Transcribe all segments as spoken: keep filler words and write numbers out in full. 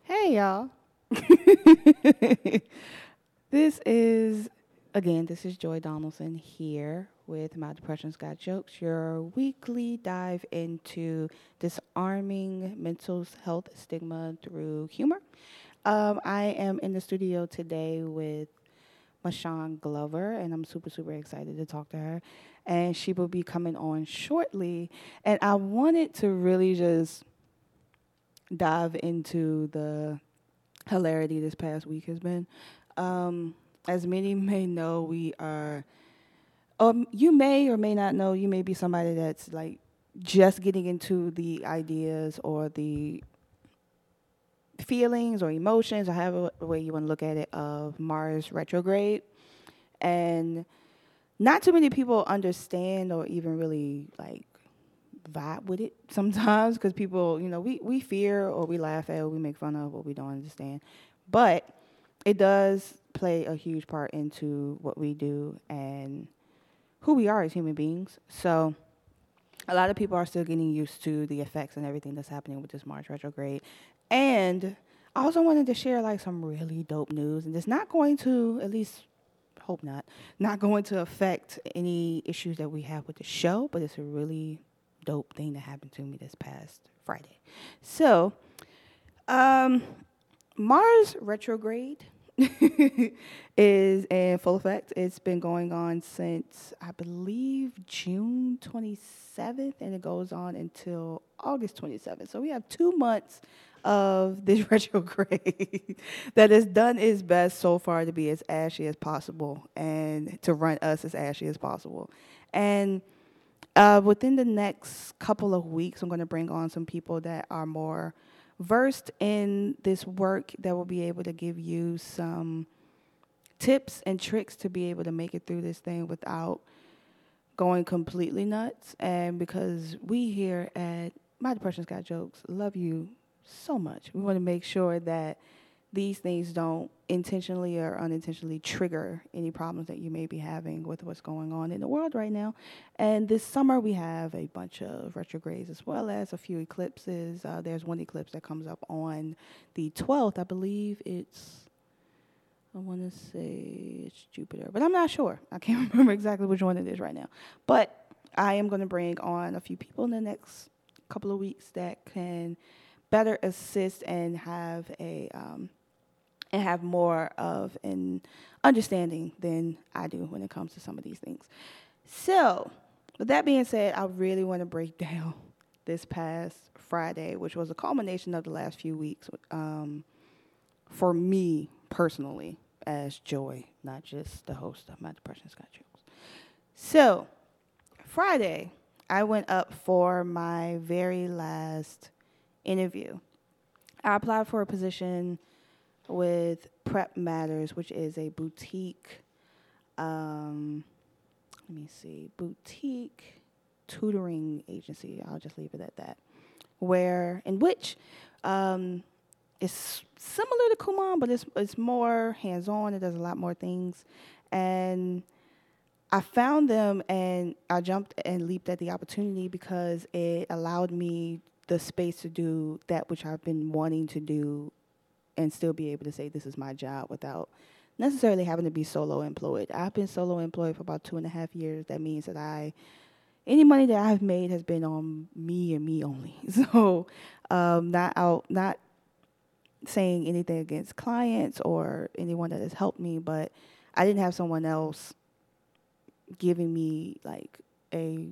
Hey, y'all. This is, again, this is Joy Donaldson here with My Depression's Got Jokes, your weekly dive into disarming mental health stigma through humor. Um, I am in the studio today with Mashawn Glover, and I'm super, super excited to talk to her. And she will be coming on shortly. And I wanted to really just dive into the hilarity this past week has been. Um, as many may know, we are, um, you may or may not know, you may be somebody that's like just getting into the ideas or the feelings or emotions or however way you want to look at it of Mars retrograde. And not too many people understand or even really like vibe with it sometimes because people, you know, we, we fear or we laugh at or we make fun of what we don't understand. But it does play a huge part into what we do and who we are as human beings. So a lot of people are still getting used to the effects and everything that's happening with this Mars retrograde. And I also wanted to share like some really dope news, and it's not going to, at least hope not, not going to affect any issues that we have with the show, but it's a really dope thing that happened to me this past Friday. So, um, Mars retrograde is in full effect. It's been going on since, I believe, June twenty-seventh, and it goes on until August twenty-seventh. So we have two months of this retrograde that has done its best so far to be as ashy as possible and to run us as ashy as possible. And uh, within the next couple of weeks, I'm going to bring on some people that are more versed in this work that will be able to give you some tips and tricks to be able to make it through this thing without going completely nuts. And because we here at My Depression's Got Jokes love you so much, we want to make sure that these things don't intentionally or unintentionally trigger any problems that you may be having with what's going on in the world right now. And this summer we have a bunch of retrogrades as well as a few eclipses. Uh, there's one eclipse that comes up on the twelfth. I believe it's, I want to say it's Jupiter, but I'm not sure. I can't remember exactly which one it is right now. But I am going to bring on a few people in the next couple of weeks that can better assist and have a um, and have more of an understanding than I do when it comes to some of these things. So, with that being said, I really want to break down this past Friday, which was a culmination of the last few weeks um, for me personally as Joy, not just the host of My Depression's Got Jokes. So, Friday, I went up for my very last interview. I applied for a position with Prep Matters, which is a boutique, um, let me see, boutique tutoring agency. I'll just leave it at that. Where, in which, um, it's similar to Kumon, but it's it's more hands-on. It does a lot more things, and I found them, and I jumped and leaped at the opportunity because it allowed me the space to do that which I've been wanting to do and still be able to say this is my job without necessarily having to be solo employed. I've been solo employed for about two and a half years. That means that I, any money that I've made has been on me and me only. So, um, not out, not saying anything against clients or anyone that has helped me, but I didn't have someone else giving me like a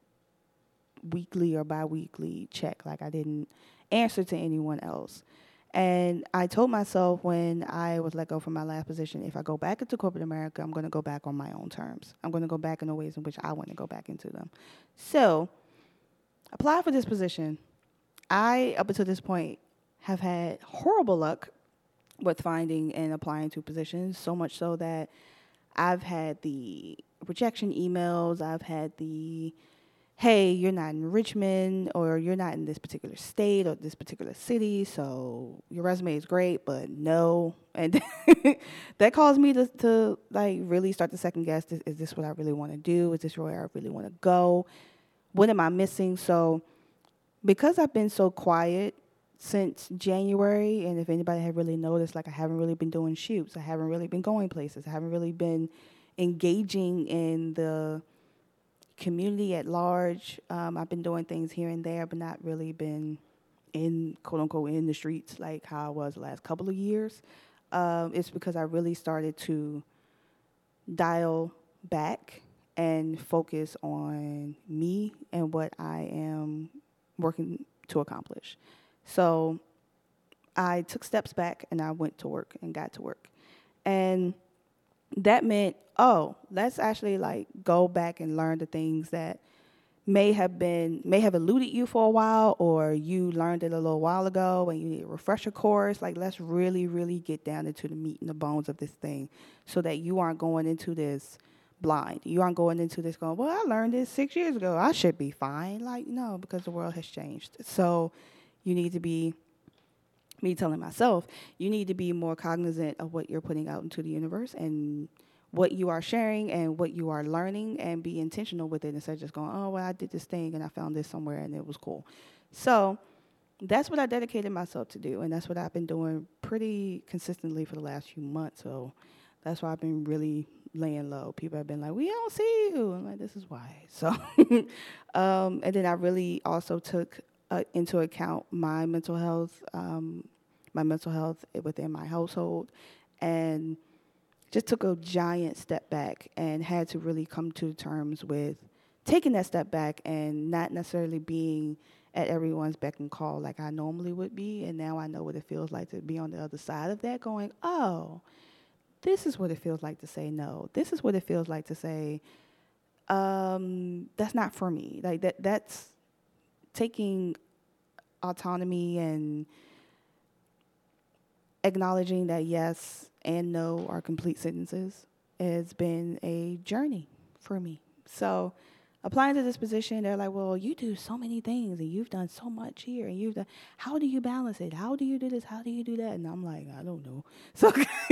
weekly or bi-weekly check. Like I didn't answer to anyone else. And I told myself when I was let go from my last position, if I go back into corporate America, I'm going to go back on my own terms. I'm going to go back in the ways in which I want to go back into them. So, apply for this position. I, up until this point, have had horrible luck with finding and applying to positions, so much so that I've had the rejection emails, I've had the hey, you're not in Richmond or you're not in this particular state or this particular city, so your resume is great, but no. And that caused me to, to like really start to second guess, is, is this what I really want to do? Is this where I really want to go? What am I missing? So because I've been so quiet since January, and if anybody had really noticed, like I haven't really been doing shoots. I haven't really been going places. I haven't really been engaging in the community at large. Um, I've been doing things here and there, but not really been in, quote unquote, in the streets like how I was the last couple of years. Um, it's because I really started to dial back and focus on me and what I am working to accomplish. So I took steps back and I went to work and got to work. And that meant, oh, let's actually like go back and learn the things that may have been, may have eluded you for a while, or you learned it a little while ago and you need a refresher course. Like, let's really, really get down into the meat and the bones of this thing so that you aren't going into this blind. You aren't going into this going, well, I learned this six years ago. I should be fine. Like, no, because the world has changed. So you need to be, me telling myself, you need to be more cognizant of what you're putting out into the universe and what you are sharing and what you are learning, and be intentional with it instead of just going, oh, well, I did this thing and I found this somewhere and it was cool. So that's what I dedicated myself to do, and that's what I've been doing pretty consistently for the last few months. So that's why I've been really laying low. People have been like, we don't see you. I'm like, this is why. So, um, and then I really also took uh, into account my mental health, um, my mental health within my household, and just took a giant step back and had to really come to terms with taking that step back and not necessarily being at everyone's beck and call like I normally would be. And now I know what it feels like to be on the other side of that, going, oh, this is what it feels like to say no. This is what it feels like to say, um, that's not for me. Like that that's taking autonomy and acknowledging that yes and no are complete sentences has been a journey for me. So applying to this position, they're like, well, you do so many things and you've done so much here and you've done, how do you balance it? How do you do this? How do you do that? And I'm like, I don't know. So,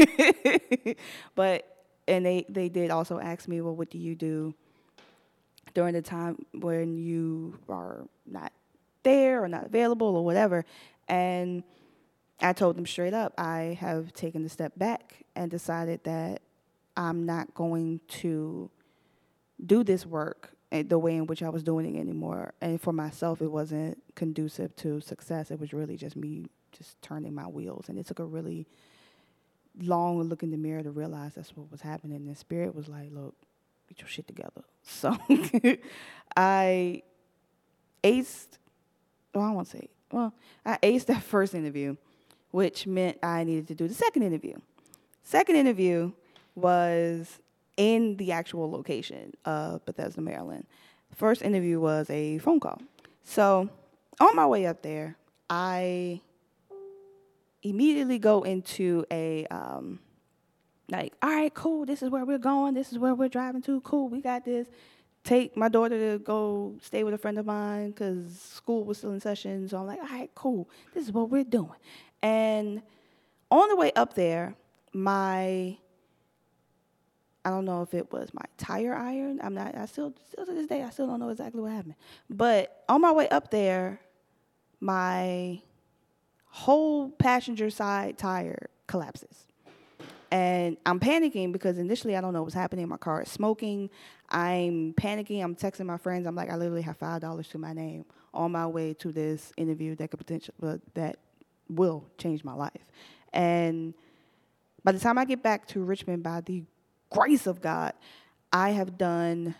but, and they, they did also ask me, well, what do you do during the time when you are not there or not available or whatever? And I told them straight up, I have taken a step back and decided that I'm not going to do this work the way in which I was doing it anymore. And for myself, it wasn't conducive to success. It was really just me just turning my wheels. And it took a really long look in the mirror to realize that's what was happening. And the spirit was like, look, get your shit together. So I aced, well, I won't say, well, I aced that first interview, which meant I needed to do the second interview. Second interview was in the actual location of Bethesda, Maryland. First interview was a phone call. So on my way up there, I immediately go into a, um, like, all right, cool, this is where we're going, this is where we're driving to, cool, we got this. Take my daughter to go stay with a friend of mine because school was still in session. So I'm like, all right, cool, this is what we're doing. And on the way up there, my, I don't know if it was my tire iron. I'm not, I still, still to this day, I still don't know exactly what happened. But on my way up there, my whole passenger side tire collapses. And I'm panicking because initially I don't know what's happening. My car is smoking. I'm panicking. I'm texting my friends. I'm like, I literally have five dollars to my name on my way to this interview that could potentially, uh, that will change my life. And by the time I get back to Richmond, by the grace of God, I have done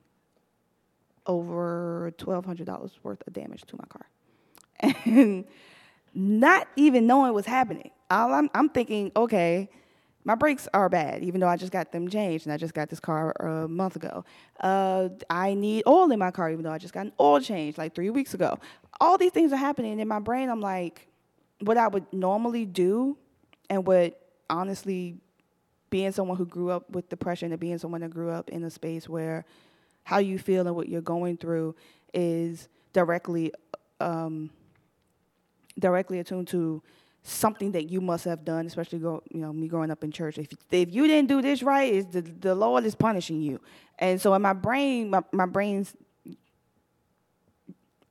over twelve hundred dollars worth of damage to my car. And not even knowing what's happening. All I'm, I'm thinking, okay, my brakes are bad, even though I just got them changed, and I just got this car a month ago. Uh, I need oil in my car, even though I just got an oil change like three weeks ago. All these things are happening in my brain. I'm like, what I would normally do, and what honestly, being someone who grew up with depression and being someone that grew up in a space where how you feel and what you're going through is directly, um, directly attuned to something that you must have done, especially go, you know, me growing up in church. If if you didn't do this right, is the the Lord is punishing you. And so in my brain, my, my brain's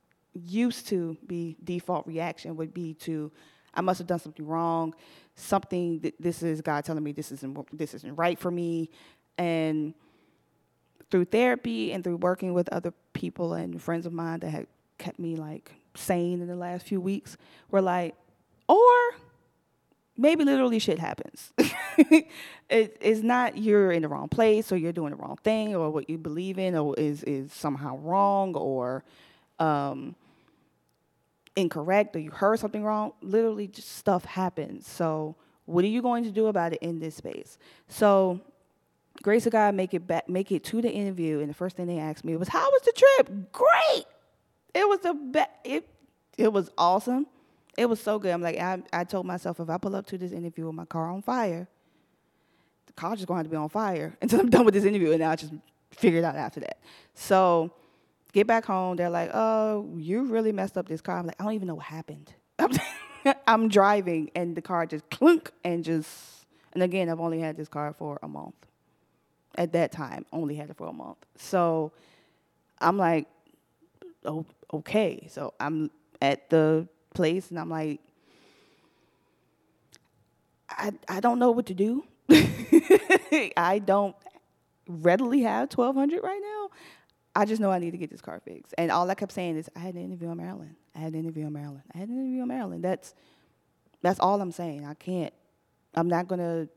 used to be default reaction would be to, I must have done something wrong, something that this is God telling me this isn't this isn't right for me, and through therapy and through working with other people and friends of mine that had kept me like sane in the last few weeks, were like, or maybe literally shit happens. it, it's not you're in the wrong place or you're doing the wrong thing or what you believe in or is is somehow wrong or um, incorrect or you heard something wrong. Literally just stuff happens. So what are you going to do about it in this space? So grace of God, make it back, make it to the interview, and the first thing they asked me was, "How was the trip?" Great. It was the best. It it was awesome. It was so good. I'm like, I, I told myself, if I pull up to this interview with my car on fire, the car's just going to have to be on fire until I'm done with this interview, and I'll just figure it out after that. So get back home. They're like, oh, you really messed up this car. I'm like, I don't even know what happened. I'm driving, and the car just clunk and just, and again, I've only had this car for a month. At that time, only had it for a month. So I'm like, oh, okay. So I'm at the place, and I'm like, I I don't know what to do. I don't readily have twelve hundred right now. I just know I need to get this car fixed. And all I kept saying is, I had an interview in Maryland. I had an interview in Maryland. I had an interview in Maryland. That's that's all I'm saying. I can't. I'm not gonna.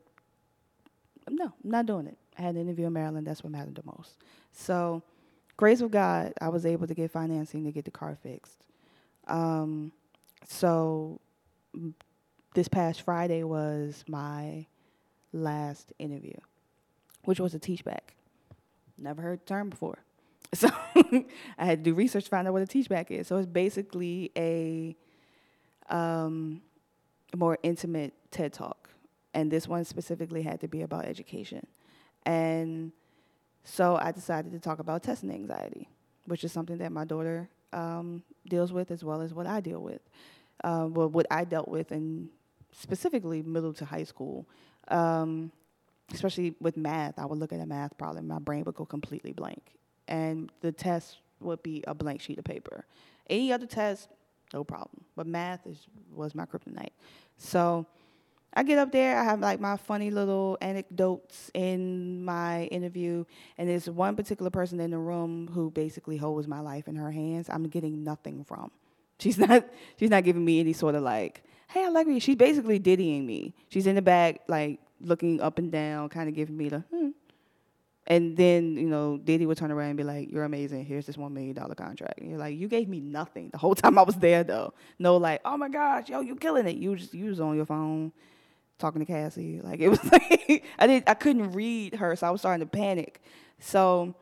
No, I'm not doing it. I had an interview in Maryland. That's what mattered the most. So, grace of God, I was able to get financing to get the car fixed. Um, so, m- this past Friday was my last interview, which was a teach back. Never heard the term before. So, I had to do research to find out what a teach back is. So, it's basically a um, more intimate TED Talk. And this one specifically had to be about education. And so I decided to talk about testing anxiety, which is something that my daughter um, deals with as well as what I deal with. Uh, well, what I dealt with in specifically middle to high school, um, especially with math. I would look at a math problem, my brain would go completely blank. And the test would be a blank sheet of paper. Any other test, no problem. But math is was my kryptonite. So I get up there, I have like my funny little anecdotes in my interview, and there's one particular person in the room who basically holds my life in her hands. I'm getting nothing from. She's not she's not giving me any sort of like, hey, I like you. She's basically diddying me. She's in the back, like looking up and down, kind of giving me the, hmm. And then, you know, Diddy would turn around and be like, you're amazing. Here's this one million dollars contract. And you're like, you gave me nothing the whole time I was there, though. No, like, oh, my gosh, yo, you killing it. You just you was on your phone talking to Cassie. Like, it was like, I didn't, I couldn't read her, so I was starting to panic. So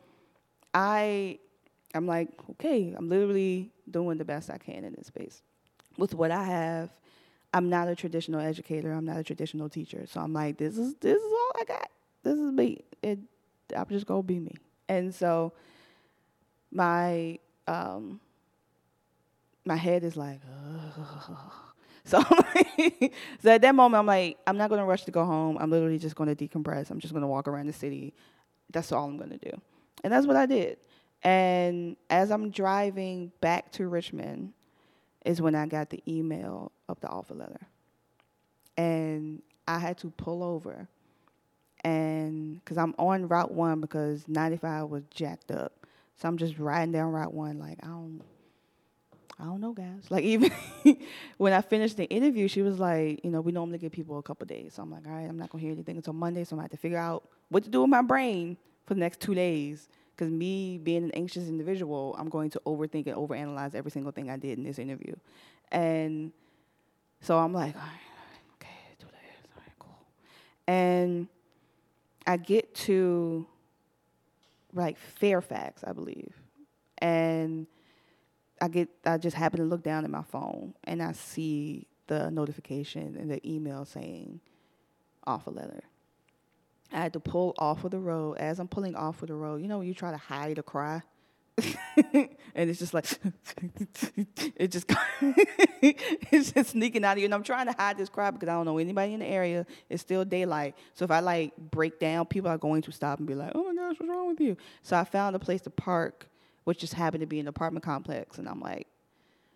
I, I'm like, okay, I'm literally doing the best I can in this space. With what I have, I'm not a traditional educator. I'm not a traditional teacher. So I'm like, this is this is all I got. This is me. It, I'm just gonna be me. And so my um, my head is like, ugh. So, so at that moment, I'm like, I'm not going to rush to go home. I'm literally just going to decompress. I'm just going to walk around the city. That's all I'm going to do. And that's what I did. And as I'm driving back to Richmond is when I got the email of the offer letter. And I had to pull over. And because I'm on Route one because ninety-five was jacked up. So I'm just riding down Route one like, I don't I don't know, guys. Like, even when I finished the interview, she was like, you know, we normally give people a couple of days. So I'm like, all right, I'm not going to hear anything until Monday, so I'm going to have to figure out what to do with my brain for the next two days. Because me being an anxious individual, I'm going to overthink and overanalyze every single thing I did in this interview. And so I'm like, all right, okay, do this. All right, cool. And I get to, like, Fairfax, I believe. And I get, I just happen to look down at my phone, and I see the notification and the email saying offer letter. I had to pull off of the road. As I'm pulling off of the road, you know when you try to hide a cry? And it's just like, it just, it's just sneaking out of you. And I'm trying to hide this cry because I don't know anybody in the area. It's still daylight. So if I, like, break down, people are going to stop and be like, oh, my gosh, what's wrong with you? So I found a place to park, which just happened to be an apartment complex. And I'm like,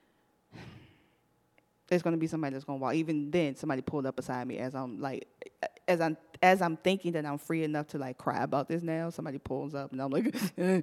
there's gonna be somebody that's gonna walk. Even then, somebody pulled up beside me as I'm like, as I'm as I'm thinking that I'm free enough to like cry about this now. Somebody pulls up and I'm like,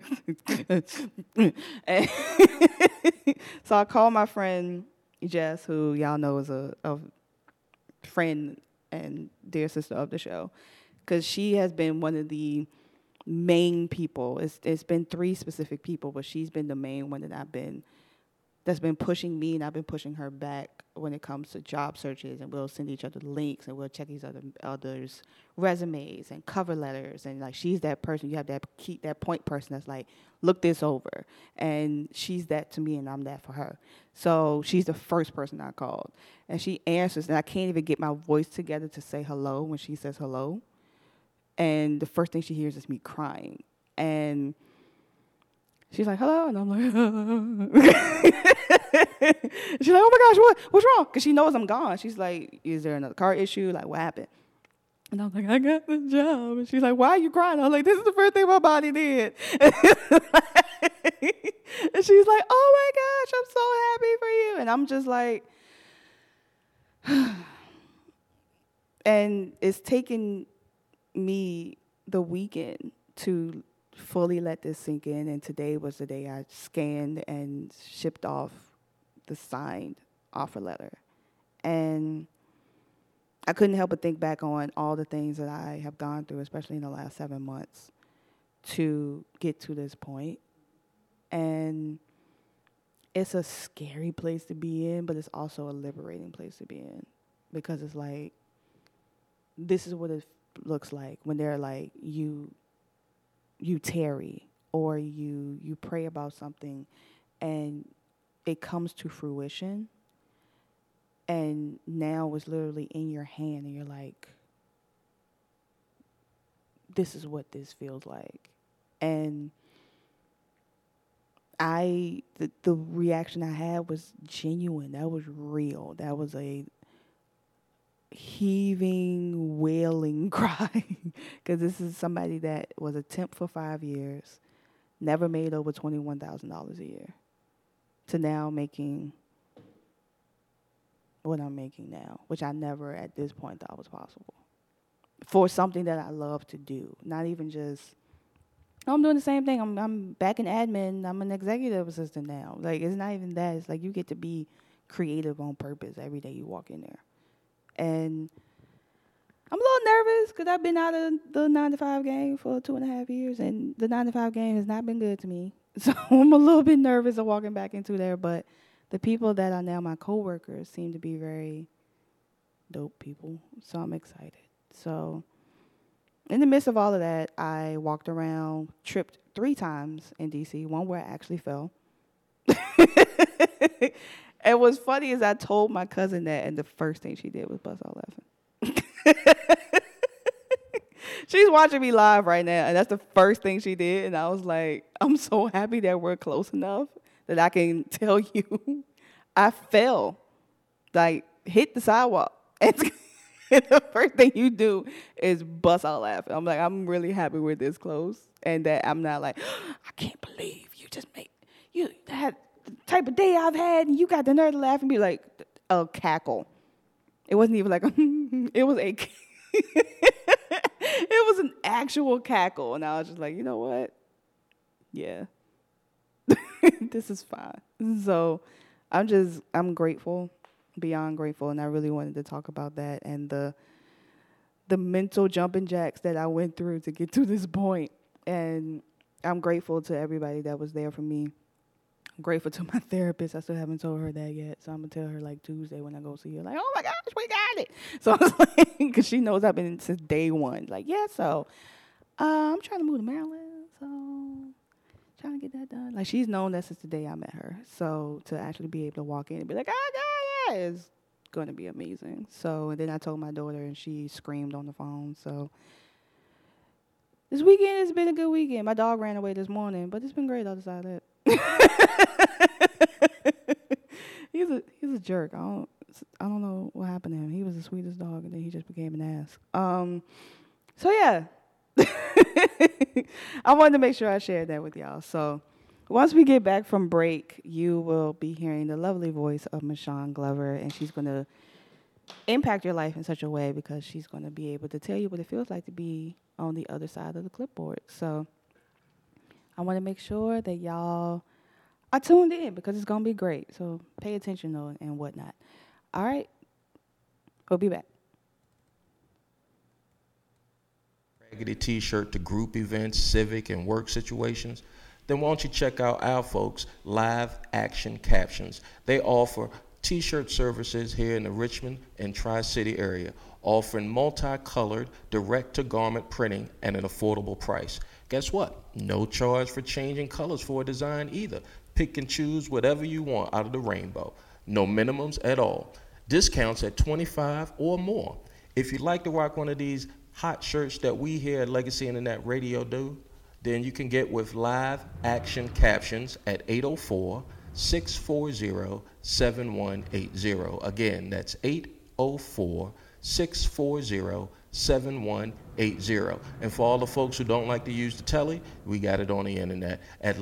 and so I called my friend Jess, who y'all know is a, a friend and dear sister of the show, because she has been one of the main people. It's it's been three specific people, but she's been the main one that I've been that's been pushing me, and I've been pushing her back when it comes to job searches. And we'll send each other links, and we'll check each other others' resumes and cover letters. And like, she's that person. You have that key, that point person that's like, look this over. And she's that to me, and I'm that for her. So she's the first person I called, and she answers, and I can't even get my voice together to say hello when she says hello. And the first thing she hears is me crying, and she's like, hello, and I'm like, she's like, oh my gosh, what, what's wrong? Because she knows I'm gone. She's like, is there another car issue? Like, what happened? And I'm like, I got the job. And she's like, why are you crying? I was like, this is the first thing my body did. And she's like, oh my gosh, I'm so happy for you. And I'm just like, and it's taken me the weekend to fully let this sink in, and today was the day I scanned and shipped off the signed offer letter. And I couldn't help but think back on all the things that I have gone through, especially in the last seven months, to get to this point. And it's a scary place to be in, but it's also a liberating place to be in, because it's like, this is what it looks like when they're like, you you tarry, or you you pray about something and it comes to fruition, and now it's literally in your hand, and you're like, this is what this feels like. And I the, the reaction I had was genuine. That was real. That was a heaving, wailing cry, because this is somebody that was a temp for five years, never made over twenty-one thousand dollars a year, to now making what I'm making now, which I never at this point thought was possible, for something that I love to do. Not even just, oh, I'm doing the same thing. I'm I'm back in admin. I'm an executive assistant now. Like, it's not even that. It's like, you get to be creative on purpose every day you walk in there. And I'm a little nervous because I've been out of the nine to five game for two and a half years, and the nine to five game has not been good to me. So I'm a little bit nervous of walking back into there. But the people that are now my coworkers seem to be very dope people. So I'm excited. So in the midst of all of that, I walked around, tripped three times in D C, one where I actually fell. And what's funny is I told my cousin that, and the first thing she did was bust out laughing. She's watching me live right now, and that's the first thing she did. And I was like, I'm so happy that we're close enough that I can tell you I fell, like, hit the sidewalk. And the first thing you do is bust out laughing. I'm like, I'm really happy we're this close, and that I'm not like, I can't believe you just made, you had the type of day I've had, and you got the nerve to laugh and be like, a cackle. It wasn't even like, it was a, it was an actual cackle. And I was just like, you know what? Yeah, this is fine. So I'm just, I'm grateful, beyond grateful. And I really wanted to talk about that and the, the mental jumping jacks that I went through to get to this point. And I'm grateful to everybody that was there for me. I'm grateful to my therapist. I still haven't told her that yet. So I'm going to tell her like Tuesday when I go see her. Like, oh my gosh, we got it. So I was like, because she knows I've been since day one. Like, yeah, so uh, I'm trying to move to Maryland. So trying to get that done. Like, she's known that since the day I met her. So to actually be able to walk in and be like, oh, God, yeah, is going to be amazing. So, and then I told my daughter, and she screamed on the phone. So this weekend has been a good weekend. My dog ran away this morning, but it's been great other side of that. he's a he's a jerk. I don't I don't know what happened to him. He was the sweetest dog, and then he just became an ass. Um, so yeah, I wanted to make sure I shared that with y'all. So once we get back from break, you will be hearing the lovely voice of Michonne Glover, and she's going to impact your life in such a way because she's going to be able to tell you what it feels like to be on the other side of the clipboard. So I want to make sure that y'all are tuned in because it's going to be great. So pay attention, though, and whatnot. All right. We'll be back. Raggedy t-shirt to group events, civic, and work situations? Then why don't you check out our folks, Live Action Captions. They offer t-shirt services here in the Richmond and Tri-City area, offering multicolored, direct-to-garment printing at an affordable price. Guess what? No charge for changing colors for a design either. Pick and choose whatever you want out of the rainbow. No minimums at all. Discounts at twenty-five or more. If you'd like to rock one of these hot shirts that we here at Legacy Internet Radio do, then you can get with Live Action Captions at eight oh four, six four zero, seven one eight zero. Again, that's eight oh four, six four zero, seven one eight zero. And for all the folks who don't like to use the telly, we got it on the internet at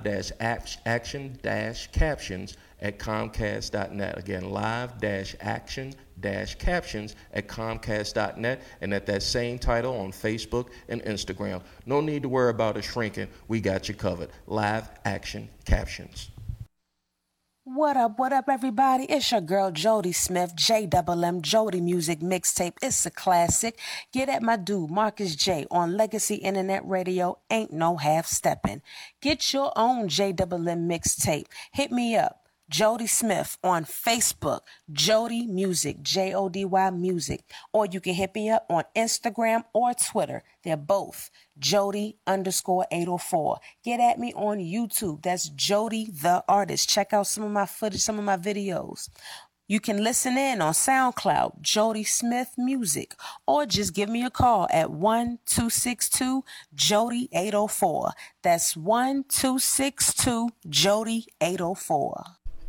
live-action-captions at comcast dot net. Again, live-action-captions at comcast dot net, and at that same title on Facebook and Instagram. No need to worry about it shrinking. We got you covered. Live Action Captions. What up, what up, everybody? It's your girl, Jody Smith, J M M, Jody Music Mixtape. It's a classic. Get at my dude, Marcus J, on Legacy Internet Radio. Ain't no half-stepping. Get your own J M M mixtape. Hit me up. Jody Smith on Facebook, Jody Music, J O D Y Music. Or you can hit me up on Instagram or Twitter. They're both Jody underscore eight oh four. Get at me on YouTube. That's Jody the Artist. Check out some of my footage, some of my videos. You can listen in on SoundCloud, Jody Smith Music, or just give me a call at one two six two, Jody eight oh four. That's one two six two, Jody eight oh four.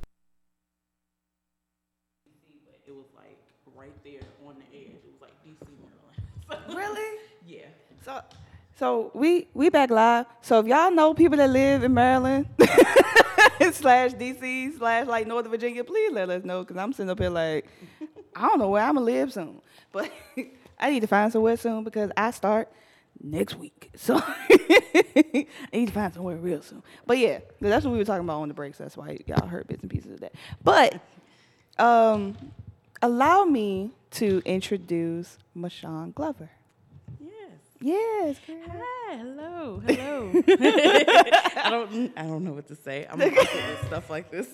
Really? Yeah. So, so we we back live. So if y'all know people that live in Maryland slash D C slash like Northern Virginia, please let us know because I'm sitting up here like I don't know where I'm gonna live soon, but I need to find somewhere soon because I start next week. So I need to find somewhere real soon. But yeah, that's what we were talking about on the breaks. That's why y'all heard bits and pieces of that. But um, allow me to introduce Michonne Glover. Yes. Yes. Hi. Hello. Hello. I don't. I don't know what to say. I'm good with stuff like this.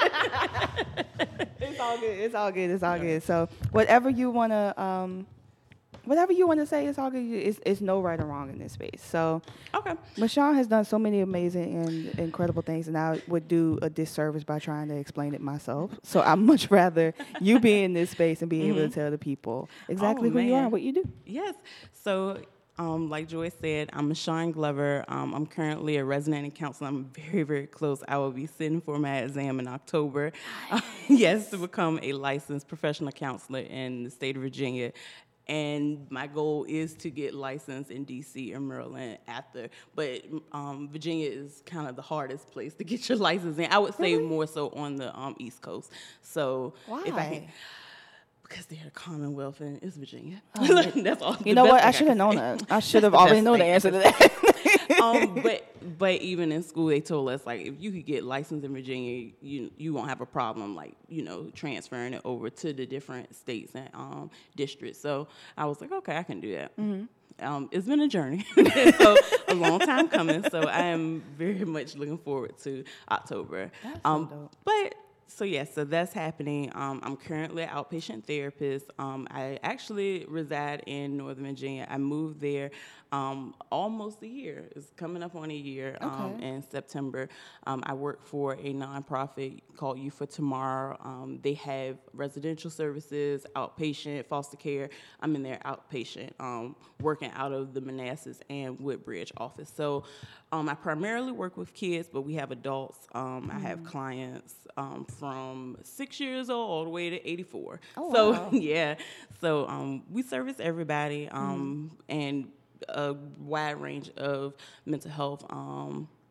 It's all good. It's all good. It's all good. So whatever you wanna, um, whatever you wanna say, it's all good. It's, it's no right or wrong in this space. So Okay. Michonne has done so many amazing and incredible things, and I would do a disservice by trying to explain it myself. So I'd much rather you be in this space and be able to tell the people exactly Oh, who you are man. and what you do. Yes. So, um, like Joy said, I'm Michonne Glover. Um, I'm currently a resident counselor. I'm very, very close. I will be sitting for my exam in October. Uh, yes, to become a licensed professional counselor in the state of Virginia. And my goal is to get licensed in D C or Maryland after. But um, Virginia is kind of the hardest place to get your license in. I would say Really? more so on the um, East Coast. So if I can, Why? because they're the Commonwealth and it's Virginia. Oh. That's all. You the know best what? thing I should have can known say. that. I should have The already best known the thing I answer to can that. um, but but even in school, they told us like if you could get licensed in Virginia, you you won't have a problem like you know transferring it over to the different states and um, districts. So I was like, okay, I can do that. Mm-hmm. Um, it's been a journey, so a long time coming. So I am very much looking forward to October. That's so um, dope. But so yes, so that's happening. Um, I'm currently an outpatient therapist. Um, I actually reside in Northern Virginia. I moved there um, almost a year. It's coming up on a year um, Okay. in September. Um, I work for a nonprofit called Youth for Tomorrow. Um, they have residential services, outpatient, foster care. I'm in their outpatient, um, working out of the Manassas and Woodbridge office. So um, I primarily work with kids, but we have adults. Um, I have clients um, from six years old all the way to eighty-four. Oh, so wow. yeah, so um, we service everybody um, and a wide range of mental health um,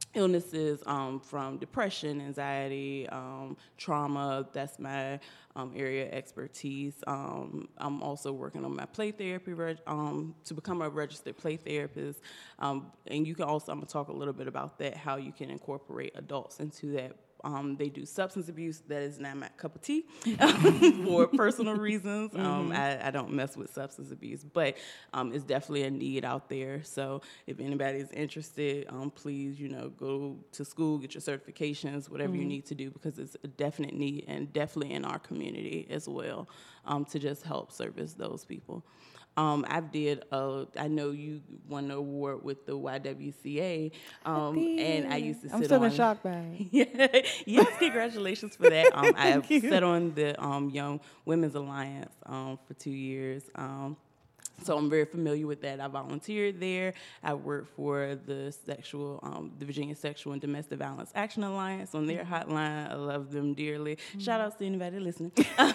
illnesses, um, from depression, anxiety, um, trauma. That's my um, area of expertise. Um, I'm also working on my play therapy reg- um, to become a registered play therapist. Um, and you can also, I'm gonna talk a little bit about that, how you can incorporate adults into that. Um, they do substance abuse. That is not my cup of tea for personal reasons. Um, I, I don't mess with substance abuse, but um, it's definitely a need out there. So if anybody is interested, um, please, you know, go to school, get your certifications, whatever you need to do, because it's a definite need and definitely in our community as well, um, to just help service those people. Um, I did, uh, I know you won an award with the Y W C A, um, and I used to sit on. I'm still in shock by it. Yeah, yes, congratulations for that. Um, I have sat on the um, Young Women's Alliance um, for two years. Um, So I'm very familiar with that. I volunteered there. I worked for the sexual, um, the Virginia Sexual and Domestic Violence Action Alliance on their hotline. I love them dearly. Mm-hmm. Shout out to anybody listening.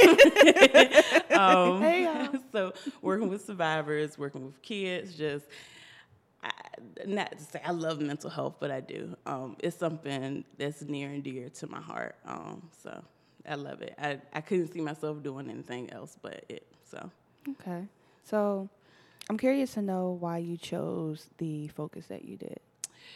um, hey, y'all. So working with survivors, working with kids, just I, not to say I love mental health, but I do. Um, it's something that's near and dear to my heart. Um, so I love it. I, I couldn't see myself doing anything else but it. So okay. So I'm curious to know why you chose the focus that you did.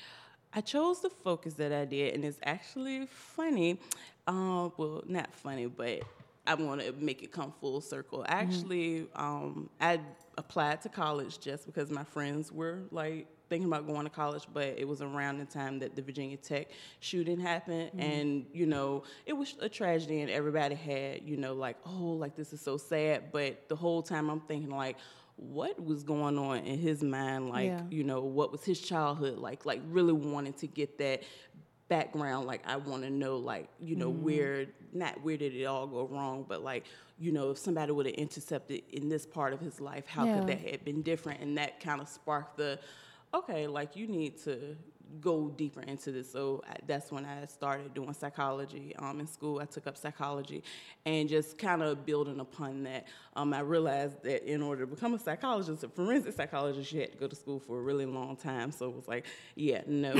I chose the focus that I did, and it's actually funny. Uh, well, not funny, but I want to make it come full circle. Actually, mm-hmm. um, I applied to college just because my friends were like thinking about going to college, but it was around the time that the Virginia Tech shooting happened, mm-hmm. and you know it was a tragedy, and everybody had you know like oh like this is so sad, but the whole time I'm thinking like, what was going on in his mind, like yeah. you know what was his childhood like, like really wanting to get that background, like I want to know like you know mm-hmm. where not where did it all go wrong, but like you know if somebody would have intercepted in this part of his life, how yeah. could that have been different, and that kind of sparked the okay, like you need to go deeper into this. So I, that's when I started doing psychology um, in school. I took up psychology and just kind of building upon that. Um, I realized that in order to become a psychologist, a forensic psychologist, you had to go to school for a really long time. So it was like, yeah, no,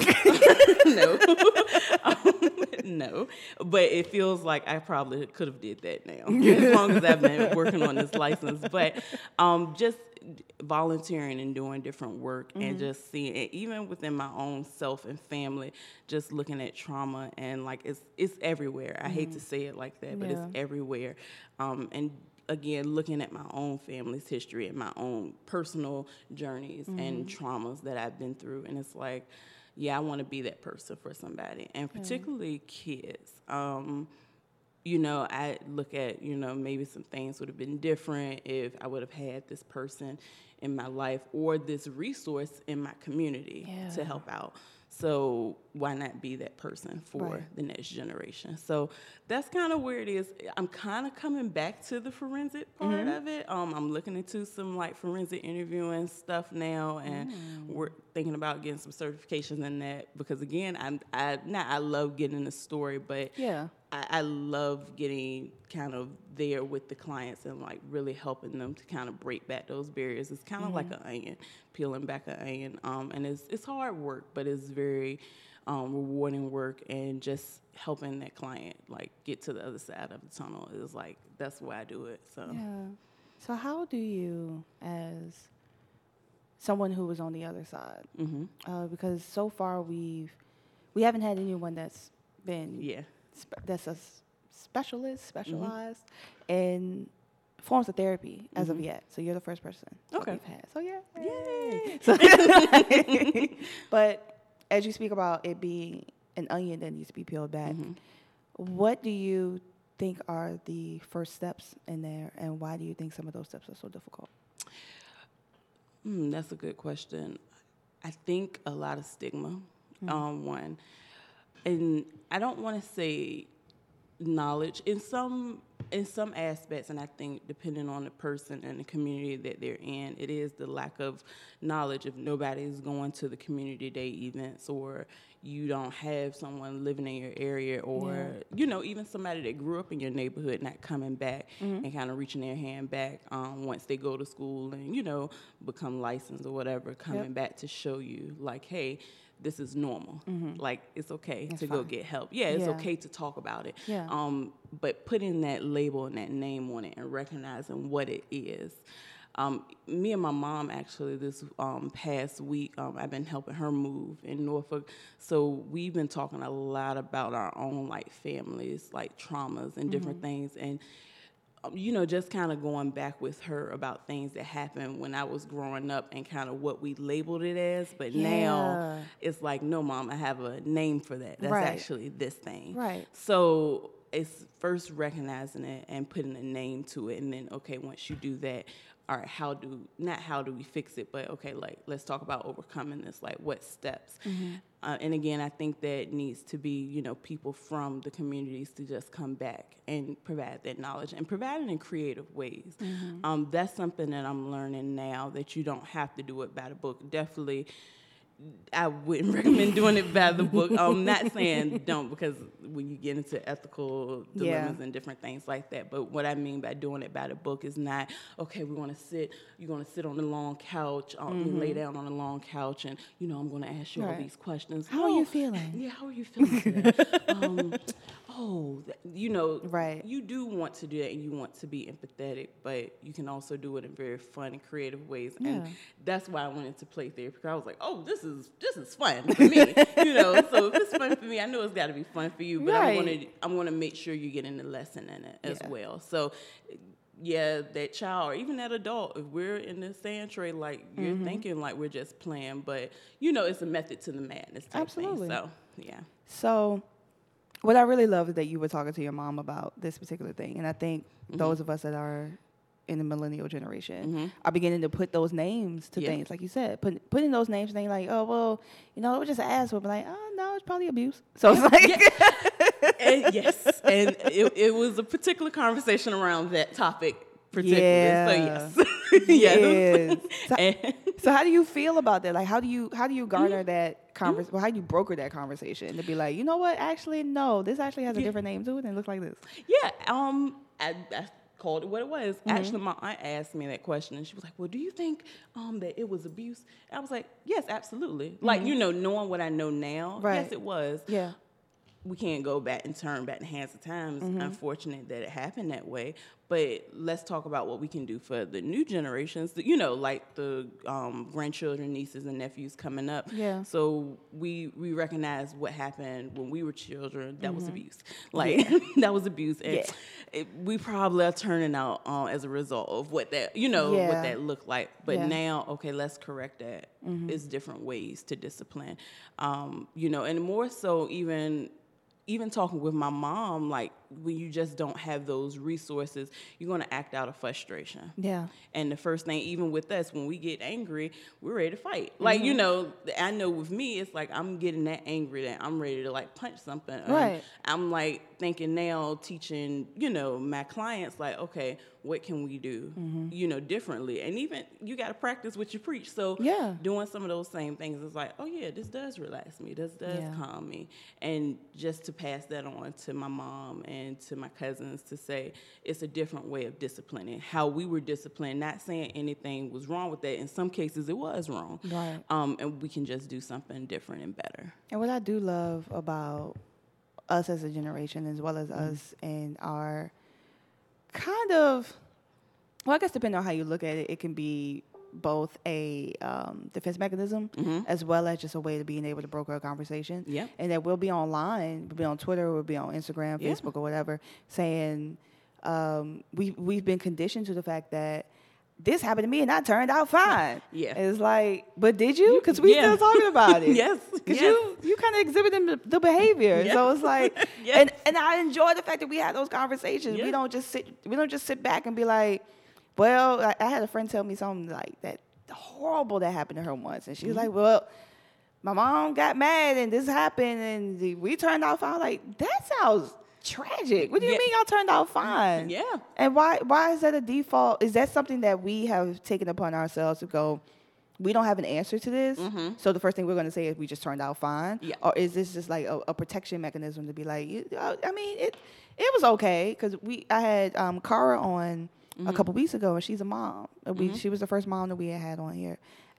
no, um, no. But it feels like I probably could have did that now, as long as I've been working on this license. But um, just volunteering and doing different work mm-hmm. and just seeing it, even within my own self and family, just looking at trauma and like it's it's everywhere. I mm-hmm. hate to say it like that, but yeah. it's everywhere. Um, and again, looking at my own family's history and my own personal journeys mm-hmm. and traumas that I've been through, and it's like, yeah, I want to be that person for somebody, and particularly mm-hmm. kids. Um, You know, I look at, you know, maybe some things would have been different if I would have had this person in my life or this resource in my community yeah. to help out. So why not be that person for right. the next generation? So that's kind of where it is. I'm kind of coming back to the forensic part mm-hmm. of it. Um, I'm looking into some like forensic interviewing stuff now, and mm. we're thinking about getting some certifications in that because again, I'm I not I love getting the story, but yeah. I, I love getting kind of there with the clients and like really helping them to kind of break back those barriers. It's kind of mm-hmm. like an onion, peeling back an onion. Um, and it's it's hard work, but it's very um, rewarding work, and just helping that client like get to the other side of the tunnel is like that's why I do it. So yeah. So how do you, as someone who was on the other side, mm-hmm. uh, because so far we've we haven't had anyone that's been yeah. that's a specialist, specialized mm-hmm. in forms of therapy as mm-hmm. of yet. So you're the first person okay. we've had. So yeah. Yay. So, but as you speak about it being an onion that needs to be peeled back, mm-hmm. what do you think are the first steps in there, and why do you think some of those steps are so difficult? Mm, that's a good question. I think a lot of stigma, mm-hmm. um, one. And I don't want to say knowledge in some in some aspects, and I think depending on the person and the community that they're in, it is the lack of knowledge. If nobody is going to the community day events, or you don't have someone living in your area, or yeah. you know, even somebody that grew up in your neighborhood not coming back mm-hmm. and kind of reaching their hand back um, once they go to school and you know become licensed or whatever, coming yep. back to show you like, hey, this is normal. Mm-hmm. Like, it's okay it's to fine. go get help. Yeah, it's Yeah. okay to talk about it. Yeah. Um, but putting that label and that name on it and recognizing what it is. Um, me and my mom, actually, this um, past week, um, I've been helping her move in Norfolk. So we've been talking a lot about our own, like, families, like, traumas and different mm-hmm. things. And, um, you know, just kind of going back with her about things that happened when I was growing up and kind of what we labeled it as. But yeah. now it's like, no, Mom, I have a name for that. That's right. actually this thing. Right. So it's first recognizing it and putting a name to it. And then, okay, once you do that, all right, how do, not how do we fix it, but okay, like, let's talk about overcoming this, like, what steps? Mm-hmm. Uh, and again, I think that needs to be, you know, people from the communities to just come back and provide that knowledge and provide it in creative ways. Mm-hmm. Um, that's something that I'm learning now, that you don't have to do it by the book. Definitely, I wouldn't recommend doing it by the book. I'm not saying don't, because when you get into ethical dilemmas yeah. and different things like that. But what I mean by doing it by the book is not, okay, we're going to sit, you're going to sit on the long couch, um, mm-hmm. you lay down on the long couch, and, you know, I'm going to ask you right. all these questions. How no. are you feeling? Yeah, how are you feeling today? um, oh, you know, right. you do want to do that, and you want to be empathetic, but you can also do it in very fun and creative ways. Yeah. And that's why I went into play therapy, because I was like, oh, this is this is fun for me, you know. So if it's fun for me, I know it's got to be fun for you. But right. I'm gonna I'm gonna make sure you're getting the lesson in it as yeah. well. So, yeah, that child or even that adult, if we're in the sand tray, like you're mm-hmm. thinking like we're just playing, but you know, it's a method to the madness type Absolutely. thing. So yeah. So, what I really love is that you were talking to your mom about this particular thing, and I think mm-hmm. those of us that are in the millennial generation mm-hmm. are beginning to put those names to yeah. things, like you said, put, putting those names to things like, oh, well, you know, it was just an asshole, but like, oh, no, it's probably abuse. So it's like... Yeah. and, yes, and it, it was a particular conversation around that topic particularly, yeah. so yes. yes. So, and, so how do you feel about that? Like, how do you how do you garner mm-hmm. that conversation? Mm-hmm. Well, how do you broker that conversation to be like, you know what, actually, no, this actually has a yeah. different name to it and it looks like this? Yeah, um, I... I called it what it was. Mm-hmm. Actually, my aunt asked me that question, and she was like, well, do you think um, that it was abuse? And I was like, yes, absolutely. Mm-hmm. Like, you know, knowing what I know now, right. yes, it was. Yeah. We can't go back and turn back the hands of time. It's mm-hmm. unfortunate that it happened that way. But let's talk about what we can do for the new generations, you know, like the um, grandchildren, nieces, and nephews coming up. Yeah. So we we recognize what happened when we were children. That mm-hmm. was abuse. Like, yeah. that was abuse. And yeah. it, we probably are turning out uh, as a result of what that, you know, yeah. what that looked like. But yeah. now, okay, let's correct that. Mm-hmm. It's different ways to discipline. Um, you know, and more so even... Even talking with my mom, like, when you just don't have those resources, you're going to act out of frustration. Yeah. And the first thing, even with us, when we get angry, we're ready to fight. Mm-hmm. Like, you know, I know with me, it's like I'm getting that angry that I'm ready to, like, punch something. Right. And I'm, like, thinking now, teaching, you know, my clients, like, okay, what can we do, mm-hmm. you know, differently? And even you got to practice what you preach. So yeah. doing some of those same things is like, oh, yeah, this does relax me. This does yeah. calm me. And just to pass that on to my mom and to my cousins to say it's a different way of disciplining. How we were disciplined, not saying anything was wrong with that. In some cases, it was wrong. Right. Um, and we can just do something different and better. And what I do love about us as a generation, as well as mm-hmm. us and our kind of, well, I guess depending on how you look at it, it can be both a um, defense mechanism mm-hmm. as well as just a way to being able to broker a conversation. Yeah. And that we'll be online, we'll be on Twitter, we'll be on Instagram, yeah. Facebook, or whatever, saying um, we, we've been conditioned to the fact that this happened to me and I turned out fine. Yeah. It's like, but did you? Because we yeah. still talking about it. yes. Because yes. you, you kind of exhibiting the, the behavior. Yes. So it's like, yes. and, and I enjoy the fact that we have those conversations. Yeah. We don't just sit, we don't just sit back and be like, well, I, I had a friend tell me something like that horrible that happened to her once. And she was mm-hmm. like, well, my mom got mad and this happened and we turned out fine. Like, that sounds tragic. What do you yeah. mean y'all turned out fine? Yeah. And why why is that a default? Is that something that we have taken upon ourselves to go, we don't have an answer to this, mm-hmm. so the first thing we're going to say is we just turned out fine? Yeah. Or is this just like a, a protection mechanism to be like, you, I mean, it it was okay, because we I had um, Cara on mm-hmm. a couple weeks ago, and she's a mom. We, mm-hmm. She was the first mom that we had had on here.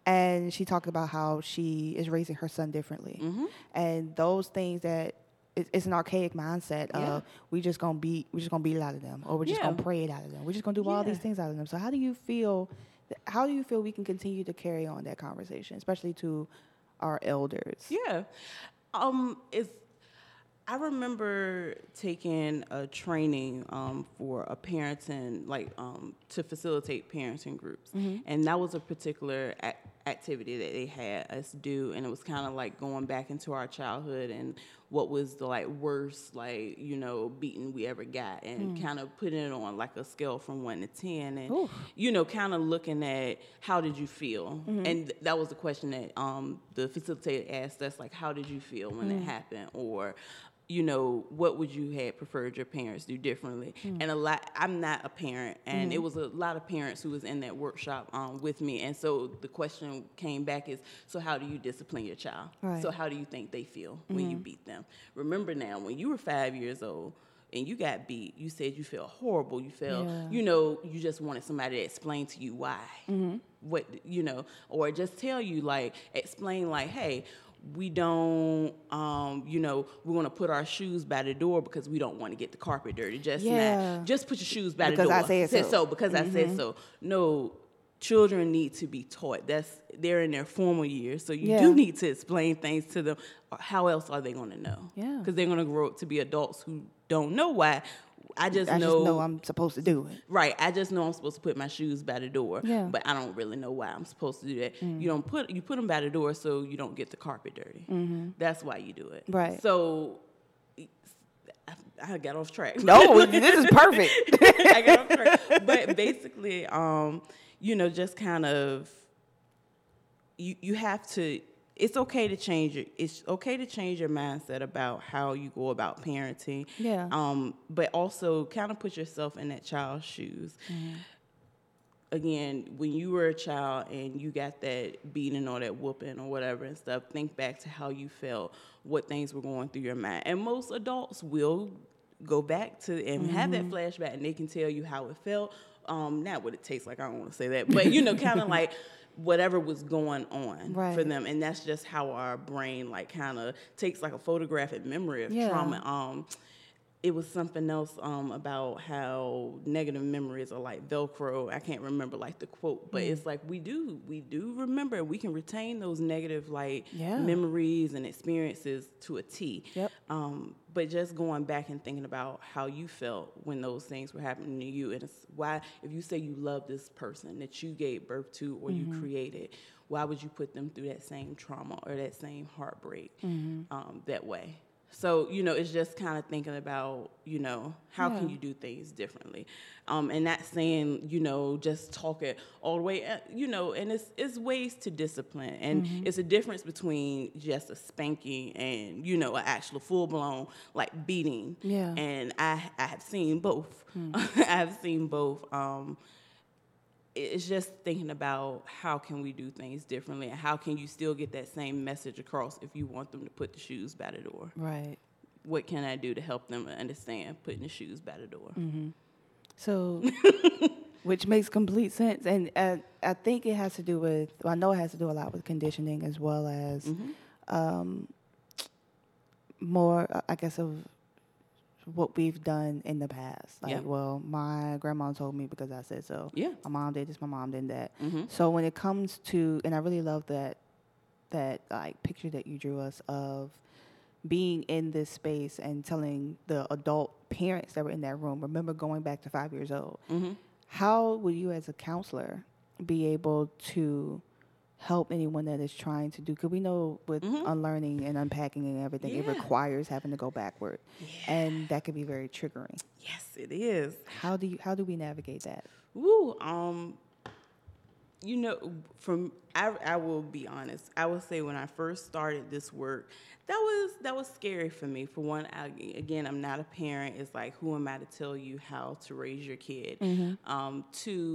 And she talked about how she is raising her son differently. Mm-hmm. And those things that it, it's an archaic mindset Yeah. of we just gonna beat we just gonna beat it out of them, or we're just Yeah. gonna pray it out of them. We're just gonna do all Yeah. these things out of them. So how do you feel? How do you feel we can continue to carry on that conversation, especially to our elders? Yeah. Um, it's, I remember taking a training um, for a parenting, like um, to facilitate parenting groups. Mm-hmm. And that was a particular ac- activity that they had us do. And it was kind of like going back into our childhood and what was the like worst, like, you know, beating we ever got, and mm. kind of putting it on like a scale from one to ten, and, Oof. you know, kind of looking at how did you feel? Mm-hmm. And th- that was the question that um, the facilitator asked us, like, how did you feel when mm. it happened? Or, you know, what would you have preferred your parents do differently? Mm. And a lot, I'm not a parent, and mm. it was a lot of parents who was in that workshop um, with me. And so the question came back is, so how do you discipline your child? Right. So how do you think they feel mm-hmm. when you beat them? Remember now, when you were five years old and you got beat, you said you felt horrible. You felt, yeah. you know, you just wanted somebody to explain to you why. Mm-hmm. What, you know, or just tell you, like, explain, like, hey, we don't, um, you know, we're going to put our shoes by the door because we don't want to get the carpet dirty. Just yeah. not, just put your shoes by because the door. I said, said so. so. Because mm-hmm. I said so. No, children need to be taught. That's, they're in their formal years, so you yeah. do need to explain things to them. How else are they going to know? Yeah. Because they're going to grow up to be adults who don't know why. I just I know. just know I'm supposed to do it. Right. I just know I'm supposed to put my shoes by the door. Yeah. But I don't really know why I'm supposed to do that. Mm. You don't put you put them by the door so you don't get the carpet dirty. Mm-hmm. That's why you do it. Right. So I, I got off track. No, this is perfect. I got off track. But basically, um, you know, just kind of you you have to. It's okay to change your. It's okay to change your mindset about how you go about parenting. Yeah. Um, but also kind of put yourself in that child's shoes. Mm-hmm. Again, when you were a child and you got that beating or that whooping or whatever and stuff, think back to how you felt, what things were going through your mind. And most adults will go back to and mm-hmm. have that flashback, and they can tell you how it felt. Um, not what it tastes like. I don't want to say that, but you know, kind of like. Whatever was going on right. for them, and that's just how our brain like kind of takes like a photographic memory of yeah. trauma. Um, it was something else um, about how negative memories are like Velcro. I can't remember like the quote, but mm. it's like we do we do remember. We can retain those negative like yeah. memories and experiences to a T. Yep. Um, but just going back and thinking about how you felt when those things were happening to you, and it's why if you say you love this person that you gave birth to or mm-hmm. you created, why would you put them through that same trauma or that same heartbreak mm-hmm. um, that way? So, you know, it's just kind of thinking about, you know, how yeah. can you do things differently? Um, and not saying, you know, just talk it all the way, uh, you know, and it's, it's ways to discipline. And mm-hmm. it's a difference between just a spanking and, you know, an actual full-blown, like, beating. Yeah. And I, I have seen both. Mm. I have seen both. Um, it's just thinking about how can we do things differently and how can you still get that same message across if you want them to put the shoes by the door. Right. What can I do to help them understand putting the shoes by the door? Mm-hmm. So, which makes complete sense. And uh, I think it has to do with, well, I know it has to do a lot with conditioning as well as mm-hmm. um, more, I guess, of what we've done in the past. Like, yeah. well, my grandma told me because I said so. Yeah. My mom did this, my mom did that. Mm-hmm. So when it comes to, and I really love that, that like picture that you drew us of being in this space and telling the adult parents that were in that room, remember going back to five years old. Mm-hmm. How would you as a counselor be able to help anyone that is trying to do, because we know with mm-hmm. unlearning and unpacking and everything, yeah. it requires having to go backward, yeah. and that can be very triggering. Yes, it is. How do you how do we navigate that? Ooh, um, you know, from I I will be honest. I would say when I first started this work, that was that was scary for me. For one, I, again, I'm not a parent. It's like, who am I to tell you how to raise your kid? Mm-hmm. Um, two.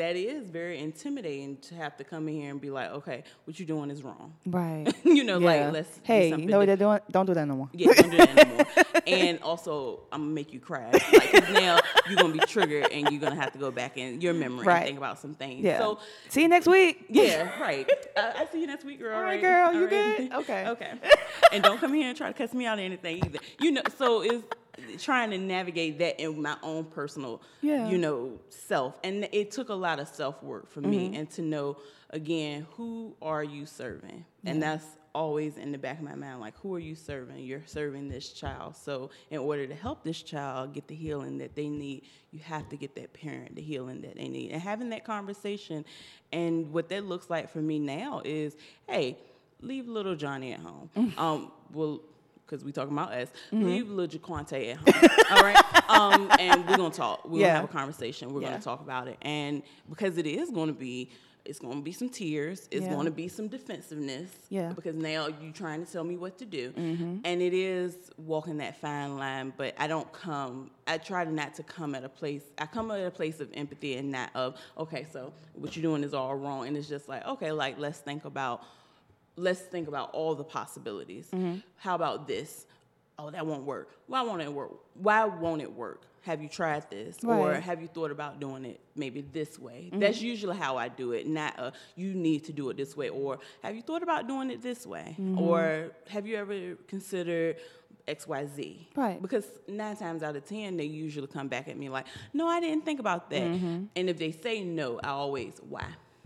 that is very intimidating to have to come in here and be like, okay, what you're doing is wrong. Right. you know, Yeah. like, let's Hey, do something you know what they're different. doing? Don't do that no more. Yeah, don't do that anymore. And also, I'm gonna make you cry. Like, 'cause now you're gonna be triggered, and you're gonna have to go back in your memory Right. and think about some things. Yeah. So, See you next week. yeah, right. Uh, I see you next week, girl. All right, girl, you All right. good? Okay. Okay. And don't come here and try to cuss me out or anything either. You know, so it's trying to navigate that in my own personal, Yeah. you know, self. And it took a lot of self-work for Mm-hmm. me, and to know, again, who are you serving? And that's always in the back of my mind, like, who are you serving? You're serving this child. So in order to help this child get the healing that they need, you have to get that parent the healing that they need. And having that conversation, and what that looks like for me now is, hey, leave little Johnny at home. um, well, because we talking about us, Mm-hmm. leave little Jaquante at home, all right? Um, and we're going to talk. We're Yeah. going to have a conversation. We're Yeah. going to talk about it. And because it is going to be, it's going to be some tears. It's Yeah. going to be some defensiveness. Yeah. Because now you're trying to tell me what to do. Mm-hmm. And it is walking that fine line, but I don't come, I try not to come at a place, I come at a place of empathy and not of, okay, so what you're doing is all wrong. And it's just like, okay, like, let's think about, let's think about all the possibilities. Mm-hmm. How about this? Oh, that won't work. Why won't it work? Why won't it work? Have you tried this? Or Right. have you thought about doing it maybe this way? That's usually how I do it, not uh, you need to do it this way. Or have you thought about doing it this way? Or have you ever considered X Y Z? Right. Because nine times out of ten, they usually come back at me like, no, I didn't think about that. And if they say no, I always, why?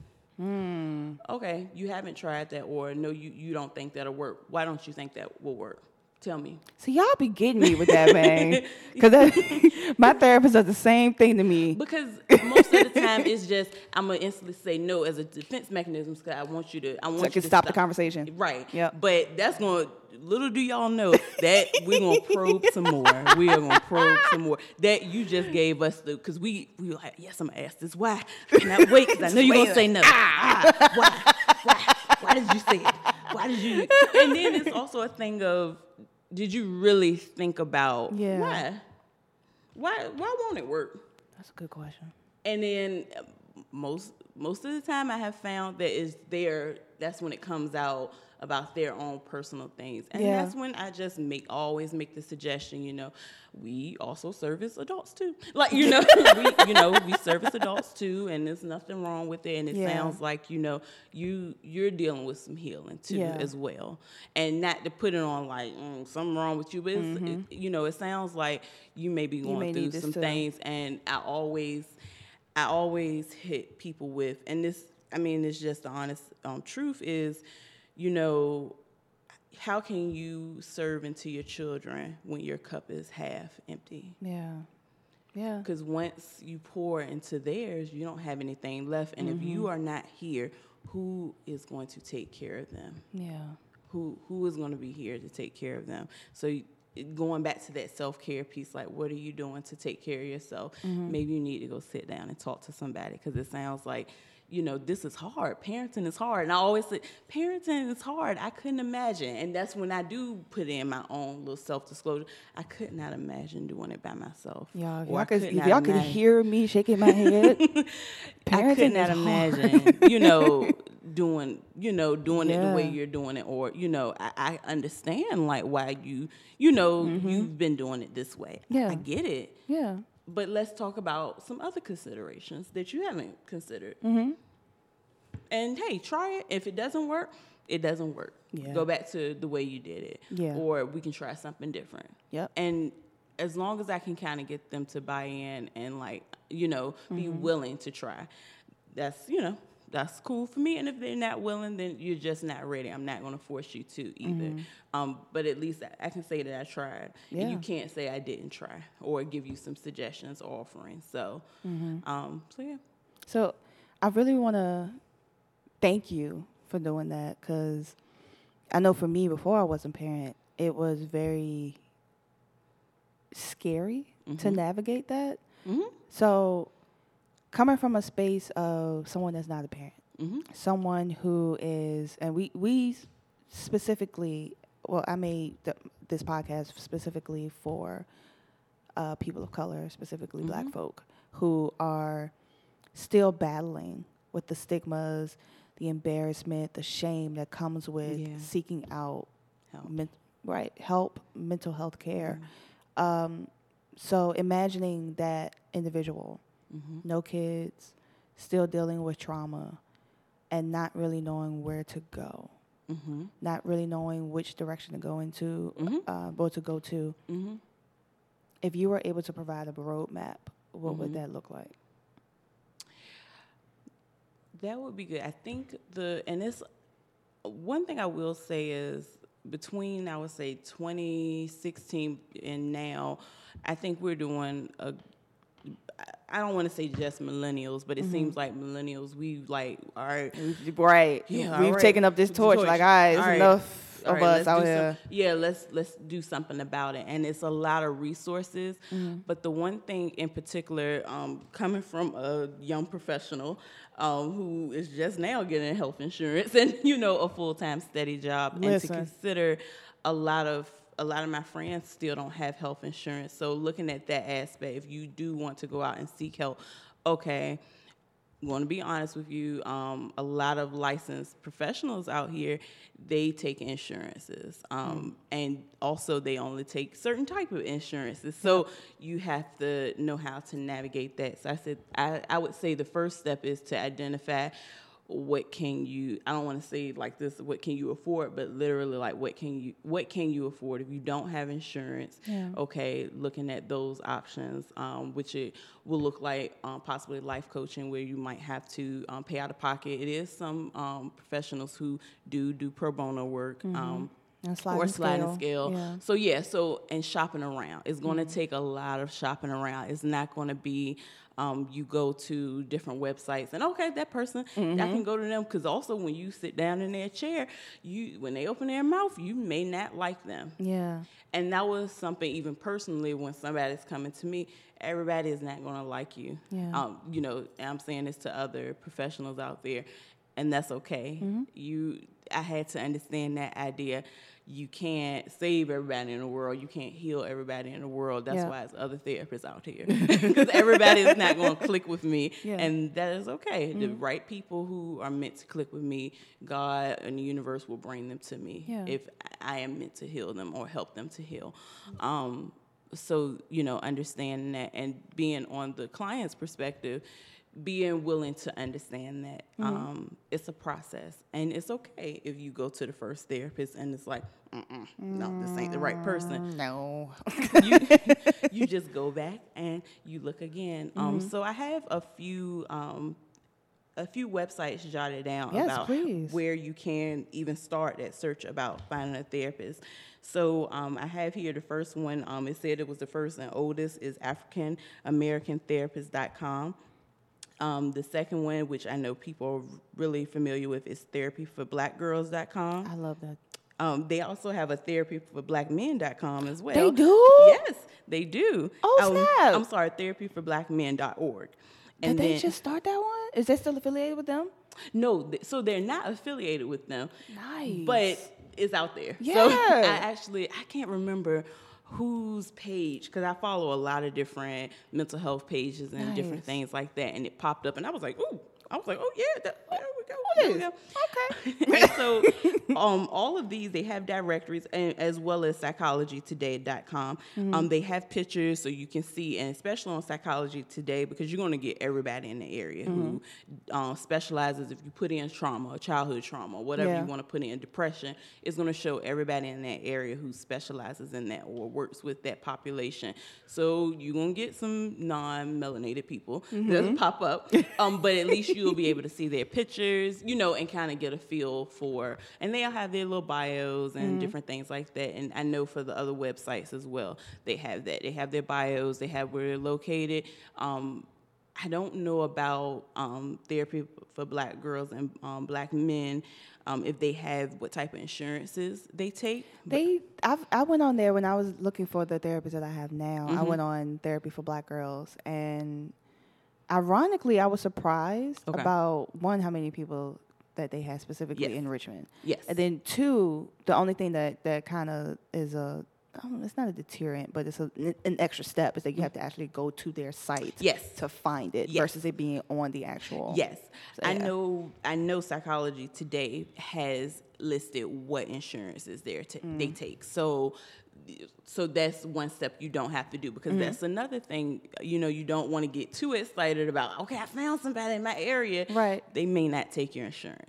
Okay, you haven't tried that, or no, you, you don't think that'll work. Why don't you think that will work? Tell me. So y'all be getting me with that, man. Because my therapist does the same thing to me. Because most of the time, it's just I'm gonna instantly say no as a defense mechanism because I want you to. I want So I you can to stop the conversation. Right. Yep. But that's gonna. Little do y'all know that we're gonna probe some more. We are gonna probe some more. That you just gave us the because we we were like, yes, I'm gonna ask this. Why? I cannot wait because I know you're gonna say no. Ah, why? Why? Why did you say it? Why did you? And then it's also a thing of, did you really think about Yeah. why? Why? Why won't it work? That's a good question. And then uh, most most of the time, I have found that is there. That's when it comes out about their own personal things, and Yeah. that's when I just make always make the suggestion. You know, we also service adults too. Like you know, we you know we service adults too, and there's nothing wrong with it. And it Yeah. sounds like you know you you're dealing with some healing too Yeah. as well, and not to put it on like mm, something wrong with you, but it's, it, you know it sounds like you may be going may through need this some too. things, and I always. I always hit people with, and this, I mean, it's just the honest um, truth is, you know, how can you serve into your children when your cup is half empty? Yeah. Yeah. Because once you pour into theirs, you don't have anything left. And if you are not here, who is going to take care of them? Yeah. Who who is going to be here to take care of them? So you- going back to that self-care piece, like what are you doing to take care of yourself? Maybe you need to go sit down and talk to somebody because it sounds like, you know, this is hard. Parenting is hard. And I always say, parenting is hard. I couldn't imagine. And that's when I do put in my own little self-disclosure. I could not imagine doing it by myself. Y'all, if Or y'all, I could, could if not y'all could imagine- hear me shaking my head, I could parenting not is hard. imagine, you know, doing, you know, doing it the way Yeah. you're doing it, or, you know, I, I understand like why you, you know, you've been doing it this way. Yeah. I get it. Yeah. But let's talk about some other considerations that you haven't considered. Mm-hmm. And hey, try it. If it doesn't work, it doesn't work. Yeah. Go back to the way you did it. Yeah. Or we can try something different. Yep. And as long as I can kind of get them to buy in and like, you know, be willing to try, that's, you know, that's cool for me. And if they're not willing, then you're just not ready. I'm not going to force you to either. Um, but at least I, I can say that I tried. Yeah. And you can't say I didn't try or give you some suggestions or offerings. So, um, so yeah. So I really want to thank you for doing that because I know for me, before I was a parent, it was very scary to navigate that. Mm-hmm. So coming from a space of someone that's not a parent, Mm-hmm. someone who is, and we, we specifically, well, I made the, this podcast specifically for uh, people of color, specifically black folk, who are still battling with the stigmas, the embarrassment, the shame that comes with Yeah. seeking out Help. men- right help, mental health care. Um, so imagining that individual, Mm-hmm. no kids, still dealing with trauma, and not really knowing where to go, Mm-hmm. not really knowing which direction to go into, Mhm. uh, or to go to. Mm-hmm. If you were able to provide a roadmap, what would Mhm. that look like? That would be good. I think the and it's one thing I will say is between I would say twenty sixteen and now, I think we're doing a. I don't want to say just millennials, but it seems like millennials we like are Right. Yeah, We've all right. taken up this The torch. torch. Like, all right, it's All right. enough All of right, us let's out do here. some- yeah, let's let's do something about it, and it's a lot of resources. Mm-hmm. But the one thing in particular, um, coming from a young professional um, who is just now getting health insurance and you know a full time steady job, Listen. and to consider a lot of a lot of my friends still don't have health insurance. So looking at that aspect, if you do want to go out and seek help, okay. I'm going to be honest with you, um, a lot of licensed professionals out here, they take insurances. Um, and also they only take certain type of insurances. So you have to know how to navigate that. So I said, I, I would say the first step is to identify what can you, I don't want to say like this, what can you afford, but literally like what can you, what can you afford if you don't have insurance? Yeah. Okay, looking at those options, um, which it will look like um, possibly life coaching where you might have to um, pay out of pocket. It is some um, professionals who do do pro bono work. Um, And sliding or sliding scale. scale. Yeah. So yeah, so and shopping around. It's going to take a lot of shopping around. It's not going to be um, you go to different websites and okay, that person I can go to them because also when you sit down in their chair, you when they open their mouth, you may not like them. Yeah. And that was something even personally when somebody's coming to me, everybody is not going to like you. Yeah. Um, you know, and I'm saying this to other professionals out there, and that's okay. You, I had to understand that idea. You can't save everybody in the world. You can't heal everybody in the world. That's Yeah. why it's other therapists out here. Because everybody is not going to click with me. Yeah. And that is okay. The right people who are meant to click with me, God and the universe will bring them to me Yeah. if I am meant to heal them or help them to heal. Um, so, you know, understanding that and being on the client's perspective, being willing to understand that um, it's a process. And it's okay if you go to the first therapist and it's like, Mm-mm, no, this ain't the right person. No. you, you just go back and you look again. Um, so I have a few um, a few websites jotted down Yes, about please. where you can even start that search about finding a therapist. So um, I have here the first one. Um, it said it was the first and oldest is African American Therapist dot com. Um, the second one, which I know people are really familiar with, is Therapy For Black Girls dot com. I love that. Um, they also have a Therapy For Black Men dot com as well. They do? Yes, they do. Oh, Um, snap. I'm sorry, Therapy For Black Men dot org. Did they just start that one? Is they still affiliated with them? No, th- so they're not affiliated with them. Nice. But it's out there. So Yeah. I actually, I can't remember whose page, because I follow a lot of different mental health pages and different Nice. things like that, and it popped up, and I was like, ooh. I was like, oh, yeah, that, there we go. What there we is? go. Okay. And so um, all of these, they have directories and, as well as psychology today dot com. Mm-hmm. Um, they have pictures so you can see, and especially on Psychology Today, because you're going to get everybody in the area Mm-hmm. who um, specializes. If you put in trauma or childhood trauma, whatever Yeah. you want to put in, depression, it's going to show everybody in that area who specializes in that or works with that population. So you're going to get some non-melanated people Mm-hmm. that pop up, um, but at least you'll be able to see their pictures, you know, and kind of get a feel for, and they'll have their little bios and different things like that. And I know for the other websites as well, they have that. They have their bios, they have where they're located. Um, I don't know about um, Therapy for Black Girls and um, Black Men, um, if they have what type of insurances they take. They, I've, I went on there when I was looking for the therapist that I have now. Mm-hmm. I went on Therapy for Black Girls, and ironically, I was surprised Okay. about one, how many people that they had specifically Yes. in Richmond. Yes. And then two, the only thing that, that kind of is a um, it's not a deterrent, but it's a, an extra step. Is that you have to actually go to their site Yes. to find it Yes. versus it being on the actual. Yes, So, I yeah. know. I know Psychology Today has listed what insurances they t- Mm. they take. So, so that's one step you don't have to do because Mm-hmm. that's another thing. You know, you don't want to get too excited about. Okay, I found somebody in my area. Right. They may not take your insurance.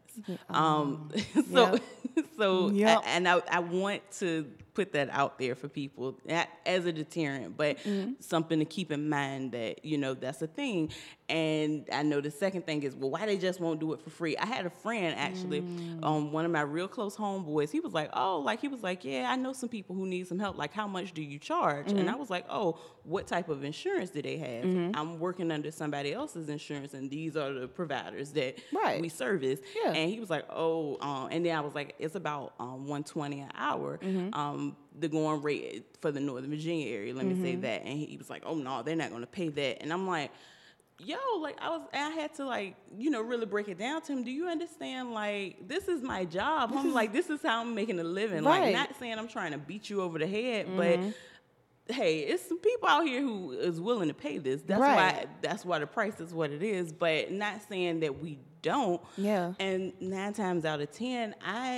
Um. so, Yep. so, Yep. I, and I, I want to put that out there for people a- as a deterrent, but Mm-hmm. something to keep in mind that, you know, that's a thing. And I know the second thing is, well, why they just won't do it for free? I had a friend actually, Mm. um, one of my real close homeboys, he was like, oh, like, he was like, yeah, I know some people who need some help. Like, how much do you charge? Mm-hmm. And I was like, oh, what type of insurance do they have? I'm working under somebody else's insurance, and these are the providers that Right. we service. Yeah. And he was like, oh, um, and then I was like, it's about um, one twenty an hour. Mm-hmm. Um, the going rate for the Northern Virginia area. Let me Mm-hmm. say that. And he was like, oh no, they're not going to pay that. And I'm like, yo, like I was, I had to like, you know, really break it down to him. Do you understand? Like, this is my job. I'm like, this is how I'm making a living. Right. Like, not saying I'm trying to beat you over the head, but hey, it's some people out here who is willing to pay this. That's Right. why that's why the price is what it is. But not saying that we don't. Yeah. And nine times out of ten,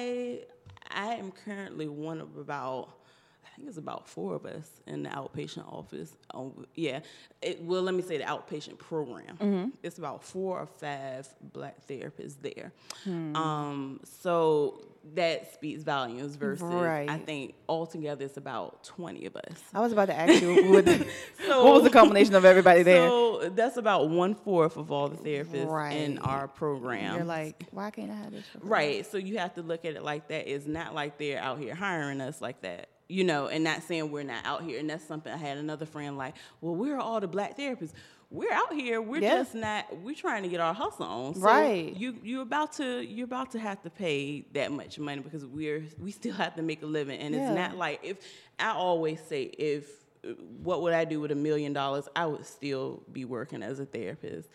I I am currently one of about I think it's about four of us in the outpatient office. Um, yeah, it, well, let me say the outpatient program. Mm-hmm. It's about four or five black therapists there. Hmm. Um, so that speaks volumes versus Right. I think altogether it's about twenty of us. I was about to ask you what, So- what was the combination of everybody there. So that's about one fourth of all the therapists in Right. our program. You're like, why can't I have this? for free? Right. So you have to look at it like that. It's not like they're out here hiring us like that. You know, and not saying we're not out here. And that's something I had another friend like, well, we're all the black therapists. We're out here. We're Yeah. just not. We're trying to get our hustle on. So Right. You you about to you're about to have to pay that much money because we're we still have to make a living. And Yeah. it's not like if I always say if what would I do with a million dollars? I would still be working as a therapist.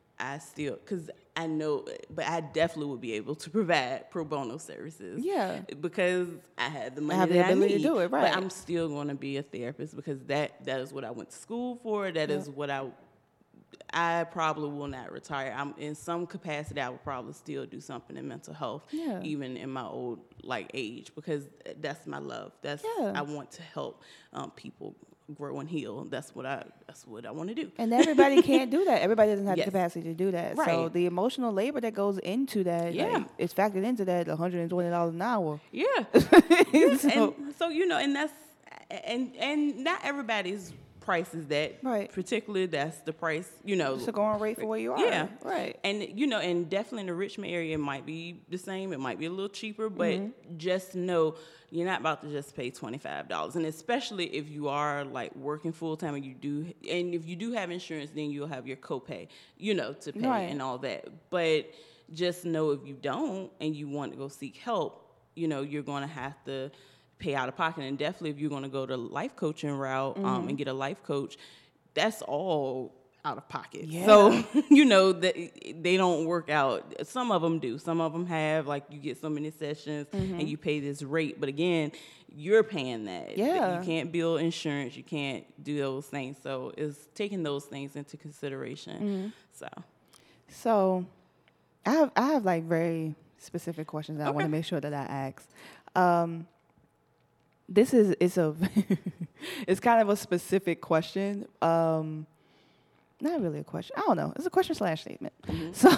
I still, because I know, but I definitely would be able to provide pro bono services. Yeah. Because I have the money have the that I ability to need. do it, right. But I'm still going to be a therapist because that that is what I went to school for. That is what I, I probably will not retire. I'm in some capacity. I will probably still do something in mental health, Yeah. even in my old like age, because that's my love. That's Yeah. I want to help um, people grow and heal. That's what I. That's what I want to do. And everybody can't do that. Everybody doesn't have Yes. the capacity to do that. So Right. the emotional labor that goes into that, Yeah. like, it's factored into that one hundred twenty dollars an hour. Yeah. So- and so you know, and that's and and not everybody's price is that. Right. Particularly, that's the price. You know. It's a going rate for where you are. Yeah. Right. And you know, and definitely in the Richmond area, it might be the same. It might be a little cheaper, but Mm-hmm. just know you're not about to just pay twenty-five dollars. And especially if you are like working full time and you do, and if you do have insurance, then you'll have your copay, you know, to pay Right. and all that. But just know if you don't and you want to go seek help, you know, you're going to have to pay out of pocket. And definitely if you're going to go the life coaching route um, Mm-hmm. and get a life coach, that's all out of pocket. Yeah. So, you know, that they don't work out. Some of them do. Some of them have, like, you get so many sessions Mm-hmm. and you pay this rate. But again, you're paying that. Yeah. You can't bill insurance. You can't do those things. So it's taking those things into consideration. Mm-hmm. So, So I have I have like very specific questions that I want to Okay. make sure that I ask. Um, this is it's a it's kind of a specific question. Um, not really a question. I don't know. It's a question slash statement. So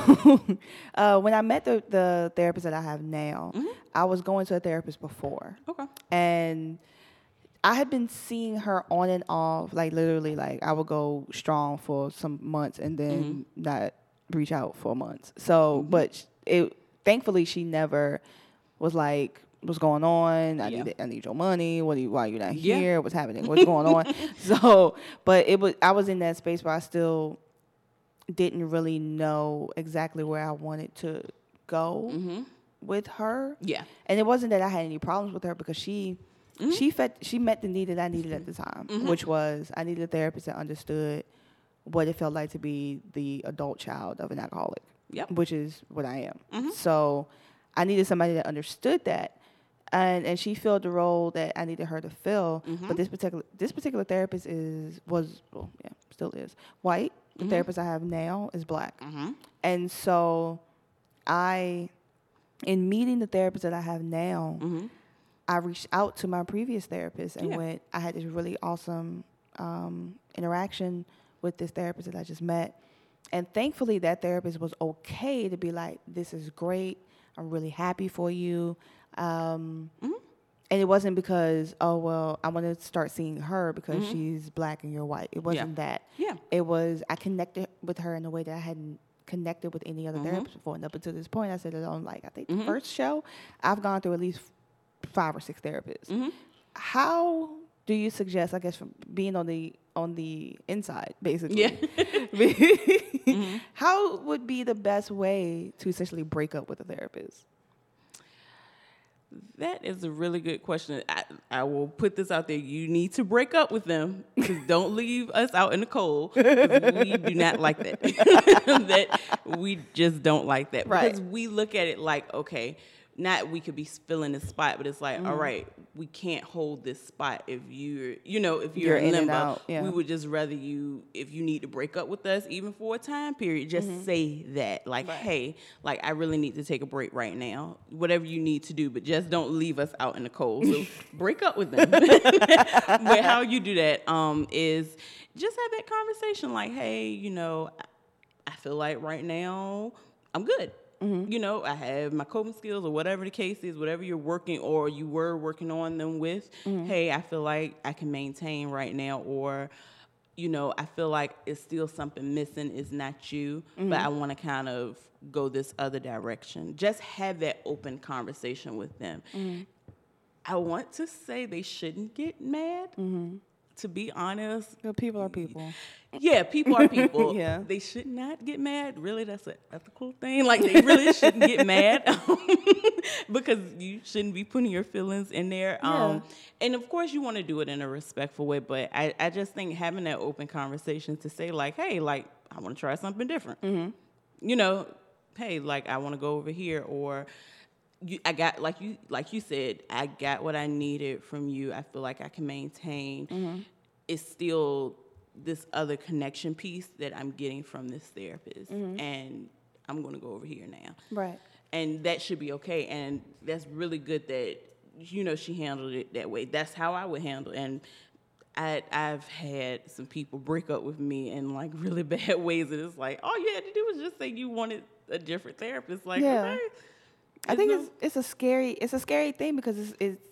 uh, when I met the the therapist that I have now, I was going to a therapist before. okay. And I had been seeing her on and off, like literally, like I would go strong for some months and then not reach out for months. So, but sh- it thankfully she never was like, "What's going on? I Yeah. need I need your money. What are you? Why are you not Yeah. here? What's happening? What's going on?" So, but it was I was in that space where I still didn't really know exactly where I wanted to go with her. Yeah. And it wasn't that I had any problems with her because she Mm-hmm. she fed, she met the need that I needed at the time, which was I needed a therapist that understood what it felt like to be the adult child of an alcoholic, Yep. which is what I am. Mm-hmm. So I needed somebody that understood that. And and she filled the role that I needed her to fill. Mm-hmm. But this particular this particular therapist is was well, yeah, still is white. The Mm-hmm. therapist I have now is black. Mm-hmm. And so I, in meeting the therapist that I have now, Mm-hmm. I reached out to my previous therapist and Yeah. went, I had this really awesome um, interaction with this therapist that I just met. And thankfully, that therapist was okay to be like, this is great. I'm really happy for you. Um, Mm-hmm. And it wasn't because, oh, well, I want to start seeing her because Mhm. she's black and you're white. It wasn't that. Yeah. It was, I connected with her in a way that I hadn't connected with any other Mhm. therapist before. And up until this point, I said it on, like, I think Mhm. the first show, I've gone through at least five or six therapists. Mm-hmm. How do you suggest, I guess, from being on the on the inside, basically? Yeah. mm-hmm. How would be the best way to essentially break up with a therapist? That is a really good question. I, I will put this out there. You need to break up with them. Don't leave us out in the cold. 'Cause we do not like that. That we just don't like that. Right. Because we look at it like, okay, not we could be filling this spot, but it's like, Mm-hmm. all right, we can't hold this spot if you're, you know, if you're, You're in in and limbo. out, yeah. We would just rather you, if you need to break up with us, even for a time period, just Mm-hmm. say that. Like, hey, like I really need to take a break right now. Whatever you need to do, but just don't leave us out in the cold. So break up with them. But how you do that um, is just have that conversation. Like, hey, you know, I feel like right now I'm good. Mm-hmm. You know, I have my coping skills or whatever the case is, whatever you're working or you were working on them with. Mm-hmm. Hey, I feel like I can maintain right now, or, you know, I feel like it's still something missing. It's not you, Mm-hmm. but I want to kind of go this other direction. Just have that open conversation with them. Mm-hmm. I want to say they shouldn't get mad. Mm-hmm. To be honest, Well, people are people. yeah, people are people. Yeah. They should not get mad. Really, that's an ethical thing. Like, they really shouldn't get mad because you shouldn't be putting your feelings in there. Yeah. Um, and, of course, you want to do it in a respectful way. But I, I just think having that open conversation to say, like, hey, like, I want to try something different. Mm-hmm. You know, hey, like, I want to go over here, or you, I got, like you like you said, I got what I needed from you. I feel like I can maintain. Mm-hmm. It's still this other connection piece that I'm getting from this therapist, Mm-hmm. and I'm going to go over here now. Right. And that should be okay, and that's really good that, you know, she handled it that way. That's how I would handle it. And I, I've had some people break up with me in, like, really bad ways, and it's like, all you had to do was just say you wanted a different therapist. Like, Yeah. okay. I think no- it's it's a scary it's a scary thing because it's, it's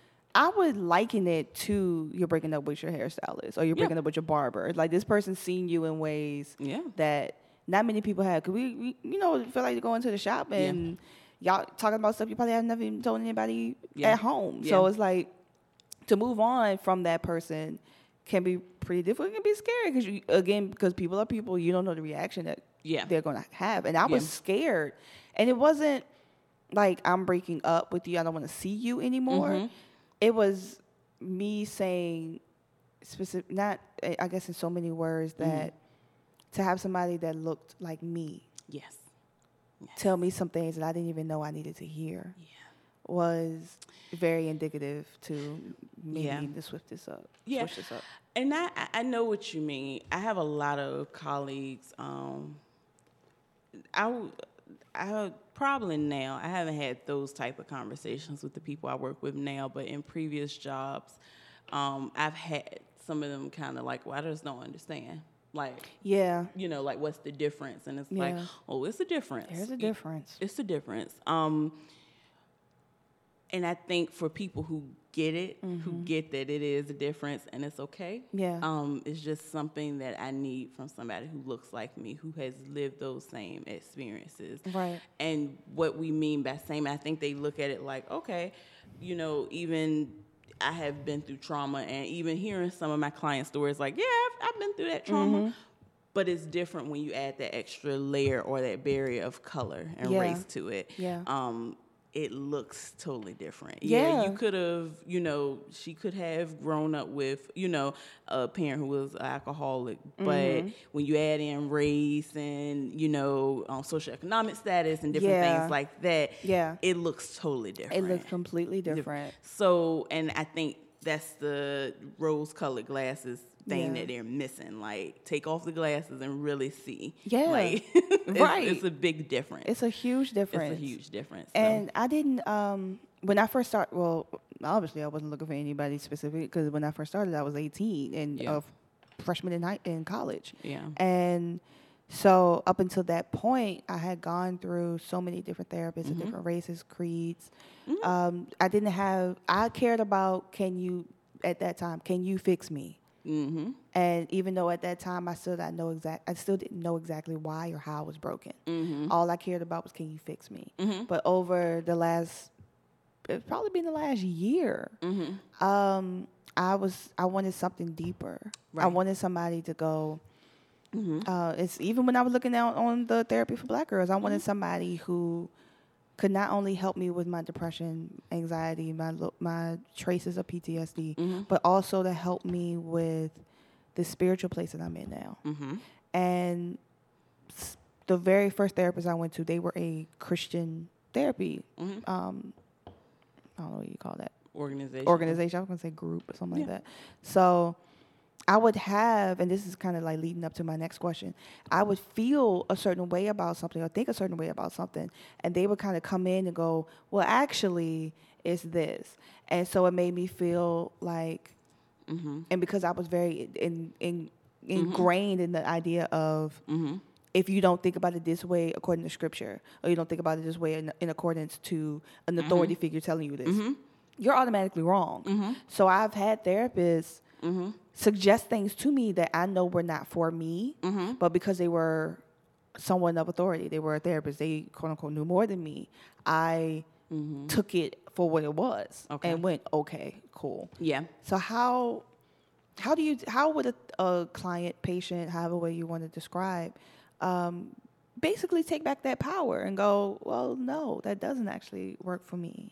I would liken it to you're breaking up with your hairstylist or you're Yeah. breaking up with your barber. Like, this person's seen you in ways Yeah. that not many people have. Cause we, we you know feel like going to the shop and y'all talking about stuff you probably have never even told anybody Yeah. at home. So Yeah. it's like to move on from that person can be pretty difficult. It can be scary because you again because people are people. You don't know the reaction that Yeah. they're gonna have. And I was Yeah. scared, and it wasn't like I'm breaking up with you. I don't want to see you anymore. Mhm. It was me saying specific, not I guess in so many words that to have somebody that looked like me Yes. tell me some things that I didn't even know I needed to hear Yeah. was very indicative to me Yeah. needing to switch this up. Yeah. Switch this up. And I, I know what you mean. I have a lot of colleagues. Um, I, w- I probably now, I haven't had those type of conversations with the people I work with now, but in previous jobs, um, I've had some of them kind of like, well, I just don't understand. Like, Yeah. you know, like, what's the difference? And it's like, Yeah. oh, it's a difference. There's a It- difference. It's a difference. Um, and I think for people who get it, who get that it is a difference and it's okay. Yeah. Um, it's just something that I need from somebody who looks like me, who has lived those same experiences. Right. And what we mean by same, I think they look at it like, okay, you know, even I have been through trauma, and even hearing some of my client stories, like, yeah, I've, I've been through that trauma. But it's different when you add that extra layer or that barrier of color and Yeah. race to it. Yeah. Um, it looks totally different. Yeah. You could have, you know, she could have grown up with, you know, a parent who was an alcoholic, but Mm-hmm. when you add in race and, you know, um, socioeconomic status and different Yeah. things like that, Yeah. it looks totally different. It looks completely different. So, and I think that's the rose-colored glasses thing Yeah. that they're missing. Like, take off the glasses and really see. Yeah. Like, it's, Right. It's a big difference. It's a huge difference. It's a huge difference. So. And I didn't, um, when I first started, well, obviously I wasn't looking for anybody specific because when I first started, I was eighteen and Yeah. a freshman in, high, in college. Yeah. And so up until that point, I had gone through so many different therapists Mm-hmm. of different races, creeds. Um, I didn't have, I cared about, can you, at that time, can you fix me? Mm-hmm. And even though at that time I still didn't know exact, I still didn't know exactly why or how I was broken. Mm-hmm. All I cared about was, can you fix me? Mm-hmm. But over the last, it's probably been the last year, Mm-hmm. um, I was, I wanted something deeper. I Right. wanted somebody to go. Mm-hmm. Uh, it's even when I was looking out on the therapy for Black girls, I wanted somebody who could not only help me with my depression, anxiety, my lo- my traces of P T S D, Mm-hmm. but also to help me with the spiritual place that I'm in now. Mm-hmm. And s- the very first therapist I went to, they were a Christian therapy. Mm-hmm. Um, I don't know what you call that. Organization. Organization. I was going to say group or something Yeah. like that. So I would have, and this is kind of like leading up to my next question, I would feel a certain way about something or think a certain way about something, and they would kind of come in and go, well, actually, it's this. And so it made me feel like, Mm-hmm. and because I was very in, in, ingrained in the idea of, Mm-hmm. if you don't think about it this way according to scripture, or you don't think about it this way in, in accordance to an authority figure telling you this, Mm-hmm. you're automatically wrong. Mm-hmm. So I've had therapists Mm-hmm. suggest things to me that I know were not for me, Mm-hmm. but because they were someone of authority, they were a therapist, they quote unquote knew more than me, I Mm-hmm. took it for what it was Okay. and went, okay, cool. Yeah. So how how do you how would a, a client, patient, however way you want to describe, um, basically take back that power and go, well, no, that doesn't actually work for me.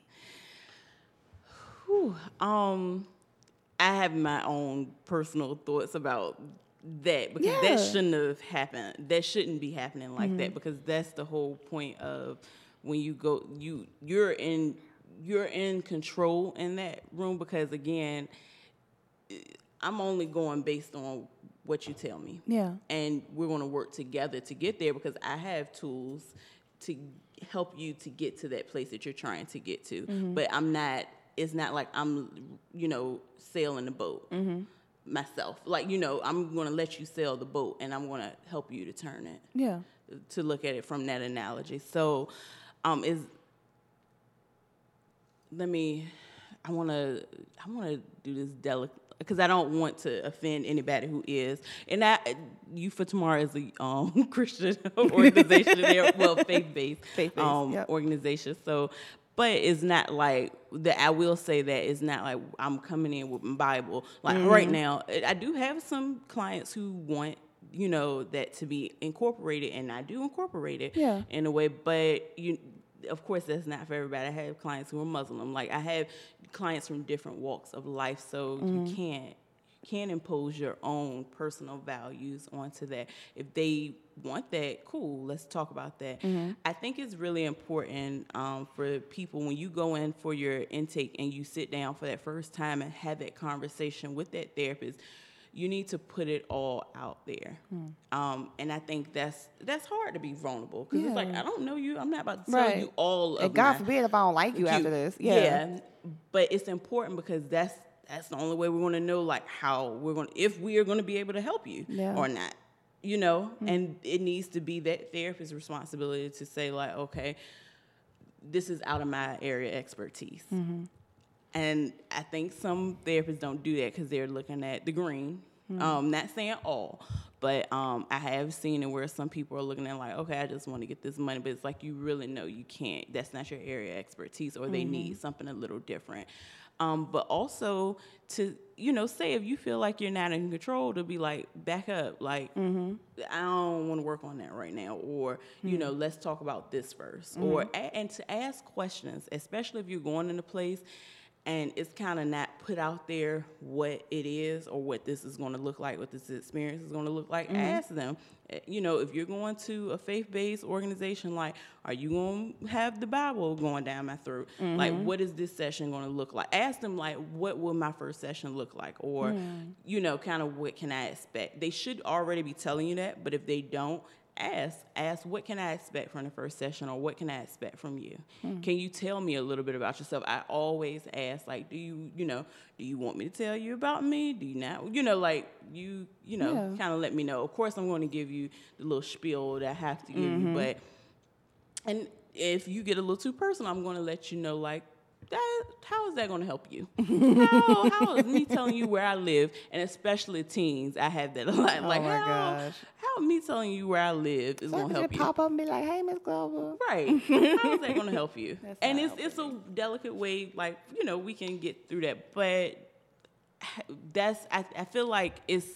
Whew. Um, I have my own personal thoughts about that because Yeah. that shouldn't have happened. That shouldn't be happening like that because that's the whole point of when you go, you you're in you're in control in that room because again, I'm only going based on what you tell me. Yeah. And we're going to work together to get there because I have tools to help you to get to that place that you're trying to get to. Mm-hmm. But I'm not, it's not like I'm, you know, sailing the boat Mm-hmm. myself. Like, you know, I'm going to let you sail the boat and I'm going to help you to turn it, Yeah. to look at it from that analogy. So, um, is, let me, I want to, I want to do this delicate, because I don't want to offend anybody who is. And I, Youth for Tomorrow is a um, Christian organization, they're, well, faith-based, Faith-based, um, yep. organization. So, but it's not like, that. I will say that it's not like I'm coming in with my Bible. Like Mm-hmm. right now, I do have some clients who want, you know, that to be incorporated, and I do incorporate it Yeah. in a way, but you, of course, that's not for everybody. I have clients who are Muslim. Like I have clients from different walks of life, so Mm-hmm. you can't you can't impose your own personal values onto that. If they want that, cool. Let's talk about that. Mm-hmm. I think it's really important um, for people when you go in for your intake and you sit down for that first time and have that conversation with that therapist. You need to put it all out there, Hmm. um, and I think that's that's hard to be vulnerable because it's like Yeah. I don't know you. I'm not about to tell Right. you all of And God my forbid if I don't like you after this. Yeah. yeah, but it's important because that's that's the only way we're going to know like how we're going if we are going to be able to help you Yeah. or not. You know, and it needs to be that therapist's responsibility to say like, okay, this is out of my area of expertise. And I think some therapists don't do that because they're looking at the green. Um, not saying all, but um, I have seen it where some people are looking at like, okay, I just want to get this money, but it's like you really know you can't. That's not your area of expertise, or they need something a little different. Um, but also to, you know, say if you feel like you're not in control, to be like, back up, like, mm-hmm. I don't want to work on that right now, or, mm-hmm. you know, let's talk about this first, mm-hmm. or, and to ask questions, especially if you're going in a place and it's kind of not put out there what it is or what this is going to look like, what this experience is going to look like. Mm-hmm. Ask them. You know, if you're going to a faith-based organization, like, are you going to have the Bible going down my throat? Mm-hmm. Like, what is this session going to look like? Ask them, like, what will my first session look like? Or, mm. you know, kind of what can I expect? They should already be telling you that, but if they don't, ask, ask what can I expect from the first session, or what can I expect from you? Hmm. Can you tell me a little bit about yourself? I always ask, like, do you, you know, do you want me to tell you about me? Do you not? You know, like, you, you know, yeah. kind of let me know. Of course, I'm going to give you the little spiel that I have to give mm-hmm. you, but, and if you get a little too personal, I'm going to let you know, like, that, how is that going to help you? how, how is me telling you where I live, and especially teens, I have that a lot. Like, oh my how, gosh. how me telling you where I live is so going to help you? Pop up and be like, hey, Miss Glover. Right. How is that going to help you? And it's it's a delicate way, like, you know, we can get through that. But that's, I, I feel like it's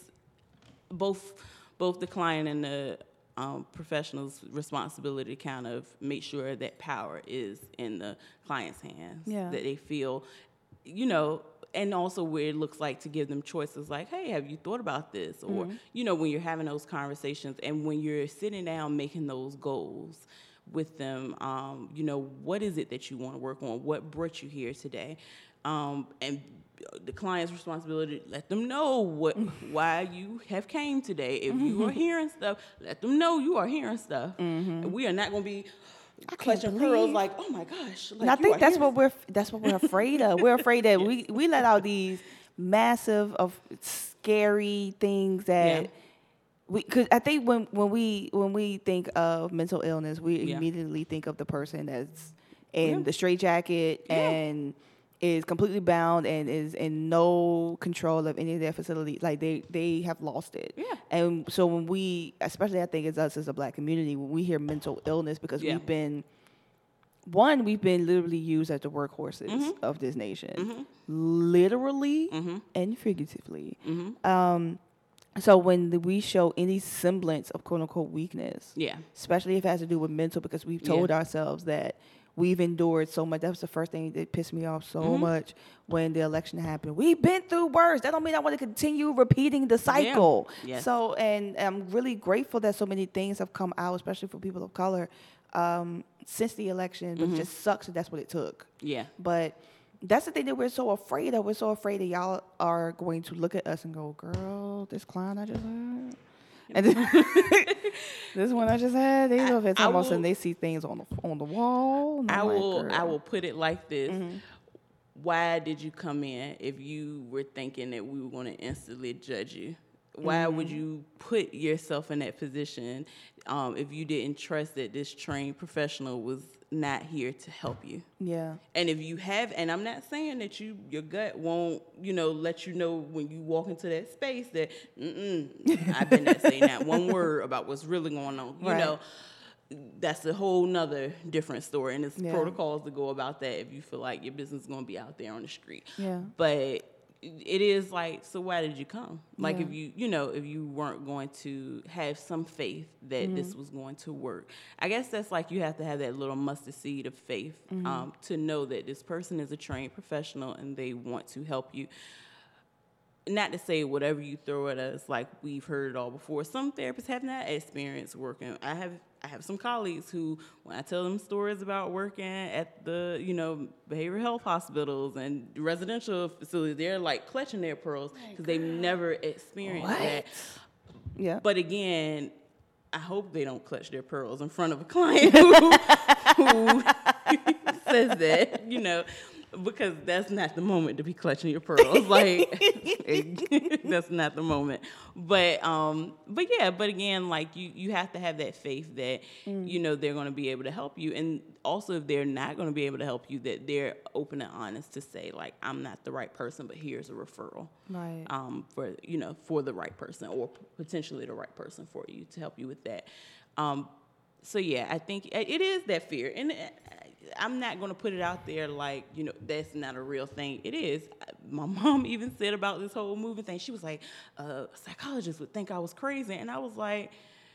both both the client and the Um, professionals' responsibility to kind of make sure that power is in the client's hands, yeah. that they feel, you know, and also where it looks like to give them choices like, hey, have you thought about this? Or, mm-hmm. you know, when you're having those conversations and when you're sitting down making those goals with them, um, you know, what is it that you want to work on? What brought you here today? Um, and the client's responsibility, let them know what why you have came today. If mm-hmm. you are hearing stuff, let them know you are hearing stuff. Mm-hmm. And we are not going to be clutching pearls like, oh my gosh. Like, and I think that's what we're that's what we're afraid of. We're afraid that yeah. we, we let out these massive of scary things that yeah. we, cause I think when, when we when we think of mental illness, we yeah. immediately think of the person that's in yeah. the straitjacket yeah. and is completely bound and is in no control of any of their facilities. Like, they, they have lost it. Yeah. And so when we, especially I think it's us as a Black community, when we hear mental illness, because yeah. we've been, one, we've been literally used as the workhorses mm-hmm. of this nation. Mm-hmm. Literally mm-hmm. and figuratively. Mm-hmm. Um, so when the, we show any semblance of quote-unquote weakness, yeah. especially if it has to do with mental, because we've told yeah. ourselves that we've endured so much. That was the first thing that pissed me off so mm-hmm. much when the election happened. We've been through worse. That don't mean I want to continue repeating the cycle. Yeah. Yes. So, and I'm really grateful that so many things have come out, especially for people of color, um, since the election. But mm-hmm. it just sucks that that's what it took. Yeah. But that's the thing that we're so afraid of. We're so afraid that y'all are going to look at us and go, girl, this clown I just heard. And then this one I just had, they know if it's almost and they see things on the on the wall. I will like, I will put it like this. Mm-hmm. Why did you come in if you were thinking that we were going to instantly judge you? Why mm-hmm. would you put yourself in that position um, if you didn't trust that this trained professional was not here to help you? Yeah. And if you have, and I'm not saying that you your gut won't, you know, let you know when you walk into that space that, mm-mm, I better not say not one word about what's really going on. You right. know, that's a whole nother different story. And there's yeah. protocols to go about that if you feel like your business is going to be out there on the street. Yeah. But it is like, so why did you come? Like yeah. if you, you know, if you weren't going to have some faith that mm-hmm. this was going to work. I guess that's like you have to have that little mustard seed of faith mm-hmm. um, to know that this person is a trained professional and they want to help you. Not to say whatever you throw at us, like we've heard it all before. Some therapists have not experienced working. I have I have some colleagues who, when I tell them stories about working at the, you know, behavioral health hospitals and residential facilities, they're like clutching their pearls because they've never experienced what? that. Yeah. But again, I hope they don't clutch their pearls in front of a client who, who says that, you know. Because that's not the moment to be clutching your pearls. Like, that's not the moment. But, um, but yeah, but again, like, you, you have to have that faith that, mm. you know, they're going to be able to help you. And also, if they're not going to be able to help you, that they're open and honest to say, like, I'm not the right person, but here's a referral. Right. Um, for, you know, for the right person or potentially the right person for you to help you with that. Um, so, yeah, I think it is that fear. And I'm not going to put it out there like, you know, that's not a real thing. It is. My mom even said about this whole moving thing. She was like, uh, a psychologist would think I was crazy. And I was like,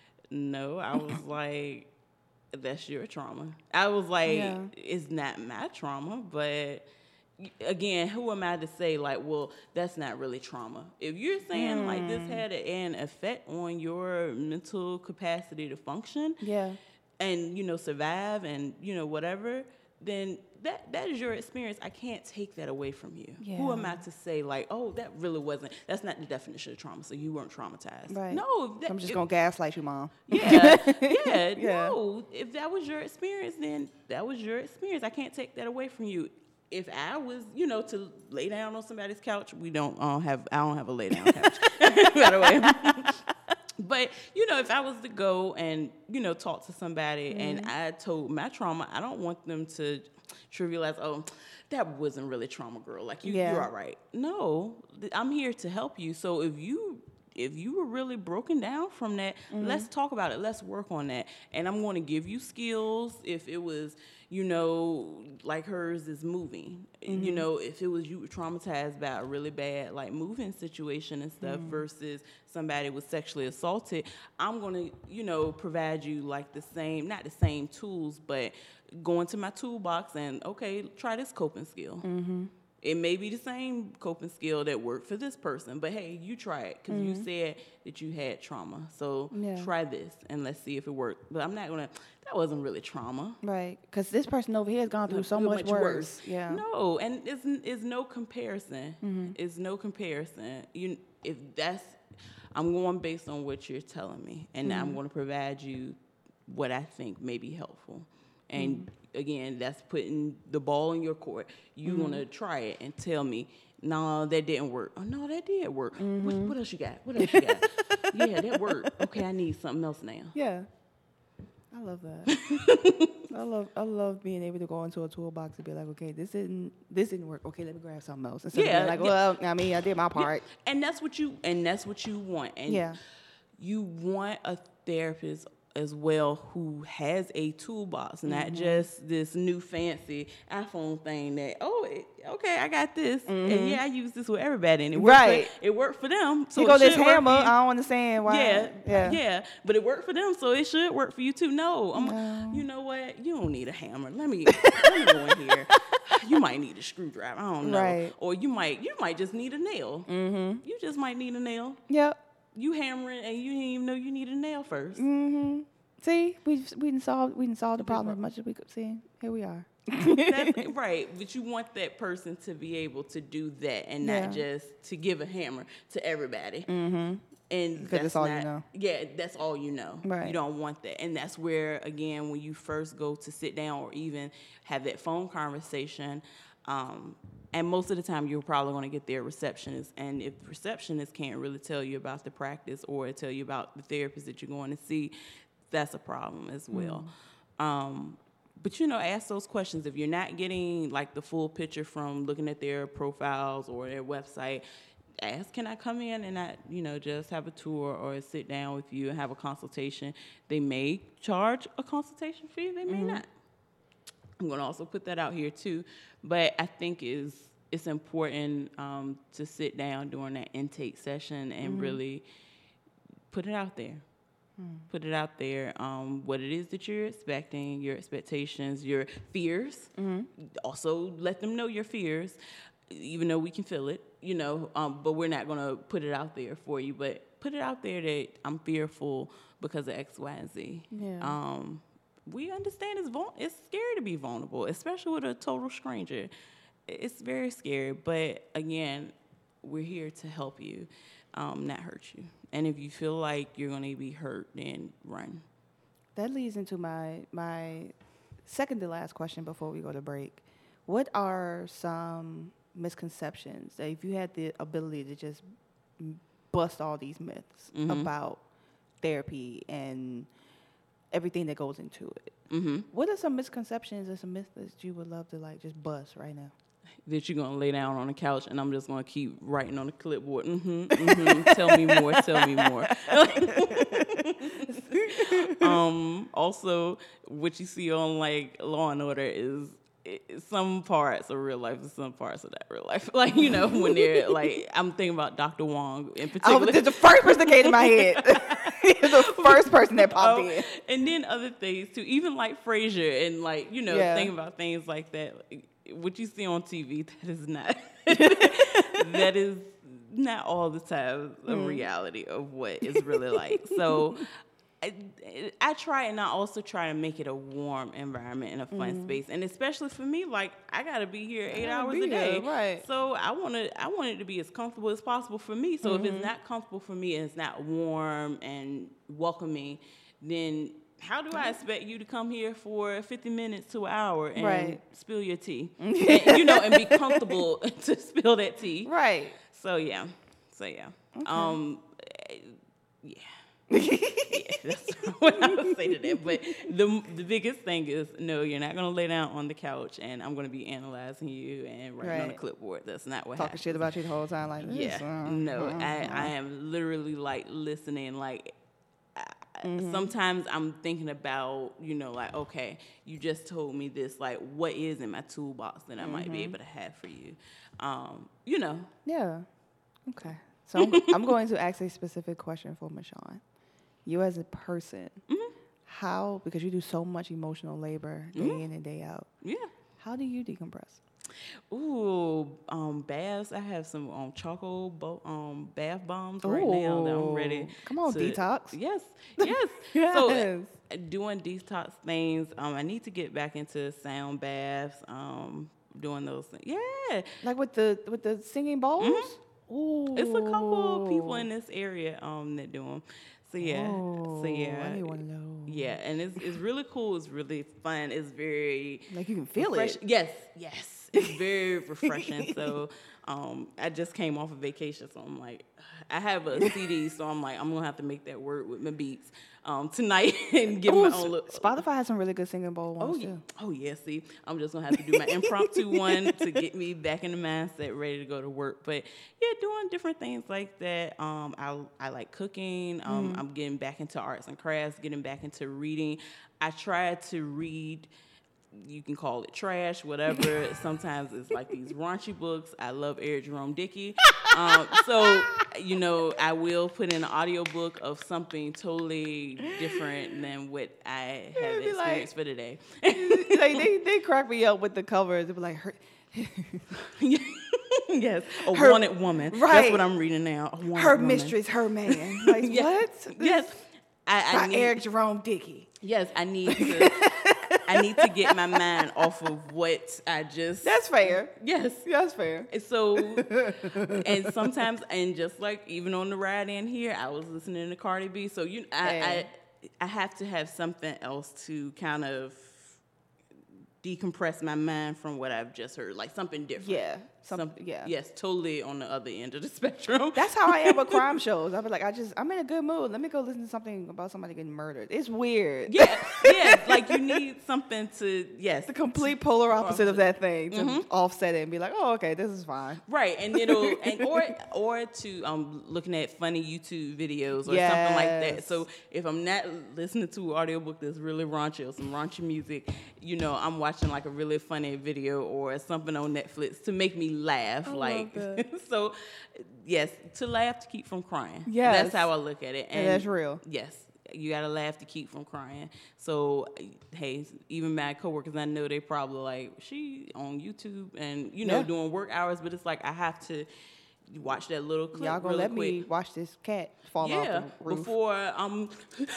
no, I was like, that's your trauma. I was like, yeah. It's not my trauma, but again, who am I to say, like, well, that's not really trauma? If you're saying, mm. like, this had an effect on your mental capacity to function, yeah, and, you know, survive and, you know, whatever, then that that is your experience. I can't take that away from you. Yeah. Who am I to say, like, oh, that really wasn't, that's not the definition of trauma, so you weren't traumatized. Right. No. That, I'm just going to gaslight you, Mom. Yeah, yeah, yeah. No. If that was your experience, then that was your experience. I can't take that away from you. If I was, you know, to lay down on somebody's couch, we don't uh, have, I don't have a lay down couch, by the way. But, you know, if I was to go and, you know, talk to somebody mm-hmm. and I told my trauma, I don't want them to trivialize, oh, that wasn't really trauma, girl. Like, you, yeah. you're all right. No, I'm here to help you. So if you if you were really broken down from that, mm-hmm. let's talk about it. Let's work on that. And I'm going to give you skills. If it was, you know, like hers is moving, mm-hmm. you know, if it was you were traumatized by a really bad, like, moving situation and stuff mm-hmm. versus somebody was sexually assaulted, I'm going to, you know, provide you, like, the same, not the same tools, but go into my toolbox and, okay, try this coping skill. Mm-hmm. It may be the same coping skill that worked for this person, but hey, you try it because mm-hmm. you said that you had trauma. So yeah. try this and let's see if it worked. But I'm not gonna. That wasn't really trauma, right? Because this person over here has gone through so much, much worse. worse. Yeah. No, and it's it's no comparison. Mm-hmm. It's no comparison. You if that's I'm going based on what you're telling me, and mm-hmm. I'm going to provide you what I think may be helpful. And mm-hmm. again, that's putting the ball in your court. You're mm-hmm. going to try it and tell me, no, that didn't work. Oh, no, that did work. Mm-hmm. What, what else you got? What else you got? Yeah, that worked. Okay, I need something else now. Yeah. I love that. I love I love being able to go into a toolbox and be like, okay, this didn't this didn't work. Okay, let me grab something else. Instead yeah, of being like, well, I mean, I did my part. Yeah. And that's what you and that's what you want. And yeah. you want a therapist as well who has a toolbox, not mm-hmm. just this new fancy iPhone thing that, oh, it, okay, I got this. Mm-hmm. And yeah, I use this with everybody. And it worked right. for, it worked for them. So you go this hammer, I don't understand why. Yeah, yeah, yeah. But it worked for them, so it should work for you too. No, I'm, no. You know what? You don't need a hammer. Let me, let me go in here. You might need a screwdriver. I don't know. Right. Or you might, you might just need a nail. Mm-hmm. You just might need a nail. Yep. You hammering and you didn't even know you needed a nail first. Mm-hmm. See, we we didn't solve we didn't solve the problem as much as we could see. Here we are. That's right, but you want that person to be able to do that and yeah. not just to give a hammer to everybody. Mm-hmm. And because that's that's all not, you know. Yeah, that's all you know. Right. You don't want that, and that's where again, when you first go to sit down or even have that phone conversation. Um, And most of the time, you're probably going to get their receptionist. And if the receptionist can't really tell you about the practice or tell you about the therapist that you're going to see, that's a problem as well. Mm. Um, but, you know, ask those questions. If you're not getting, like, the full picture from looking at their profiles or their website, ask, can I come in and I, you know, just have a tour or sit down with you and have a consultation? They may charge a consultation fee. They may mm-hmm. not. I'm going to also put that out here, too. But I think is it's important um, to sit down during that intake session and mm-hmm. really put it out there. Mm. Put it out there, um, what it is that you're expecting, your expectations, your fears. Mm-hmm. Also, let them know your fears, even though we can feel it, you know, um, but we're not going to put it out there for you. But put it out there that I'm fearful because of X, Y, and Z. Yeah. Um, we understand it's vul- it's scary to be vulnerable, especially with a total stranger. It's very scary, but again, we're here to help you, um, not hurt you. And if you feel like you're going to be hurt, then run. That leads into my my second to last question before we go to break. What are some misconceptions that if you had the ability to just bust all these myths mm-hmm. about therapy and everything that goes into it. Mm-hmm. What are some misconceptions and some myths that you would love to like just bust right now? that you're gonna lay down on the couch and I'm just gonna keep writing on the clipboard. Mm-hmm, mm-hmm. Tell me more. Tell me more. um, also, what you see on like Law and Order is it, some parts of real life and some parts of that real life. Like, you know, when they're like, I'm thinking about Doctor Wong in particular. Oh, the first person that came to my head. The first person that popped oh, in. And then other things too, even like Frasier and like, you know, yeah. thinking about things like that. Like, what you see on T V, that is not, that is not all the time a mm. reality of what it's really like. So I, I try, and I also try to make it a warm environment and a fun mm-hmm. space, and especially for me, like I gotta be here eight hours a day, here, right? So I want to, I want it to be as comfortable as possible for me. So mm-hmm. if it's not comfortable for me and it's not warm and welcoming, then how do I expect you to come here for fifty minutes to an hour and right. spill your tea, and, you know, and be comfortable to spill that tea, right? So yeah, so yeah, okay. um, yeah. yeah, that's what I would say to that. But the the biggest thing is, no, you're not going to lay down on the couch and I'm going to be analyzing you and writing right. on the clipboard. That's not what Talking happens. shit about you the whole time like this. Yeah, uh, no, uh, I, uh. I am literally like listening. Like I, mm-hmm. sometimes I'm thinking about, you know, like, okay, you just told me this. Like, what is in my toolbox that I mm-hmm. might be able to have for you? Um, you know. Yeah. Okay. So I'm, I'm going to ask a specific question for Michonne. You as a person, mm-hmm. how, because you do so much emotional labor day mm-hmm. in and day out. Yeah. How do you decompress? Ooh, um, baths. I have some um, charcoal bo- um, bath bombs Ooh. right now that I'm ready. Come on, to, detox. Yes, yes. yes. So uh, doing detox things. Um, I need to get back into sound baths. Um, doing those things. Yeah. Like with the with the singing bowls. Mm-hmm. Ooh. It's a couple of people in this area um that do them. So yeah, oh, so yeah, I need one of those. Yeah, and it's it's really cool. It's really fun. It's very like you can feel refresh- it. Yes, yes, it's very refreshing. So um, I just came off of vacation, so I'm like, I have a C D, so I'm like, I'm gonna have to make that work with my beats um, tonight and give Ooh, my own look. Spotify has some really good singing bowl ones oh, yeah. too. Oh yeah, see, I'm just gonna have to do my impromptu one to get me back in the mindset, ready to go to work. But yeah, doing different things like that. Um, I I like cooking. Um, mm-hmm. I'm getting back into arts and crafts, getting back into reading. I try to read. You can call it trash, whatever. Sometimes it's like these raunchy books. I love Eric Jerome Dickey. Um, so, you know, I will put in an audiobook of something totally different than what I have experienced like, for today. like they, they crack me up with the covers. They be like, her. Yes, a her, wanted woman. Right. That's what I'm reading now. A wanted her woman. mistress, her man. Like, yes. what? Yes. I, I need, Eric Jerome Dickey. Yes, I need to. I need to get my mind off of what I just. That's fair. Yes, that's fair. So, and sometimes, and just like even on the ride in here, I was listening to Cardi B. So you, I, I, I have to have something else to kind of decompress my mind from what I've just heard, like something different. Yeah. Some, some, yeah. Yes, totally on the other end of the spectrum. That's how I am with crime shows. I'll be like, I just, I'm in a good mood. Let me go listen to something about somebody getting murdered. It's weird. Yeah, yeah. Like you need something to, yes. The complete polar opposite of that thing to mm-hmm. offset it and be like, oh, okay, this is fine. Right, and it'll, and or or to um looking at funny YouTube videos or yes. something like that. So if I'm not listening to an audiobook that's really raunchy or some raunchy music, you know, I'm watching like a really funny video or something on Netflix to make me laugh. I like so yes, to laugh to keep from crying. Yeah, that's how I look at it. And, and that's real. Yes, you gotta laugh to keep from crying. So hey, even my coworkers, I know they probably like, she on YouTube and you know yeah. doing work hours, but it's like I have to watch that little clip. Y'all gonna really let quick. me watch this cat fall yeah, off the roof before um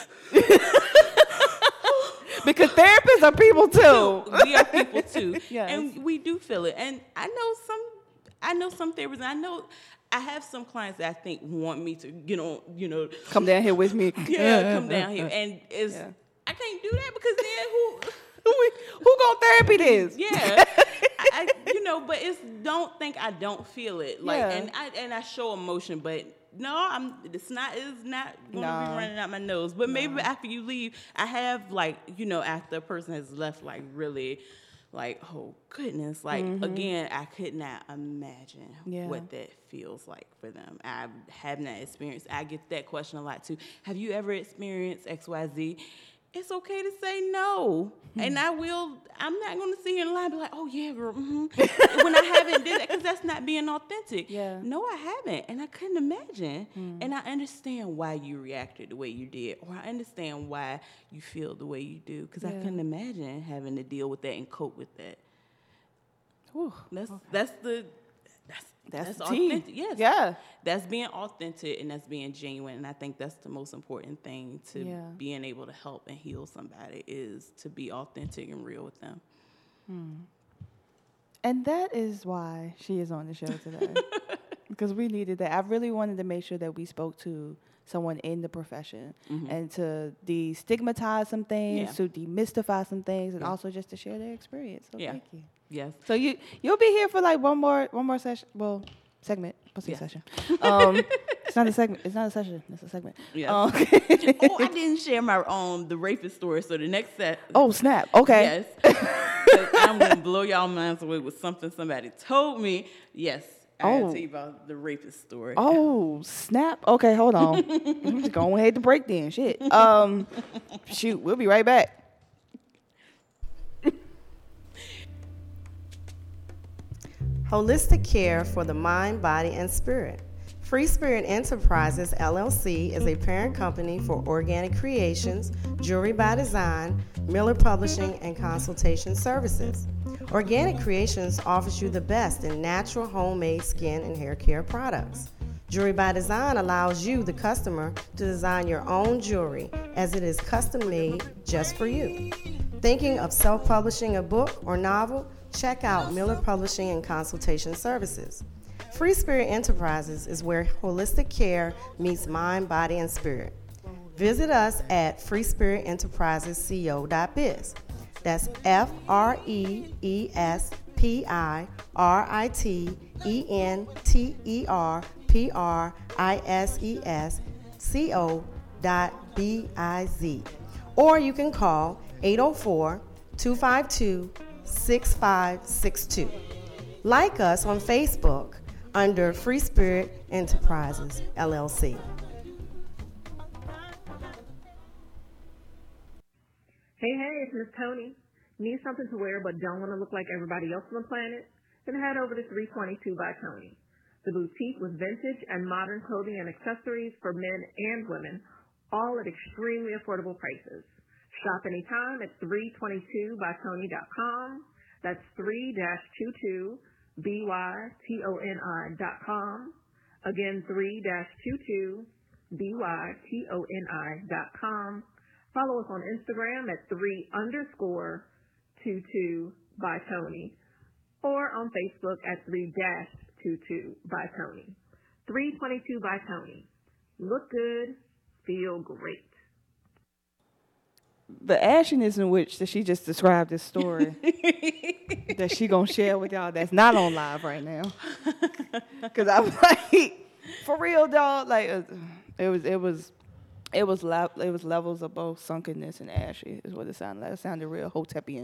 because therapists are people too. We are people too. Yes. And we do feel it. And I know some I know some therapists, I know I have some clients that I think want me to, you know, you know come down here with me. Yeah, come down here. And it's yeah. I can't do that because then who who, who gonna therapy this? Yeah. I, I, you know, but it's don't think I don't feel it. Like yeah. and I and I show emotion, but no, I'm. It's not. It's not going to no. be running out my nose. But maybe no. after you leave, I have like you know after a person has left, like really like, oh goodness, like Mm-hmm. again, I could not imagine Yeah. what that feels like for them. I have not experienced. I get that question a lot too. Have you ever experienced X Y Z? It's okay to say no, Hmm. and I will. I'm not going to sit here and lie and be like, oh yeah, girl, mm-hmm. when I haven't did that, because that's not being authentic. Yeah. No, I haven't, and I couldn't imagine. Hmm. And I understand why you reacted the way you did, or I understand why you feel the way you do, because I Yeah. couldn't imagine having to deal with that and cope with that. Whew. That's that's the that's That's that's, the tea. authentic. Yes. Yeah. That's being authentic and that's being genuine. And I think that's the most important thing to Yeah. being able to help and heal somebody is to be authentic and real with them. And that is why she is on the show today. Because we needed that. I really wanted to make sure that we spoke to someone in the profession and to destigmatize some things, Yeah. to demystify some things, and Yeah. also just to share their experience. So Yeah. thank you. Yes. So you you'll be here for like one more one more session. Well, segment. Pussy Yeah. session. Um, it's not a segment. It's not a session. It's a segment. Yes. Um, okay. Oh, I didn't share my um the rapist story. So the next set. Oh snap. Okay. Yes. 'Cause I'm gonna blow y'all minds away with something somebody told me. Yes. I Oh. gotta tell you about the rapist story. Oh snap. Okay, hold on. I'm just going ahead to break then. Shit. Um, shoot. We'll be right back. Holistic care for the mind, body, and spirit. Free Spirit Enterprises, L L C, is a parent company for Organic Creations, Jewelry by Design, Miller Publishing, and Consultation Services. Organic Creations offers you the best in natural, homemade skin and hair care products. Jewelry by Design allows you, the customer, to design your own jewelry as it is custom made just for you. Thinking of self-publishing a book or novel? Check out Miller Publishing and Consultation Services. Free Spirit Enterprises is where holistic care meets mind, body, and spirit. Visit us at free spirit enterprises co dot biz. That's F R E E S P I R I T E N T E R P R I S E S C O dot B I Z. Or you can call eight oh four, two five two, six five six two. Like us on Facebook under Free Spirit Enterprises, L L C. Hey, hey, it's Miss Tony. Need something to wear but don't want to look like everybody else on the planet? Then head over to three twenty-two by Tony, the boutique with vintage and modern clothing and accessories for men and women, all at extremely affordable prices. Shop anytime at three twenty-two by tony dot com. That's three twenty-two B Y T O N I dot com. Again, three twenty-two B Y T O N I dot com. Follow us on Instagram at three underscore two two by Tony, or on Facebook at three dash two two by Tony. three twenty-two by Tony. Look good, feel great. The ashiness in which that she just described this story that she gonna share with y'all that's not on live right now. Cause I was like, for real, dog. Like uh, it was, it was, it was, le- it was levels of both sunkenness and ashy is what it sounded like. It sounded real Hotepian.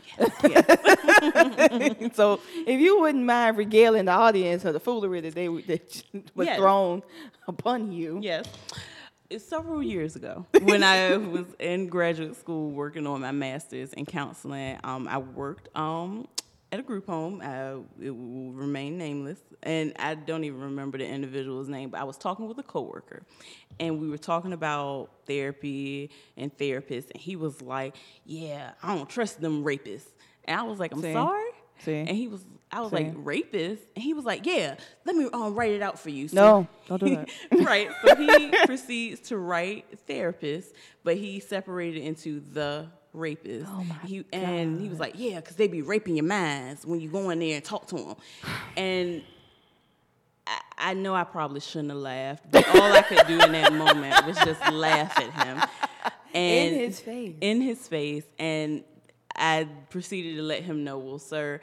So if you wouldn't mind regaling the audience of the foolery that they that was Yes. thrown upon you. Yes. It's several years ago when I was in graduate school working on my master's in counseling. Um, I worked um, at a group home. I, it will remain nameless. And I don't even remember the individual's name, but I was talking with a coworker. And we were talking about therapy and therapists. And he was like, yeah, I don't trust them rapists. And I was like, I'm See? sorry? See? And he was, I was See? like, rapist? And he was like, yeah, let me um, write it out for you. So No, don't do that. right. So he proceeds to write therapist, but he separated into the rapist. Oh, my he, And he was like, yeah, because they be raping your minds when you go in there and talk to them. And I, I know I probably shouldn't have laughed, but all I could do in that moment was just laugh at him. And In his face. In his face. And I proceeded to let him know, well, sir,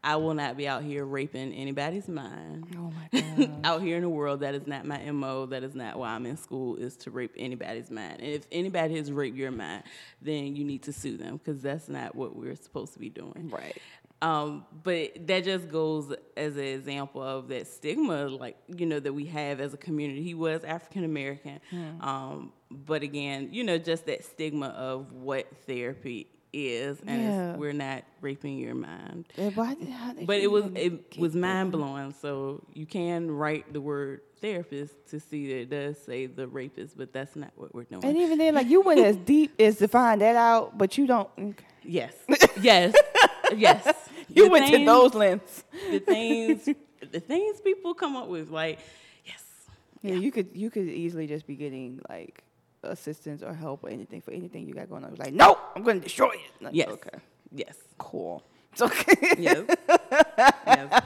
I will not be out here raping anybody's mind. Oh my God. Out here in the world, that is not my M O. That is not why I'm in school, is to rape anybody's mind. And if anybody has raped your mind, then you need to sue them, because that's not what we're supposed to be doing. Right. Um, but that just goes as an example of that stigma, like, you know, that we have as a community. He was African American. Hmm. Um, but again, you know, just that stigma of what therapy is, and Yeah. it's, we're not raping your mind. Yeah, why did- how did But you it was even it get was that? mind blowing. So you can write the word therapist to see that it does say the rapist, but that's not what we're doing. And even then, like, you went as deep as to find that out, but you don't. Okay. Yes, yes, yes. You The went to things- those lengths. The things, the things people come up with, like, yes, Yeah, you could you could easily just be getting like assistance or help or anything for anything you got going on. It's like, no, I'm going to destroy it. Like, yes, okay, yes, cool. It's okay. yes, yes.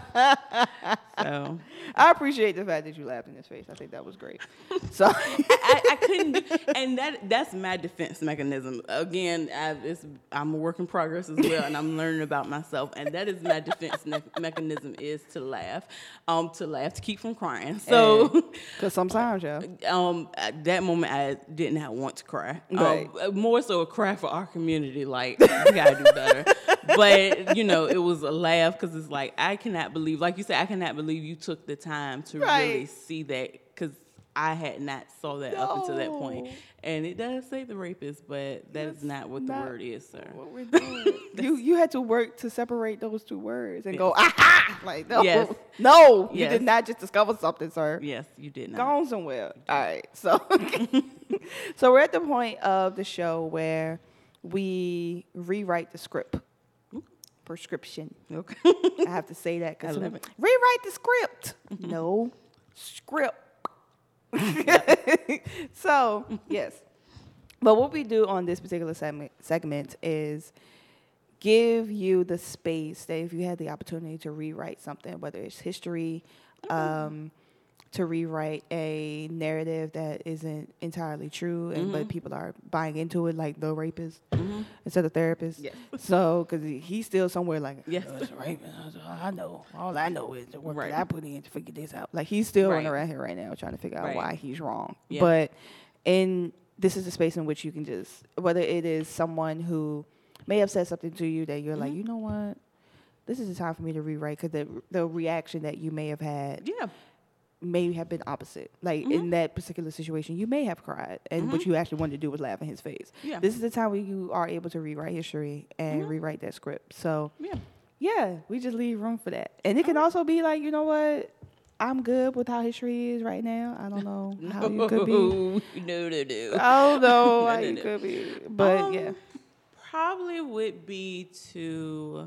So I appreciate the fact that you laughed in his face. I think that was great. So I, I couldn't, do, and that that's my defense mechanism. Again, I, it's, I'm a work in progress as well, and I'm learning about myself. And that is my defense me- mechanism is to laugh, um, to laugh to keep from crying. So, because sometimes, yeah, um, at that moment I did not want to cry. Right. Um, more so a cry for our community. Like, we gotta do better. But you know, it was a laugh because it's like, I cannot believe, like you said, I cannot believe you took the time to Right. really see that, because I had not saw that up until that point. No. And it does say the rapist, but that is not what the not word is, sir. what we're doing. you you had to work to separate those two words and go, aha! Like, no, Yes. no, you Yes. did not just discover something, sir. Yes, you did not. Go on somewhere. All right. So, so we're at the point of the show where we rewrite the script. Prescription. Okay. I have to say that because I love it. rewrite the script. No script. So yes, but what we do on this particular segment segment is give you the space that if you had the opportunity to rewrite something, whether it's history, um, to rewrite a narrative that isn't entirely true, and Mm-hmm. but people are buying into it, like the rapist instead of therapist. Yes. So, because he's still somewhere like, Yes. "Oh, it's a rapist. I know. All I know is the work Right. that I put in to figure this out. Like, he's still running Right. around here right now trying to figure out Right. why he's wrong. Yeah. But in this is the space in which you can just, whether it is someone who may have said something to you that you're like, you know what, this is the time for me to rewrite, because the the reaction that you may have had Yeah. may have been opposite. Like in that particular situation, you may have cried, and what you actually wanted to do was laugh in his face. Yeah. This is the time where you are able to rewrite history and rewrite that script. So Yeah. yeah, we just leave room for that. And it can also be like, you know what, I'm good with how history is right now. I don't know how you could be. No, no, no. I don't know how No, no, you no. could be. But Um, yeah. Probably would be to,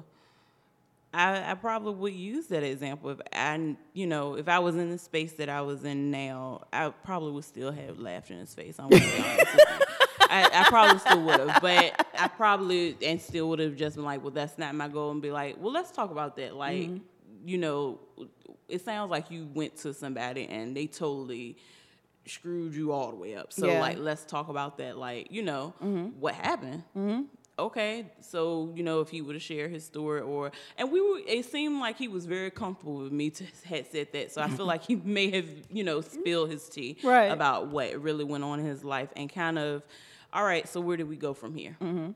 I, I probably would use that example if I, you know, if I was in the space that I was in now, I probably would still have laughed in his face. I'm gonna be honest with you. I, I probably still would have, but I probably and still would have just been like, well, that's not my goal, and be like, well, let's talk about that. Like, you know, it sounds like you went to somebody and they totally screwed you all the way up. So Yeah. like, let's talk about that. Like, you know, what happened? Okay, so you know, if he would have shared his story, or and we were, it seemed like he was very comfortable with me to had said that. So I feel like he may have, you know, spilled his tea Right. about what really went on in his life, and kind of, all right, so where do we go from here? Mm-hmm.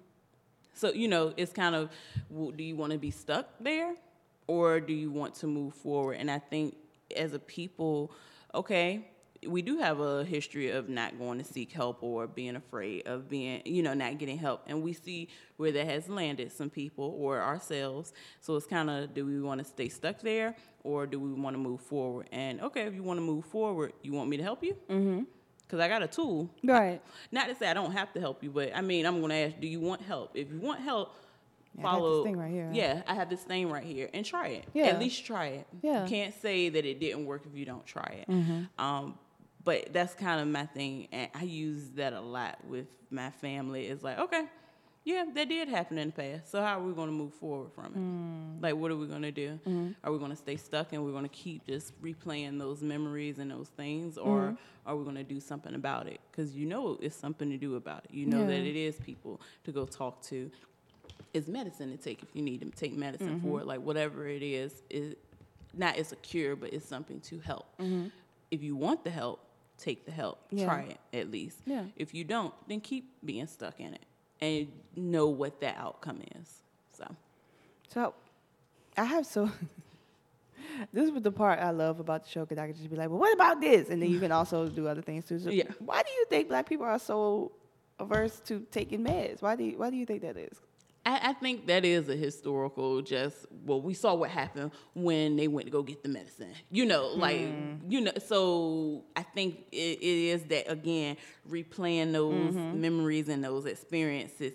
So you know, it's kind of, well, do you want to be stuck there, or do you want to move forward? And I think as a people, okay, we do have a history of not going to seek help or being afraid of being, you know, not getting help. And we see where that has landed some people or ourselves. So it's kind of, do we want to stay stuck there, or do we want to move forward? And okay, if you want to move forward, you want me to help you? Mm-hmm. Because I got a tool. Right. Not to say I don't have to help you, but I mean, I'm going to ask, do you want help? If you want help, Yeah, I got this follow. thing right here. Yeah, I have this thing right here, and try it. Yeah. At least try it. Yeah. You can't say that it didn't work if you don't try it. Mm-hmm. Um, but that's kind of my thing, and I use that a lot with my family. It's like, okay, yeah, that did happen in the past. So how are we going to move forward from it? Mm. Like, what are we going to do? Mm-hmm. Are we going to stay stuck and we're going to keep just replaying those memories and those things, or Mm-hmm. are we going to do something about it? Because you know it's something to do about it. You know Yeah. that it is people to go talk to. is medicine to take if you need to take medicine Mm-hmm. for it. Like whatever it is, is not it's a cure, but it's something to help. Mm-hmm. If you want the help, take the help. Yeah. Try it at least. Yeah. If you don't, then keep being stuck in it and know what that outcome is. So, So, I have so. This is the part I love about the show, because I can just be like, well, what about this? And then you can also do other things too. So Yeah. Why do you think black people are so averse to taking meds? Why do you, why do you think that is? I, I think that is a historical just, well, we saw what happened when they went to go get the medicine. You know, like, you know, so I think it, it is that, again, replaying those memories and those experiences.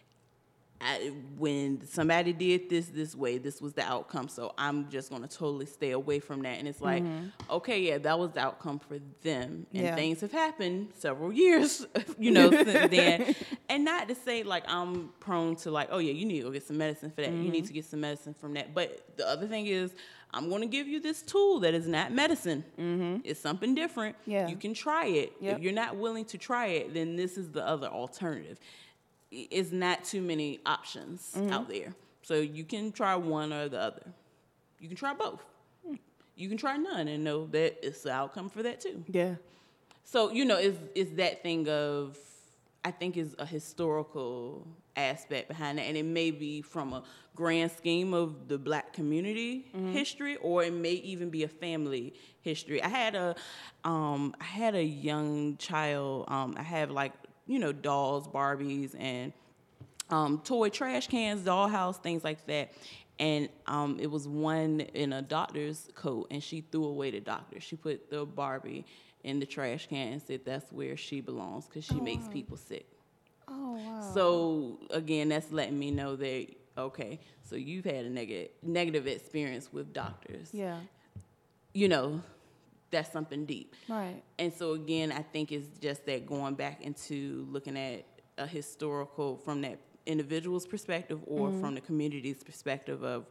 I, when somebody did this this way, this was the outcome. So I'm just going to totally stay away from that. And it's like, okay, yeah, that was the outcome for them. And Yeah. things have happened several years, you know, since then. And not to say like I'm prone to like, oh yeah, you need to go get some medicine for that. You need to get some medicine from that. But the other thing is, I'm going to give you this tool that is not medicine. Mm-hmm. It's something different. Yeah. You can try it. Yep. If you're not willing to try it, then this is the other alternative. It's not too many options Mm-hmm. out there. So you can try one or the other. You can try both. You can try none and know that it's the outcome for that too. Yeah. So, you know, it's, it's that thing of, I think is a historical aspect behind that. And it may be from a grand scheme of the black community history, or it may even be a family history. I had a, um, I had a young child, um, I have like, you know, dolls, Barbies, and um, toy trash cans, dollhouse, things like that. And um, it was one in a doctor's coat, and she threw away the doctor. She put the Barbie in the trash can and said that's where she belongs because she makes people sick. Oh, wow. So, again, that's letting me know that, okay, so you've had a neg- negative experience with doctors. Yeah. You know, that's something deep. Right. And so, again, I think it's just that going back into looking at a historical, from that individual's perspective or Mm-hmm. from the community's perspective of,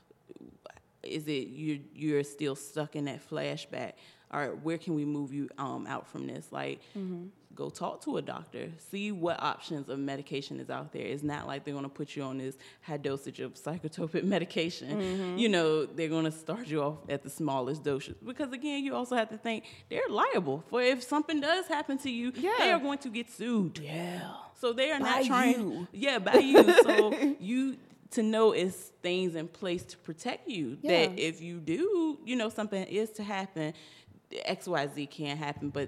is it you, you're still stuck in that flashback? All right, where can we move you um, out from this? Like, Mm-hmm. go talk to a doctor. See what options of medication is out there. It's not like they're going to put you on this high dosage of psychotropic medication. Mm-hmm. You know, they're going to start you off at the smallest dosage. Because, again, you also have to think they're liable for if something does happen to you, Yeah. they are going to get sued. Yeah. So they are By not trying. you. Yeah, by you. So you to know it's things in place to protect you. Yeah. That if you do, you know, something is to happen, X Y Z can't happen. But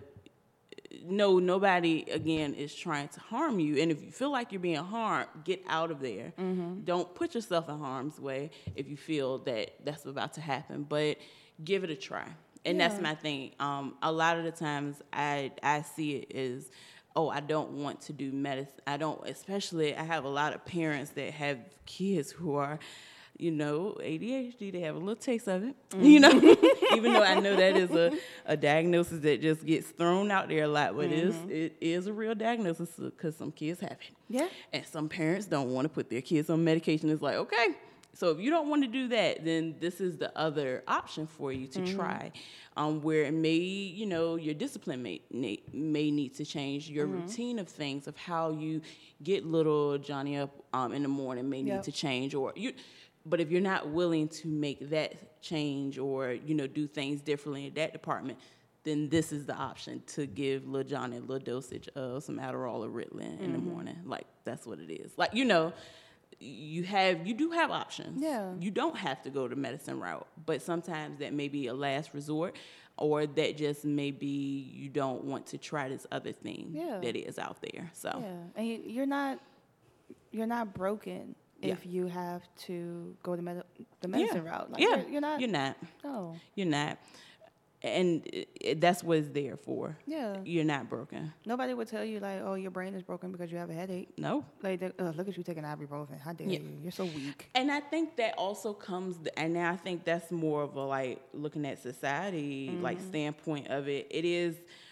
no, nobody, again, is trying to harm you. And if you feel like you're being harmed, get out of there. Mm-hmm. Don't put yourself in harm's way if you feel that that's about to happen. But give it a try. And Yeah. that's my thing. Um, a lot of the times I I see it as, oh, I don't want to do medicine. I don't, especially, I have a lot of parents that have kids who are, you know, A D H D. They have a little taste of it, you know, even though I know that is a, a diagnosis that just gets thrown out there a lot, but it, is, it is a real diagnosis because some kids have it. Yeah. And some parents don't want to put their kids on medication. It's like, okay, so if you don't want to do that, then this is the other option for you to try, um, where it may, you know, your discipline may may, may need to change. Your routine of things, of how you get little Johnny up um, in the morning may need Yep. to change. Or you, but if you're not willing to make that change or, you know, do things differently in that department, then this is the option to give little Johnny a little dosage of some Adderall or Ritalin in the morning. Like, that's what it is. Like, you know, you have you do have options. Yeah. You don't have to go the medicine route, but sometimes that may be a last resort, or that just may be you don't want to try this other thing Yeah. that is out there. So Yeah, and you- you're not you're not broken Yeah. if you have to go the med- the medicine yeah. route. Like, yeah, you're, you're not. You're not. No. You're not. And it, it, that's what it's there for. Yeah. You're not broken. Nobody would tell you like, oh, your brain is broken because you have a headache. No. Like, they- uh, look at you taking ibuprofen. How dare Yeah. you? You're so weak. And I think that also comes, and now I think that's more of a like looking at society, like standpoint of it. It is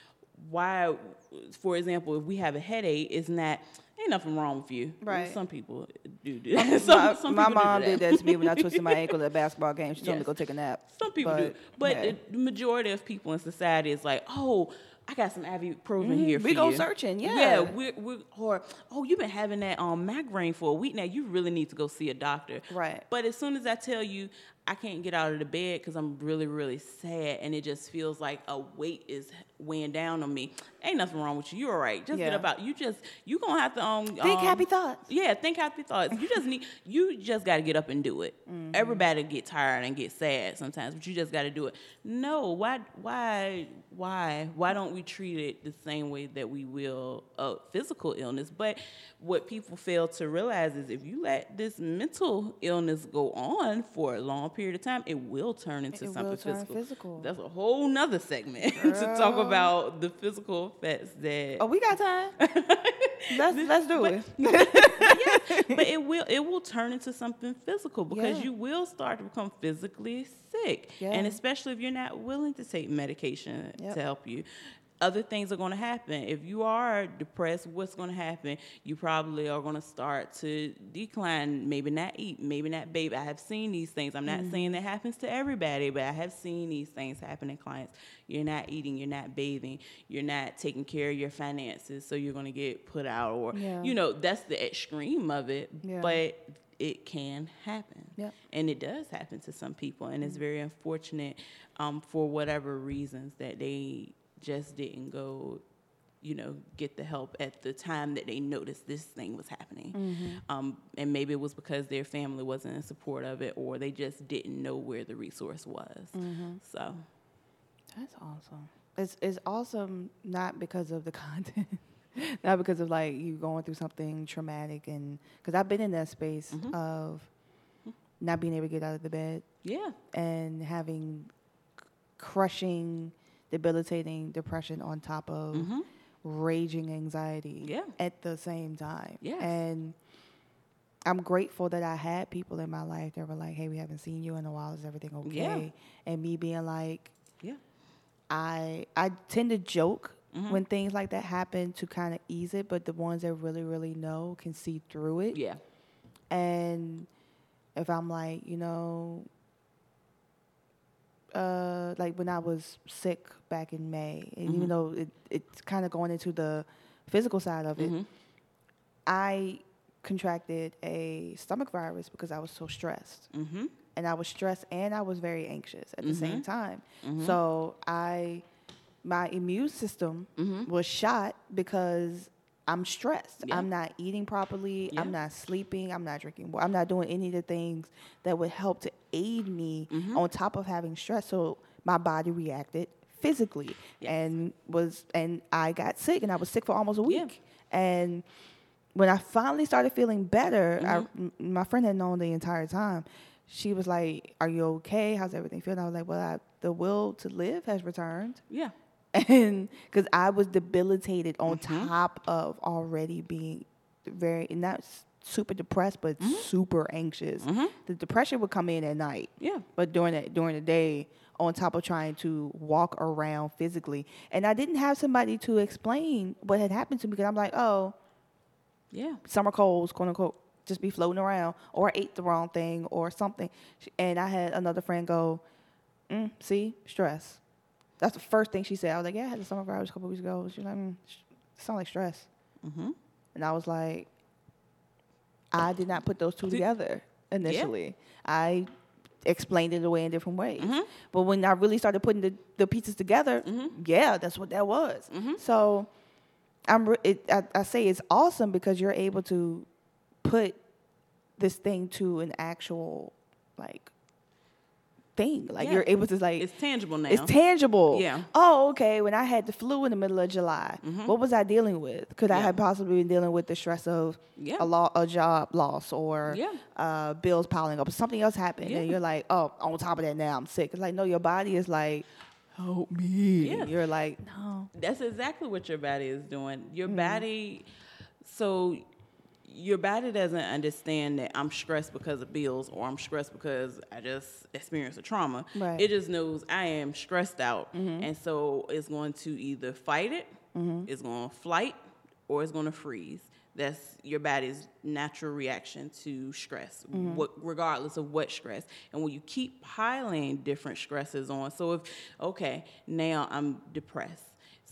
why, for example, if we have a headache, it's not, ain't nothing wrong with you. Right. Some people do do that. some, my some my people do mom that. did that to me when I twisted my ankle at a basketball game. She told me Yes. to go take a nap. Some people do. But hey. the majority of people in society is like, oh, I got some ibuprofen mm-hmm. here for we you. go searching, yeah. Yeah, we we or oh, you've been having that um migraine for a week now. You really need to go see a doctor. Right. But as soon as I tell you I can't get out of the bed because I'm really, really sad and it just feels like a weight is weighing down on me. Ain't nothing wrong with you. You're all right. Just yeah. get about. You just you gonna have to um think um, happy thoughts. Yeah, think happy thoughts. You just need you just got to get up and do it. Mm-hmm. Everybody get tired and get sad sometimes, but you just got to do it. No, why why why why don't we treat it the same way that we will a physical illness? But what people fail to realize is if you let this mental illness go on for a long period of time, it will turn into it something will turn physical. physical. That's a whole nother segment to talk about the physical effects that. Oh, we got time. let's let's do but, it. yeah, but it will it will turn into something physical because yeah. you will start to become physically sick, yeah. and especially if you're not willing to take medication yep. to help you. Other things are going to happen. If you are depressed, what's going to happen? You probably are going to start to decline, maybe not eat, maybe not bathe. I have seen these things. I'm not mm-hmm. saying that happens to everybody, but I have seen these things happen in clients. You're not eating, you're not bathing, you're not taking care of your finances, so you're going to get put out. Or, yeah. you know, that's the extreme of it, yeah. but it can happen. Yep. And it does happen to some people, and mm-hmm. it's very unfortunate um, for whatever reasons that they just didn't go, you know, get the help at the time that they noticed this thing was happening. Mm-hmm. Um, and maybe it was because their family wasn't in support of it, or they just didn't know where the resource was. Mm-hmm. So that's awesome. It's it's awesome not because of the content, not because of like you going through something traumatic, and because I've been in that space mm-hmm. of not being able to get out of the bed, yeah, and having c- crushing. debilitating depression on top of mm-hmm. raging anxiety yeah. at the same time. Yes. And I'm grateful that I had people in my life that were like, hey, we haven't seen you in a while. Is everything okay? Yeah. And me being like, yeah, I I tend to joke mm-hmm. when things like that happen to kind of ease it, but the ones that really, really know can see through it. Yeah. And if I'm like, you know, Uh, like when I was sick back in May, and mm-hmm. even though it, it's kind of going into the physical side of it, mm-hmm. I contracted a stomach virus because I was so stressed. Mm-hmm. And I was stressed and I was very anxious at mm-hmm. the same time. Mm-hmm. So I, my immune system mm-hmm. was shot because I'm stressed. Yeah. I'm not eating properly. Yeah. I'm not sleeping. I'm not drinking water. I'm not doing any of the things that would help to aid me mm-hmm. on top of having stress. So my body reacted physically yes. and was, and I got sick, and I was sick for almost a week. Yeah. And when I finally started feeling better, mm-hmm. I, m- my friend had known the entire time. She was like, "Are you okay? How's everything feeling?" I was like, "Well, I, the will to live has returned." Yeah. And because I was debilitated on mm-hmm. top of already being very, not super depressed, but mm-hmm. super anxious. Mm-hmm. The depression would come in at night. Yeah. But during the, during the day, on top of trying to walk around physically. And I didn't have somebody to explain what had happened to me, because I'm like, oh, yeah, summer colds, quote unquote, just be floating around, or I ate the wrong thing or something. And I had another friend go, mm, see, stress. That's the first thing she said. I was like, yeah, I had a stomach virus a couple weeks ago. She was like, mm, it sounds like stress. Mm-hmm. And I was like, I did not put those two together initially. Yeah. I explained it away in different ways. Mm-hmm. But when I really started putting the, the pieces together, mm-hmm. yeah, that's what that was. Mm-hmm. So I'm re- it, I, I say it's awesome because you're able to put this thing to an actual, like, thing. Like, yeah. you're able to, like... It's tangible now. It's tangible. Yeah. Oh, okay. When I had the flu in the middle of July, mm-hmm. what was I dealing with? Could yeah. I have possibly been dealing with the stress of yeah. a, lo- a job loss or yeah. uh, bills piling up or something else happened? Yeah. And you're like, oh, on top of that now I'm sick. It's like, no, your body is like, help me. Yeah. You're like, no. That's exactly what your body is doing. Your mm-hmm. body... So... Your body doesn't understand that I'm stressed because of bills or I'm stressed because I just experienced a trauma. Right. It just knows I am stressed out. Mm-hmm. And so it's going to either fight it, mm-hmm. it's going to flight, or it's going to freeze. That's your body's natural reaction to stress, mm-hmm. what, regardless of what stress. And when you keep piling different stresses on, so if, okay, now I'm depressed.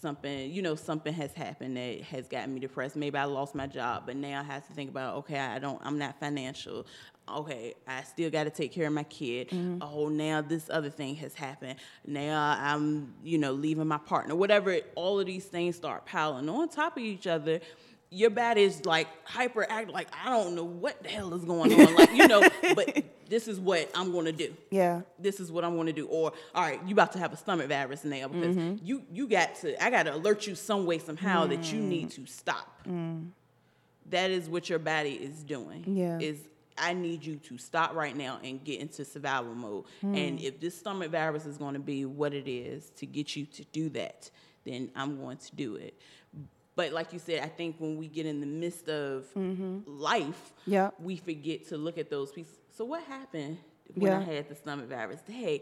something, you know, something has happened that has gotten me depressed. Maybe I lost my job, but now I have to think about, okay, I don't, I'm not financial. Okay, I still got to take care of my kid. Mm-hmm. Oh, now this other thing has happened. Now I'm, you know, leaving my partner. Whatever, all of these things start piling on top of each other. Your body is like hyperact, like, I don't know what the hell is going on. Like, you know, but this is what I'm going to do. Yeah. This is what I'm going to do. Or, all right, you about to have a stomach virus now because mm-hmm. you, you got to, I got to alert you some way, somehow mm. that you need to stop. Mm. That is what your body is doing. Yeah. Is I need you to stop right now and get into survival mode. Mm. And if this stomach virus is going to be what it is to get you to do that, then I'm going to do it. But like you said, I think when we get in the midst of mm-hmm. life, yeah. we forget to look at those pieces. So what happened when yeah. I had the stomach virus? Hey,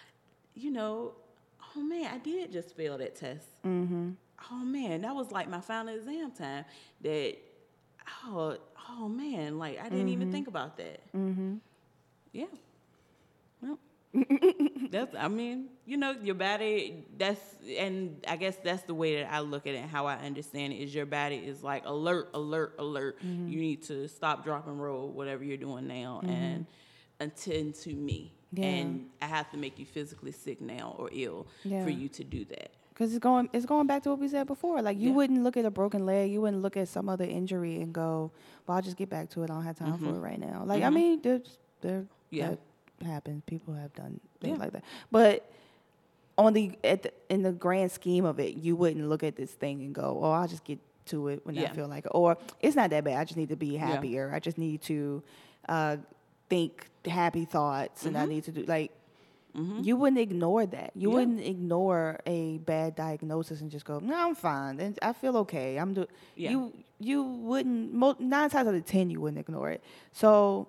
you know, oh, man, I did just fail that test. Mm-hmm. Oh, man, that was like my final exam time that, oh, oh man, like I didn't mm-hmm. even think about that. Mm-hmm. Yeah. Well. That's, I mean, you know, your body, that's, and I guess that's the way that I look at it and how I understand it is your body is like alert, alert, alert. Mm-hmm. You need to stop, drop, and roll, whatever you're doing now, mm-hmm. and attend to me. Yeah. And I have to make you physically sick now or ill yeah. for you to do that. Because it's going, it's going back to what we said before. Like, you yeah. wouldn't look at a broken leg, you wouldn't look at some other injury and go, well, I'll just get back to it. I don't have time mm-hmm. for it right now. Like, mm-hmm. I mean, there's, there, yeah. that happens. People have done things yeah. like that. But on the, at the, in the grand scheme of it, you wouldn't look at this thing and go, oh, I'll just get to it when yeah. I feel like it. Or it's not that bad. I just need to be happier. Yeah. I just need to uh, think happy thoughts, mm-hmm. and I need to do, like, mm-hmm. you wouldn't ignore that. You yeah. wouldn't ignore a bad diagnosis and just go, no, I'm fine. And I feel okay. I'm do. Yeah. You you wouldn't, mo- nine times out of ten, you wouldn't ignore it. So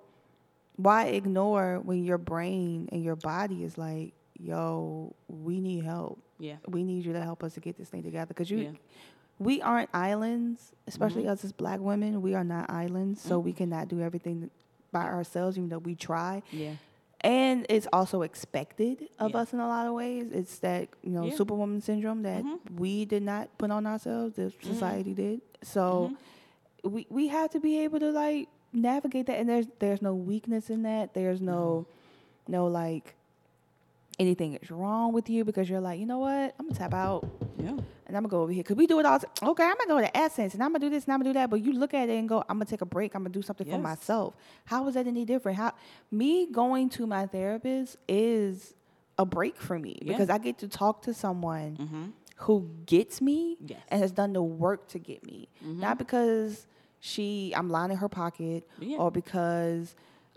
why ignore when your brain and your body is like, yo, we need help. Yeah. We need you to help us to get this thing together. Because you, yeah. we aren't islands, especially mm-hmm. us as black women. We are not islands, mm-hmm. so we cannot do everything by ourselves, even though we try. Yeah. And it's also expected of yeah. us in a lot of ways. It's that, you know, yeah. superwoman syndrome that mm-hmm. we did not put on ourselves, the society mm-hmm. did. So mm-hmm. we we have to be able to, like, navigate that. And there's there's no weakness in that. There's no, mm-hmm. no, like, anything is wrong with you because you're like, you know what? I'm going to tap out. Yeah. And I'm going to go over here. Because we do it all. T- okay, I'm going to go to Essence, and I'm going to do this, and I'm going to do that. But you look at it and go, I'm going to take a break. I'm going to do something yes. for myself. How is that any different? How me going to my therapist is a break for me yeah. because I get to talk to someone mm-hmm. who gets me yes. and has done the work to get me. Mm-hmm. Not because she I'm lining her pocket yeah. or because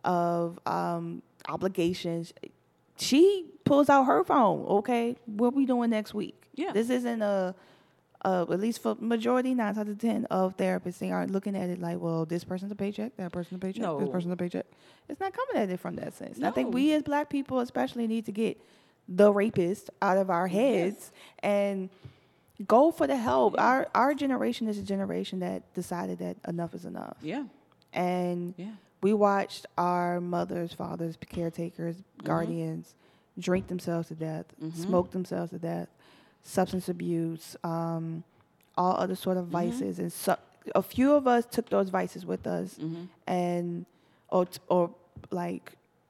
of um, obligations. She pulls out her phone. Okay, what we doing next week? Yeah. This isn't a, a at least for majority, nine out of ten of therapists, they aren't looking at it like, well, this person's a paycheck, that person's a paycheck, no. this person's a paycheck. It's not coming at it from that sense. No. I think we as black people especially need to get the rapist out of our heads yes. and go for the help. Yeah. Our our generation is a generation that decided that enough is enough. Yeah. And yeah. we watched our mothers, fathers, caretakers, mm-hmm. guardians drink themselves to death, mm-hmm. smoke themselves to death, substance abuse, um, all other sort of vices. Mm-hmm. And so, a few of us took those vices with us. Mm-hmm. And, or, t- or like,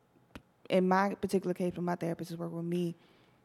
in my particular case, when my therapist is working with me,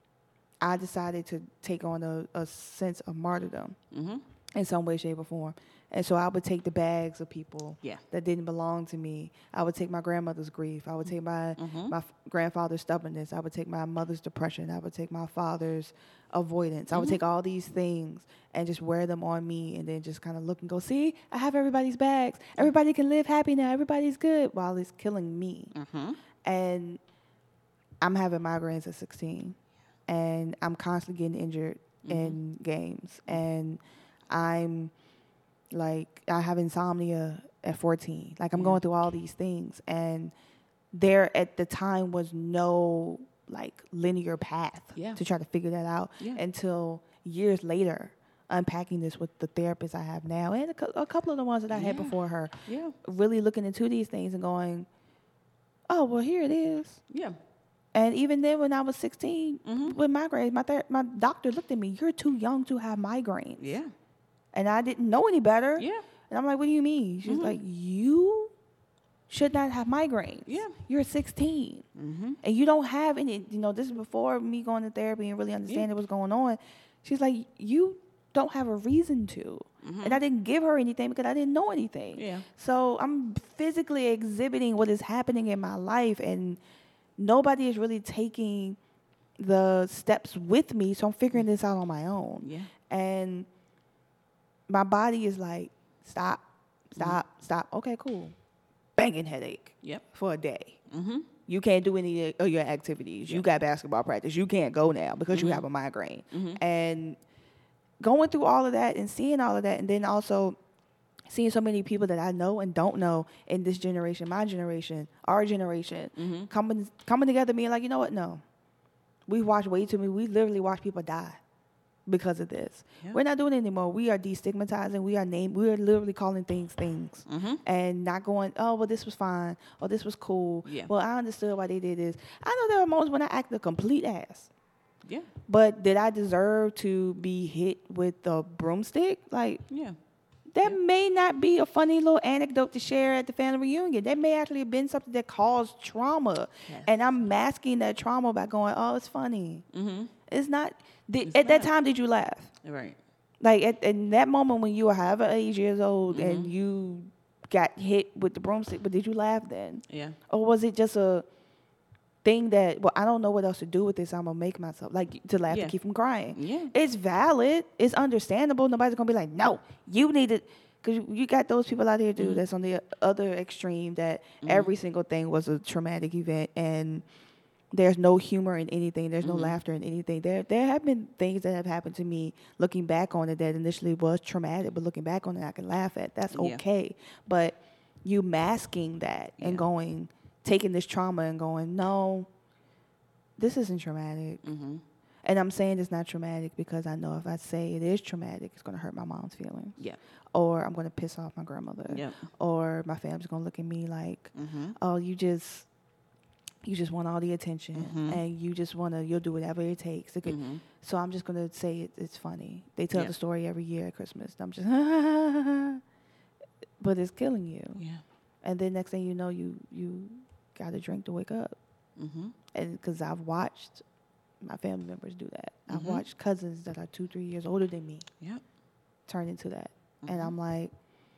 I decided to take on a, a sense of martyrdom mm-hmm. in some way, shape, or form. And so I would take the bags of people yeah. that didn't belong to me. I would take my grandmother's grief. I would take my mm-hmm. my f- grandfather's stubbornness. I would take my mother's depression. I would take my father's avoidance. Mm-hmm. I would take all these things and just wear them on me and then just kind of look and go, see, I have everybody's bags. Everybody can live happy now. Everybody's good, while it's killing me. Mm-hmm. And I'm having migraines at sixteen. And I'm constantly getting injured mm-hmm. in games. And I'm... Like, I have insomnia at fourteen. Like, I'm yeah. going through all these things. And there, at the time, was no, like, linear path yeah. to try to figure that out yeah. until years later, unpacking this with the therapist I have now and a, co- a couple of the ones that I yeah. had before her. Yeah. Really looking into these things and going, oh, well, here it is. Yeah. And even then, when I was sixteen, Mhm. with migraines, my ther- my doctor looked at me. You're too young to have migraines. Yeah. And I didn't know any better. Yeah. And I'm like, what do you mean? She's like, you should not have migraines. Yeah. You're sixteen. Mm-hmm. And you don't have any, you know, this is before me going to therapy and really understanding what's going on. She's like, you don't have a reason to. Mm-hmm. And I didn't give her anything because I didn't know anything. Yeah. So I'm physically exhibiting what is happening in my life, and nobody is really taking the steps with me. So I'm figuring this out on my own. Yeah. And my body is like, stop, stop, mm-hmm. stop. Okay, cool. Banging headache. Yep. For a day. Mm-hmm. You can't do any of your activities. Yep. You got basketball practice. You can't go now because mm-hmm. you have a migraine. Mm-hmm. And going through all of that and seeing all of that, and then also seeing so many people that I know and don't know in this generation, my generation, our generation, mm-hmm. coming coming together, being like, you know what? No. We watch way too many. We literally watch people die because of this. Yep. We're not doing it anymore. We are destigmatizing. We are name. We are literally calling things things, mm-hmm. and not going, oh, well, this was fine, or this was cool. Yeah. Well, I understood why they did this. I know there are moments when I act a complete ass. Yeah. But did I deserve to be hit with a broomstick? Like, yeah. That yeah. may not be a funny little anecdote to share at the family reunion. That may actually have been something that caused trauma. Yes. And I'm masking that trauma by going, oh, it's funny. Mm-hmm. It's not. Did, it's at not. That time, did you laugh? Right. Like, at, in that moment when you were however age years old mm-hmm. and you got hit with the broomstick, but did you laugh then? Yeah. Or was it just a thing that, well, I don't know what else to do with this, I'm going to make myself, like, to laugh yeah. to keep from crying. Yeah. It's valid. It's understandable. Nobody's going to be like, no, you need it. Because you got those people out here, too, mm-hmm. that's on the other extreme that mm-hmm. every single thing was a traumatic event and there's no humor in anything. There's no mm-hmm. laughter in anything. There there have been things that have happened to me looking back on it that initially was traumatic, but looking back on it, I can laugh at. That's okay. Yeah. But you masking that yeah. and going, taking this trauma and going, no, this isn't traumatic. Mm-hmm. And I'm saying it's not traumatic because I know if I say it is traumatic, it's going to hurt my mom's feelings. Yeah. Or I'm going to piss off my grandmother. Yeah. Or my family's going to look at me like, mm-hmm. oh, you just... You just want all the attention, mm-hmm. and you just want to, you'll do whatever it takes. To get, mm-hmm. So I'm just going to say it, it's funny. They tell yeah. the story every year at Christmas. I'm just, but it's killing you. Yeah. And then next thing you know, you, you got to drink to wake up. Mm-hmm. And because I've watched my family members do that. Mm-hmm. I've watched cousins that are two, three years older than me yep. turn into that. Mm-hmm. And I'm like,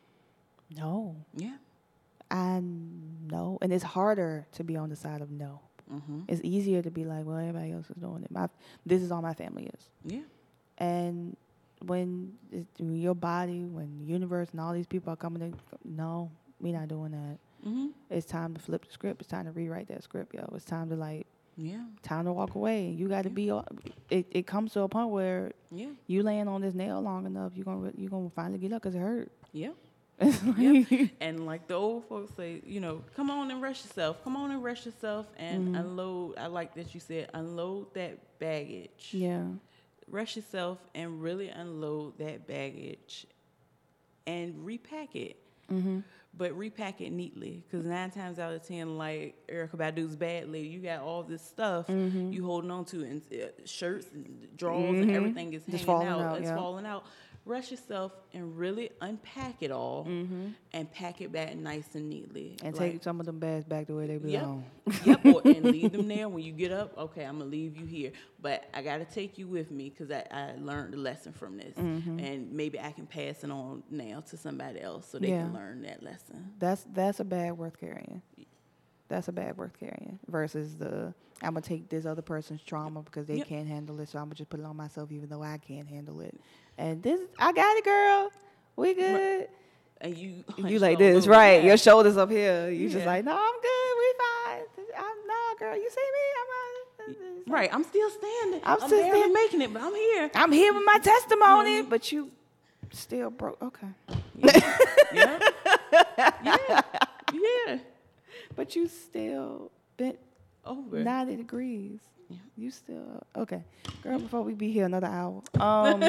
no. Yeah. I know, and it's harder to be on the side of no. Mm-hmm. It's easier to be like, well, everybody else is doing it. My, this is all my family is. Yeah. And when, it, when your body, when the universe and all these people are coming in, no, we're not doing that. Mm-hmm. It's time to flip the script. It's time to rewrite that script, yo. It's time to like, yeah, time to walk away. You got to yeah. be. It, it comes to a point where yeah. you laying on this nail long enough, you're gonna you're gonna finally get up because it hurt. Yeah. Yep. And like the old folks say, you know, come on and rest yourself. Come on and rest yourself and mm-hmm. unload. I like that you said unload that baggage. Yeah. Rest yourself and really unload that baggage and repack it. Mm-hmm. But repack it neatly, because nine times out of ten, like Erykah Badu's Bad Lady, you got all this stuff mm-hmm. you holding on to, and uh, shirts and drawers mm-hmm. and everything is Just hanging out. out. It's yeah. falling out. Rest yourself and really unpack it all mm-hmm. and pack it back nice and neatly. And like, take some of them bags back to where they belong. Yep, yep. Or, and leave them there. When you get up, okay, I'm going to leave you here. But I got to take you with me because I, I learned a lesson from this. Mm-hmm. And maybe I can pass it on now to somebody else so they yeah. can learn that lesson. That's that's a bag worth carrying. That's a bag worth carrying versus the, I'm going to take this other person's trauma because they yep. can't handle it, so I'm going to just put it on myself even though I can't handle it. And this, I got it, girl. We good. And you, you like this, right? That. Your shoulders up here. You yeah. just like, no, I'm good. We fine. I'm no, girl. You see me? I'm not. Right. I'm still standing. I'm, I'm still barely making it, but I'm here. I'm here with my testimony, mm-hmm. but you still broke. Okay. Yeah. yeah. Yeah. Yeah. But you still bent over ninety degrees. Yeah. You still okay, girl. Before we be here another hour. Um.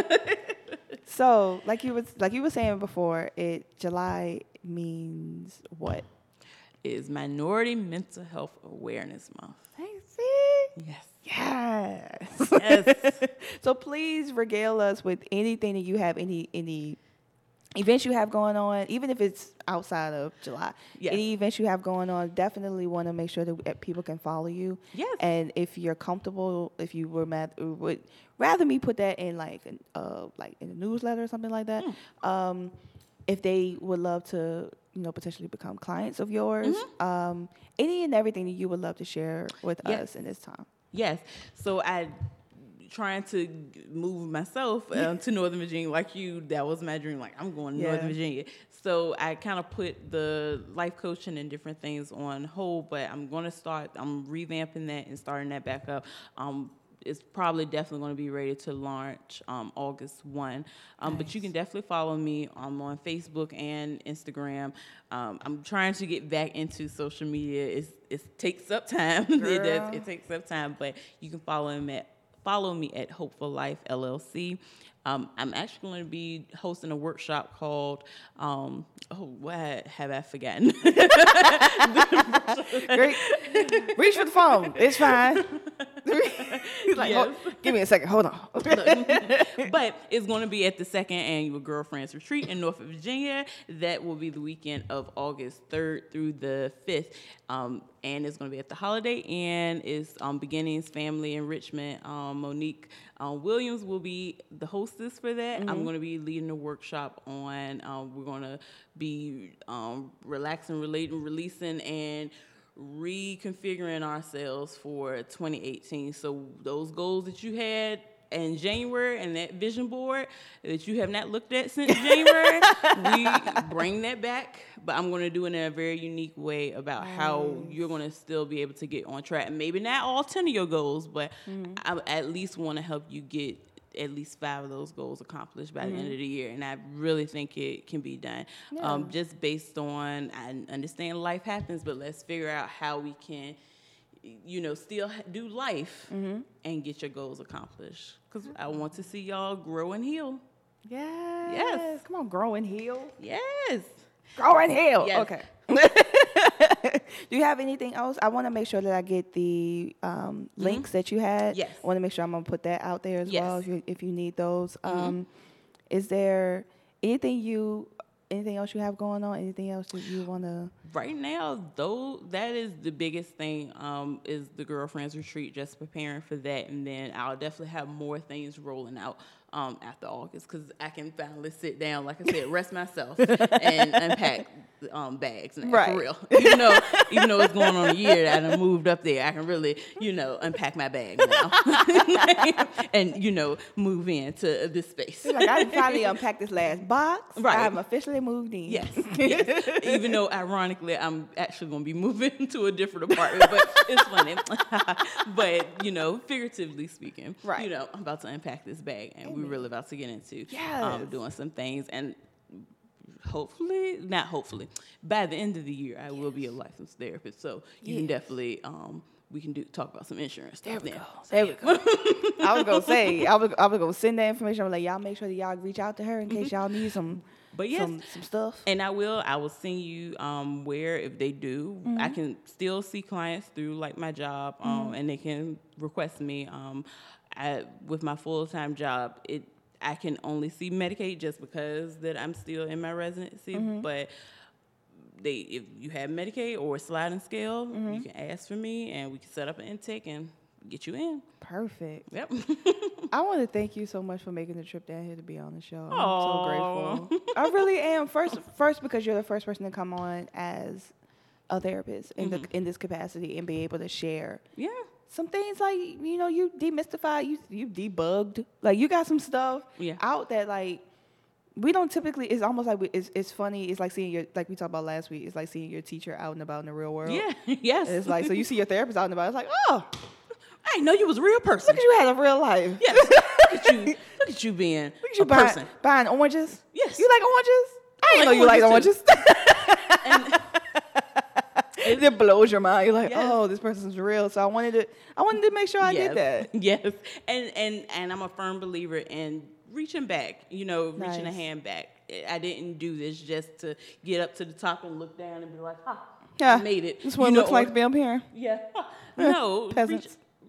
So, like you was like you were saying before, it July means what? Is Minority Mental Health Awareness Month. Hey, see, Yes. Yes. Yes. So please regale us with anything that you have, any any events you have going on, even if it's outside of July. Yes. Any events you have going on, definitely want to make sure that people can follow you. Yes. And if you're comfortable, if you were mad, would rather me put that in like uh like in a newsletter or something like that. Mm. Um, if they would love to, you know, potentially become clients of yours, mm-hmm. um, any and everything that you would love to share with yes. us in this time. Yes. So I trying to move myself um, to Northern Virginia like you. That was my dream. Like, I'm going to yeah. Northern Virginia. So I kind of put the life coaching and different things on hold, but I'm going to start, I'm revamping that and starting that back up. Um, it's probably definitely going to be ready to launch um, August first. Um, nice. But you can definitely follow me um, on Facebook and Instagram. Um, I'm trying to get back into social media. It's, it takes up time. it does. It takes up time, but you can follow him at follow me at Hopeful Life L L C. Um, I'm actually going to be hosting a workshop called, um, oh, what have I forgotten? Great. Reach for the phone. It's fine. He's like, yes. oh, give me a second. Hold on. But it's going to be at the second annual Girlfriends Retreat in Norfolk, Virginia. That will be the weekend of August third through the fifth. Um, and it's going to be at the Holiday Inn. It's um, Beginnings Family Enrichment. Um, Monique uh, Williams will be the hostess for that. Mm-hmm. I'm going to be leading a workshop on, um, we're going to be um, relaxing, relating, releasing, and reconfiguring ourselves for twenty eighteen. So those goals that you had in January and that vision board that you have not looked at since January, we bring that back, but I'm going to do it in a very unique way about nice. How you're going to still be able to get on track. Maybe not all ten of your goals, but mm-hmm. I at least want to help you get at least five of those goals accomplished by mm-hmm. the end of the year. And I really think it can be done. Yeah. Um, just based on, I understand life happens, but let's figure out how we can, you know, still do life mm-hmm. and get your goals accomplished. Because I want to see y'all grow and heal. Yes. Yes. Come on, grow and heal. Yes. Grow and heal. Yes. Okay. Do you have anything else? I want to make sure that I get the um, links mm-hmm. that you had. Yes. I want to make sure I'm going to put that out there as yes. well if you, if you need those. Mm-hmm. Um, is there anything you... Anything else you have going on? Anything else that you want to? Right now, though, that is the biggest thing. Um, is the Girlfriends Retreat? Just preparing for that, and then I'll definitely have more things rolling out um, after August because I can finally sit down, like I said, rest myself and unpack um, bags. Now, right. For real. Even though, even though it's going on a year that I done moved up there, I can really, you know, unpack my bag now and you know move into this space. Like I finally unpacked this last box. Right. I'm officially moved in. Yes. yes. Even though, ironically, I'm actually going to be moving to a different apartment, but it's funny. But, you know, figuratively speaking, right. you know, I'm about to unpack this bag, and Amen. We're really about to get into yes. um, doing some things. And hopefully, not hopefully, by the end of the year, I will be a licensed therapist. So you yes. can definitely... Um, we can do talk about some insurance stuff there. We there. go. There we go. I was gonna say I was I was gonna send that information. I'm like, y'all make sure that y'all reach out to her in case y'all need some, but yes, some, some stuff. And I will I will send you um, where if they do, mm-hmm. I can still see clients through like my job, um, mm-hmm. and they can request me. Um, I, with my full time job, it I can only see Medicaid just because that I'm still in my residency, mm-hmm. but. They, if you have Medicaid or a sliding scale, mm-hmm. you can ask for me, and we can set up an intake and get you in. Perfect. Yep. I want to thank you so much for making the trip down here to be on the show. I'm Aww. so grateful. I really am. First, first because you're the first person to come on as a therapist in mm-hmm. the in this capacity and be able to share. Yeah. Some things like, you know, you demystified, you you debugged. Like, you got some stuff yeah. out that, like, we don't typically, it's almost like, we, it's it's funny, it's like seeing your, like we talked about last week, it's like seeing your teacher out and about in the real world. Yeah, yes. And it's like, so you see your therapist out and about, it's like, oh. I didn't know you was a real person. Look at you had a real life. Yes. Look at you, look at you being look at you a buying, person. Buying oranges? Yes. You like oranges? I didn't like know you like oranges oranges. And it blows your mind. You're like, yes. oh, this person's real. So I wanted to, I wanted to make sure I yes. did that. Yes. And, and, and I'm a firm believer in reaching back, you know, reaching nice. a hand back. I didn't do this just to get up to the top and look down and be like, ah, yeah, I made it. This one you looks know, like or, to be up here. Yeah. No. Peasants. Reach,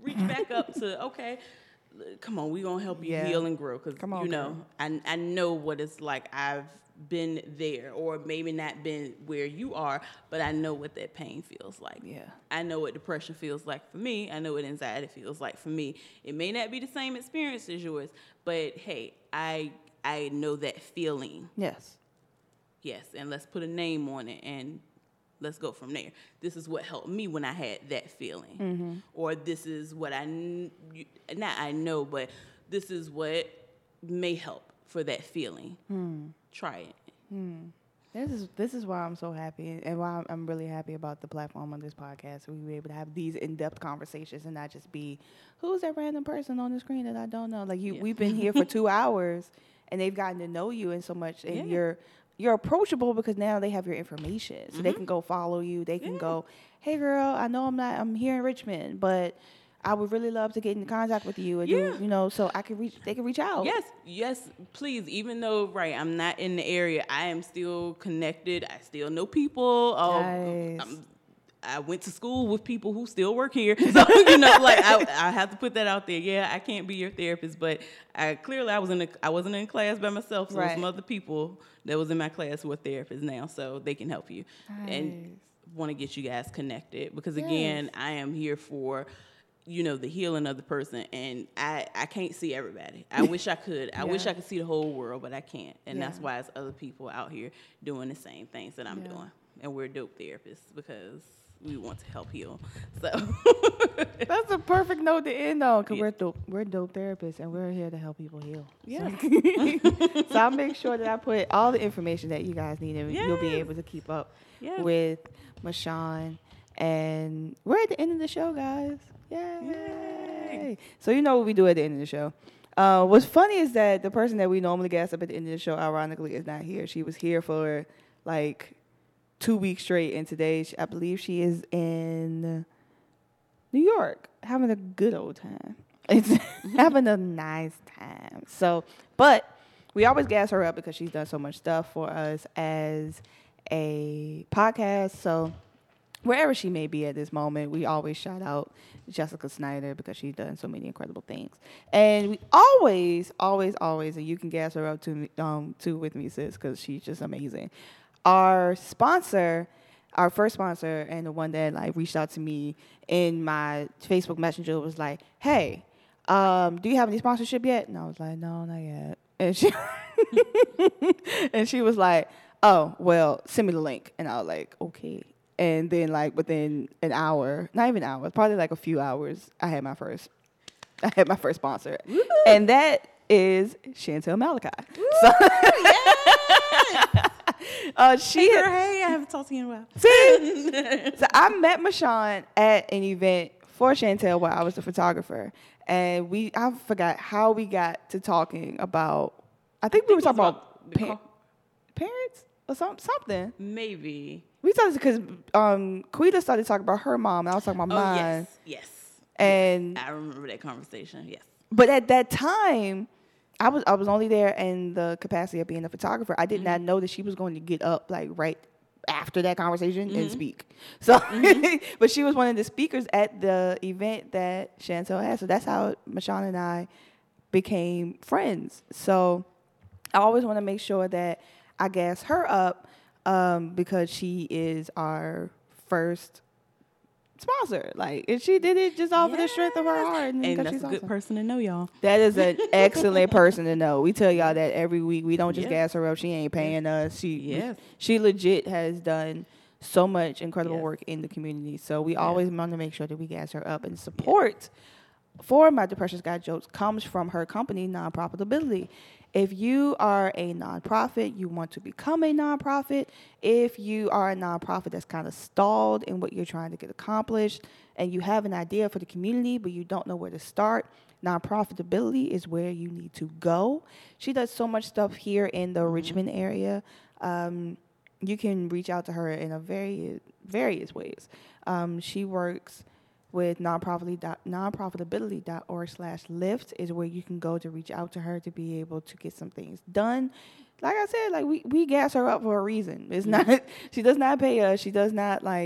reach back up to, okay, come on, we're going to help you Yeah. heal and grow. Because, Come on, you know, girl. I, I know what it's like. I've been there, or maybe not been where you are, but I know what that pain feels like. Yeah. I know what depression feels like for me. I know what anxiety feels like for me. It may not be the same experience as yours, but hey, I I know that feeling. Yes. Yes, and let's put a name on it and let's go from there. This is what helped me when I had that feeling. Mm-hmm. Or this is what I, kn- not I know, but this is what may help for that feeling. Hmm. Try it. Hmm. This is this is why I'm so happy, and why I'm, I'm really happy about the platform on this podcast. We were able to have these in-depth conversations and not just be, who's that random person on the screen that I don't know? Like you, Yeah. we've been here for two hours, and they've gotten to know you and so much, and Yeah. you're you're approachable because now they have your information, so they can go follow you. They can Yeah. go, hey girl, I know I'm not I'm here in Richmond, but I would really love to get in contact with you, and Yeah. do, you know, so I can reach. They can reach out. Yes, yes, please. Even though, right, I'm not in the area, I am still connected. I still know people. Um, Nice. I'm, I went to school with people who still work here. So, you know, like, I, I have to put that out there. Yeah, I can't be your therapist, but I clearly I, was in a, I wasn't in class by myself, so Right. some other people that was in my class who are therapists now, so they can help you. And Nice. want to get you guys connected because, again, I am here for, you know, the healing of the person, and I, I can't see everybody. I wish I could. I wish Yeah. I could see the whole world, but I can't. And Yeah. that's why it's other people out here doing the same things that I'm Yeah. doing. And we're dope therapists because we want to help heal. So That's a perfect note to end on, because Yeah. we're dope, we're dope therapists, and we're here to help people heal. Yeah. So, so I'll make sure that I put all the information that you guys need, and you'll be Yes. able to keep up Yes. with Mashawn. And we're at the end of the show, guys. Yay. Yay. So you know what we do at the end of the show. Uh, what's funny is that the person that we normally guest up at the end of the show, ironically, is not here. She was here for like two weeks straight, and today she, I believe she is in New York having a good old time. It's having a nice time. So, but we always gas her up because she's done so much stuff for us as a podcast. So wherever she may be at this moment, we always shout out Jessica Snyder because she's done so many incredible things. And we always, always, always, and you can gas her up to me, um, too with me, sis, because she's just amazing. Our sponsor, our first sponsor, and the one that like reached out to me in my Facebook Messenger was like, "Hey, um, do you have any sponsorship yet?" And I was like, "No, not yet." And she and she was like, "Oh, well, send me the link." And I was like, "Okay." And then like within an hour, not even an hour, probably like a few hours, I had my first, I had my first sponsor, and that is Chantel Malachi. So, uh, she Hey, had- girl, hey, I haven't talked to you in a while. See? So I met Mashawn at an event for Chantel while I was the photographer. And we I forgot how we got to talking about, I think we were it was talking about, about the pa- co- parents or some, something. Maybe. We started because um, Quita started talking about her mom, and I was talking about Oh, mine. yes, yes. And I remember that conversation, yes. but at that time, I was I was only there in the capacity of being a photographer. I did Mm-hmm. not know that she was going to get up like right after that conversation Mm-hmm. and speak. So, but she was one of the speakers at the event that Chantel had. So that's how Mashawn and I became friends. So I always want to make sure that I gas her up um, because she is our first sponsor. Like, and she did it just off of the strength of her heart. And because that's she's a good awesome. person to know, y'all. That is an excellent person to know. We tell y'all that every week. We don't just Yes. gas her up. She ain't paying us. She Yes. she legit has done so much incredible Yes. work in the community. So we always want to make sure that we gas her up, and support for My Depression's Guide Jokes comes from her company, Non-Profitability. If you are a nonprofit, you want to become a nonprofit, if you are a nonprofit that's kind of stalled in what you're trying to get accomplished, and you have an idea for the community, but you don't know where to start, Non-Profitability is where you need to go. She does so much stuff here in the Mm-hmm. Richmond area. Um, you can reach out to her in a very various ways. Um, she works with nonprofitability dot nonprofitability dot org slash lift is where you can go to reach out to her to be able to get some things done. Like I said, like we, we gas her up for a reason. It's not, she does not pay us. She does not like,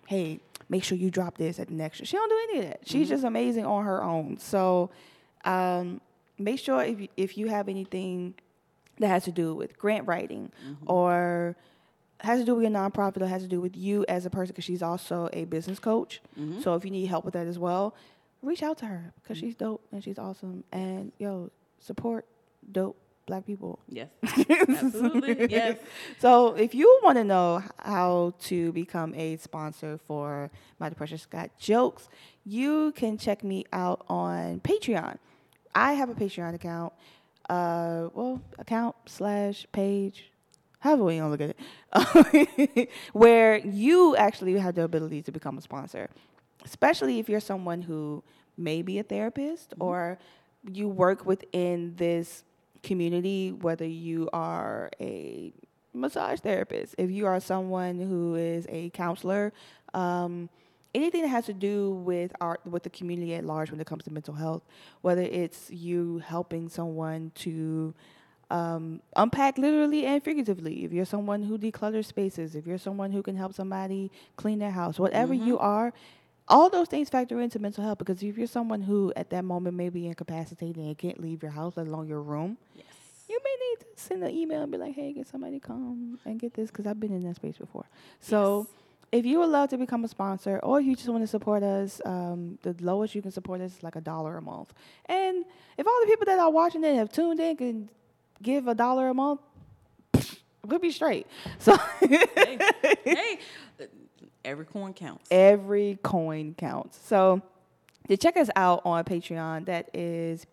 hey, make sure you drop this at the next show. She don't do any of that. She's Mm-hmm. just amazing on her own. So um, make sure if you, if you have anything that has to do with grant writing Mm-hmm. or has to do with your nonprofit or has to do with you as a person, because she's also a business coach. Mm-hmm. So if you need help with that as well, reach out to her because she's dope and she's awesome. And yo, support dope Black people. Yes, absolutely. Yes. So if you want to know how to become a sponsor for My Depression's Got Jokes, you can check me out on Patreon. I have a Patreon account. Uh, well, account slash page, however you want to look at it, where you actually have the ability to become a sponsor, especially if you're someone who may be a therapist mm-hmm. or you work within this community, whether you are a massage therapist, if you are someone who is a counselor, um, anything that has to do with our with the community at large when it comes to mental health, whether it's you helping someone to um, unpack literally and figuratively, if you're someone who declutters spaces, if you're someone who can help somebody clean their house, whatever mm-hmm. you are, all those things factor into mental health, because if you're someone who at that moment may be incapacitated and can't leave your house, let alone your room, yes. you may need to send an email and be like, hey, get somebody to come and get this, because I've been in that space before. So yes. if you would love to become a sponsor, or if you just want to support us, um, the lowest you can support us is like a dollar a month. And if all the people that are watching it have tuned in can give a dollar a month, we'll be straight. So hey, hey. Every coin counts. Every coin counts. So to check us out on Patreon, that is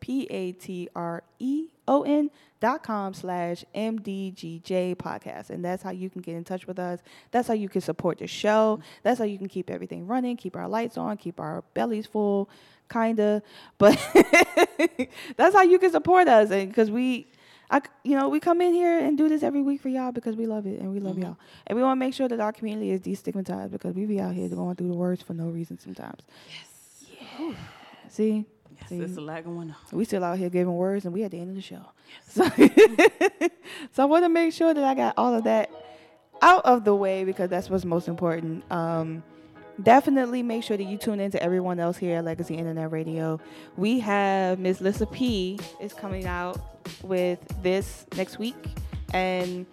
P-A-T-R-E-O-N dot com slash M D G J podcast. And that's how you can get in touch with us. That's how you can support the show. That's how you can keep everything running, keep our lights on, keep our bellies full, kind of. But that's how you can support us. And because we... I, you know, we come in here and do this every week for y'all because we love it and we love mm-hmm. y'all. And we want to make sure that our community is destigmatized, because we be out here going through the words for no reason sometimes. Yes. Yeah. See? Yes, See? there's a lot going on. We still out here giving words, and we at the end of the show. Yes. So, so I want to make sure that I got all of that out of the way, because that's what's most important. Um, Definitely make sure that you tune in to everyone else here at Legacy Internet Radio. We have Miss Lissa P is coming out with this next week. And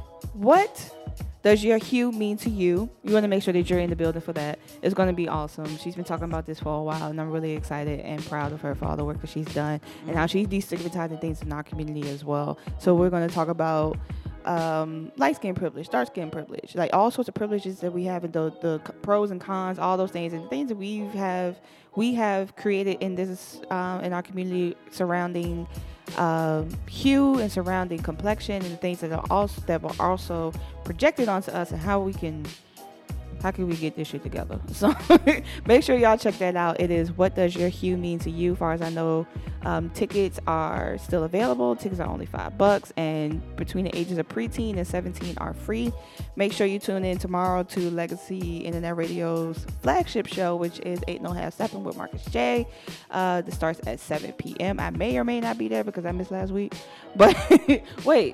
what does your hue mean to you? You want to make sure that you're in the building for that. It's going to be awesome. She's been talking about this for a while, and I'm really excited and proud of her for all the work that she's done and how she's destigmatizing things in our community as well. So we're going to talk about Um, light skin privilege, dark skin privilege, like all sorts of privileges that we have, and the the pros and cons, all those things, and things that we have we have created in this um, in our community surrounding um, hue and surrounding complexion, and the things that are also that were also projected onto us, and how we can how can we get this shit together. So make sure y'all check that out. It is What Does Your Hue Mean to You? As far as I know, um, tickets are still available. Tickets are only five bucks, and between the ages of preteen and seventeen are free. Make sure you tune in tomorrow to Legacy Internet Radio's flagship show, which is Eight and a Half Stepping with Marcus J. Uh, this starts at seven p.m. I may or may not be there because I missed last week. But wait.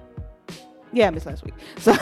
Yeah, I missed last week. So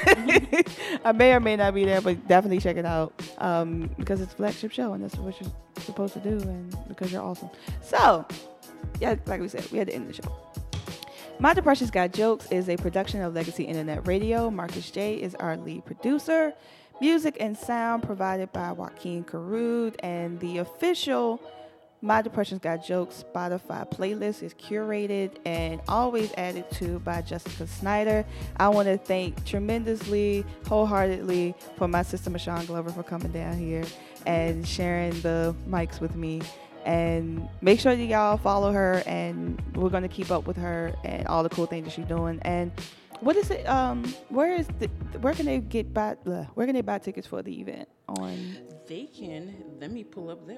I may or may not be there, but definitely check it out um, because it's a flagship show, and that's what you're supposed to do, and because you're awesome. So, yeah, like we said, we had to end the show. My Depression's Got Jokes is a production of Legacy Internet Radio. Marcus J is our lead producer. Music and sound provided by Joaquin Carud, and the official My Depression's Got Jokes Spotify playlist is curated and always added to by Jessica Snyder. I want to thank tremendously, wholeheartedly for my sister Michonne Glover for coming down here and sharing the mics with me. And make sure that y'all follow her, and we're going to keep up with her and all the cool things that she's doing. And what is it? Um, where is the? Where can they get buy? Uh, where can they buy tickets for the event? On they can. Let me pull up that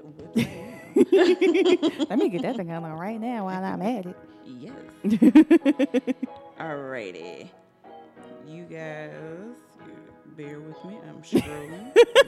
website. Let me get that thing on right now while I'm at it. Yes. Alrighty, you guys, bear with me. I'm scrolling.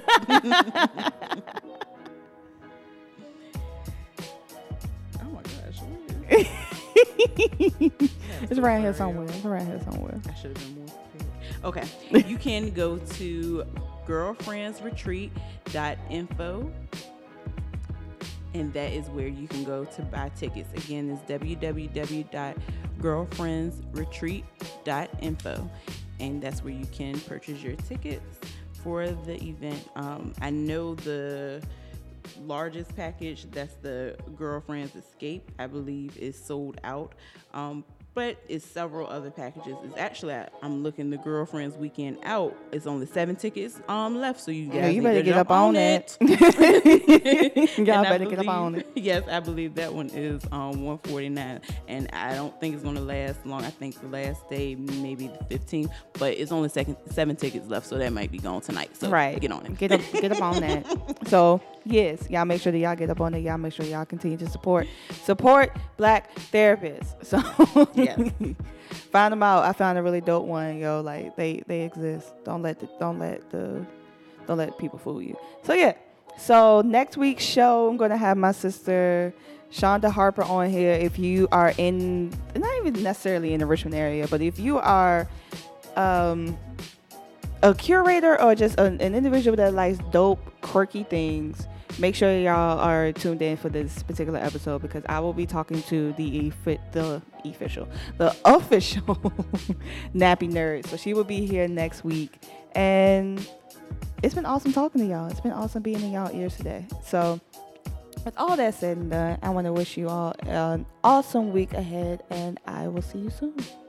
Oh my gosh. Where is it? It's around here somewhere. It's around here somewhere. I should have been more prepared. Okay. You can go to girlfriends retreat dot info. And that is where you can go to buy tickets. Again, it's w w w dot girlfriends retreat dot info. And that's where you can purchase your tickets for the event. Um, I know the largest package, that's the Girlfriends Escape, I believe is sold out. Um, but it's several other packages. It's actually, I, I'm looking the Girlfriends Weekend Out. It's only seven tickets um left, so you guys Yeah, you need better to get jump up on it. it. Y'all And I better get up believe- on it. Yes, I believe that one is um one forty-nine, and I don't think it's gonna last long. I think the last day maybe the fifteenth, but it's only second seven tickets left, so that might be gone tonight. So Right. get on it. Get up, get up on that. So yes, y'all make sure that y'all get up on it. Y'all make sure y'all continue to support support Black therapists. So Yes. find them out. I found a really dope one, yo. Like they they exist. Don't let the don't let the don't let people fool you. So yeah. So next week's show, I'm gonna have my sister Shonda Harper on here. If you are in, not even necessarily in the Richmond area, but if you are um, a curator or just an, an individual that likes dope, quirky things, make sure y'all are tuned in for this particular episode, because I will be talking to the e- the official, the official Nappy Nerd. So she will be here next week, and it's been awesome talking to y'all. It's been awesome being in y'all ears today. So with all that said and done, I want to wish you all an awesome week ahead, and I will see you soon.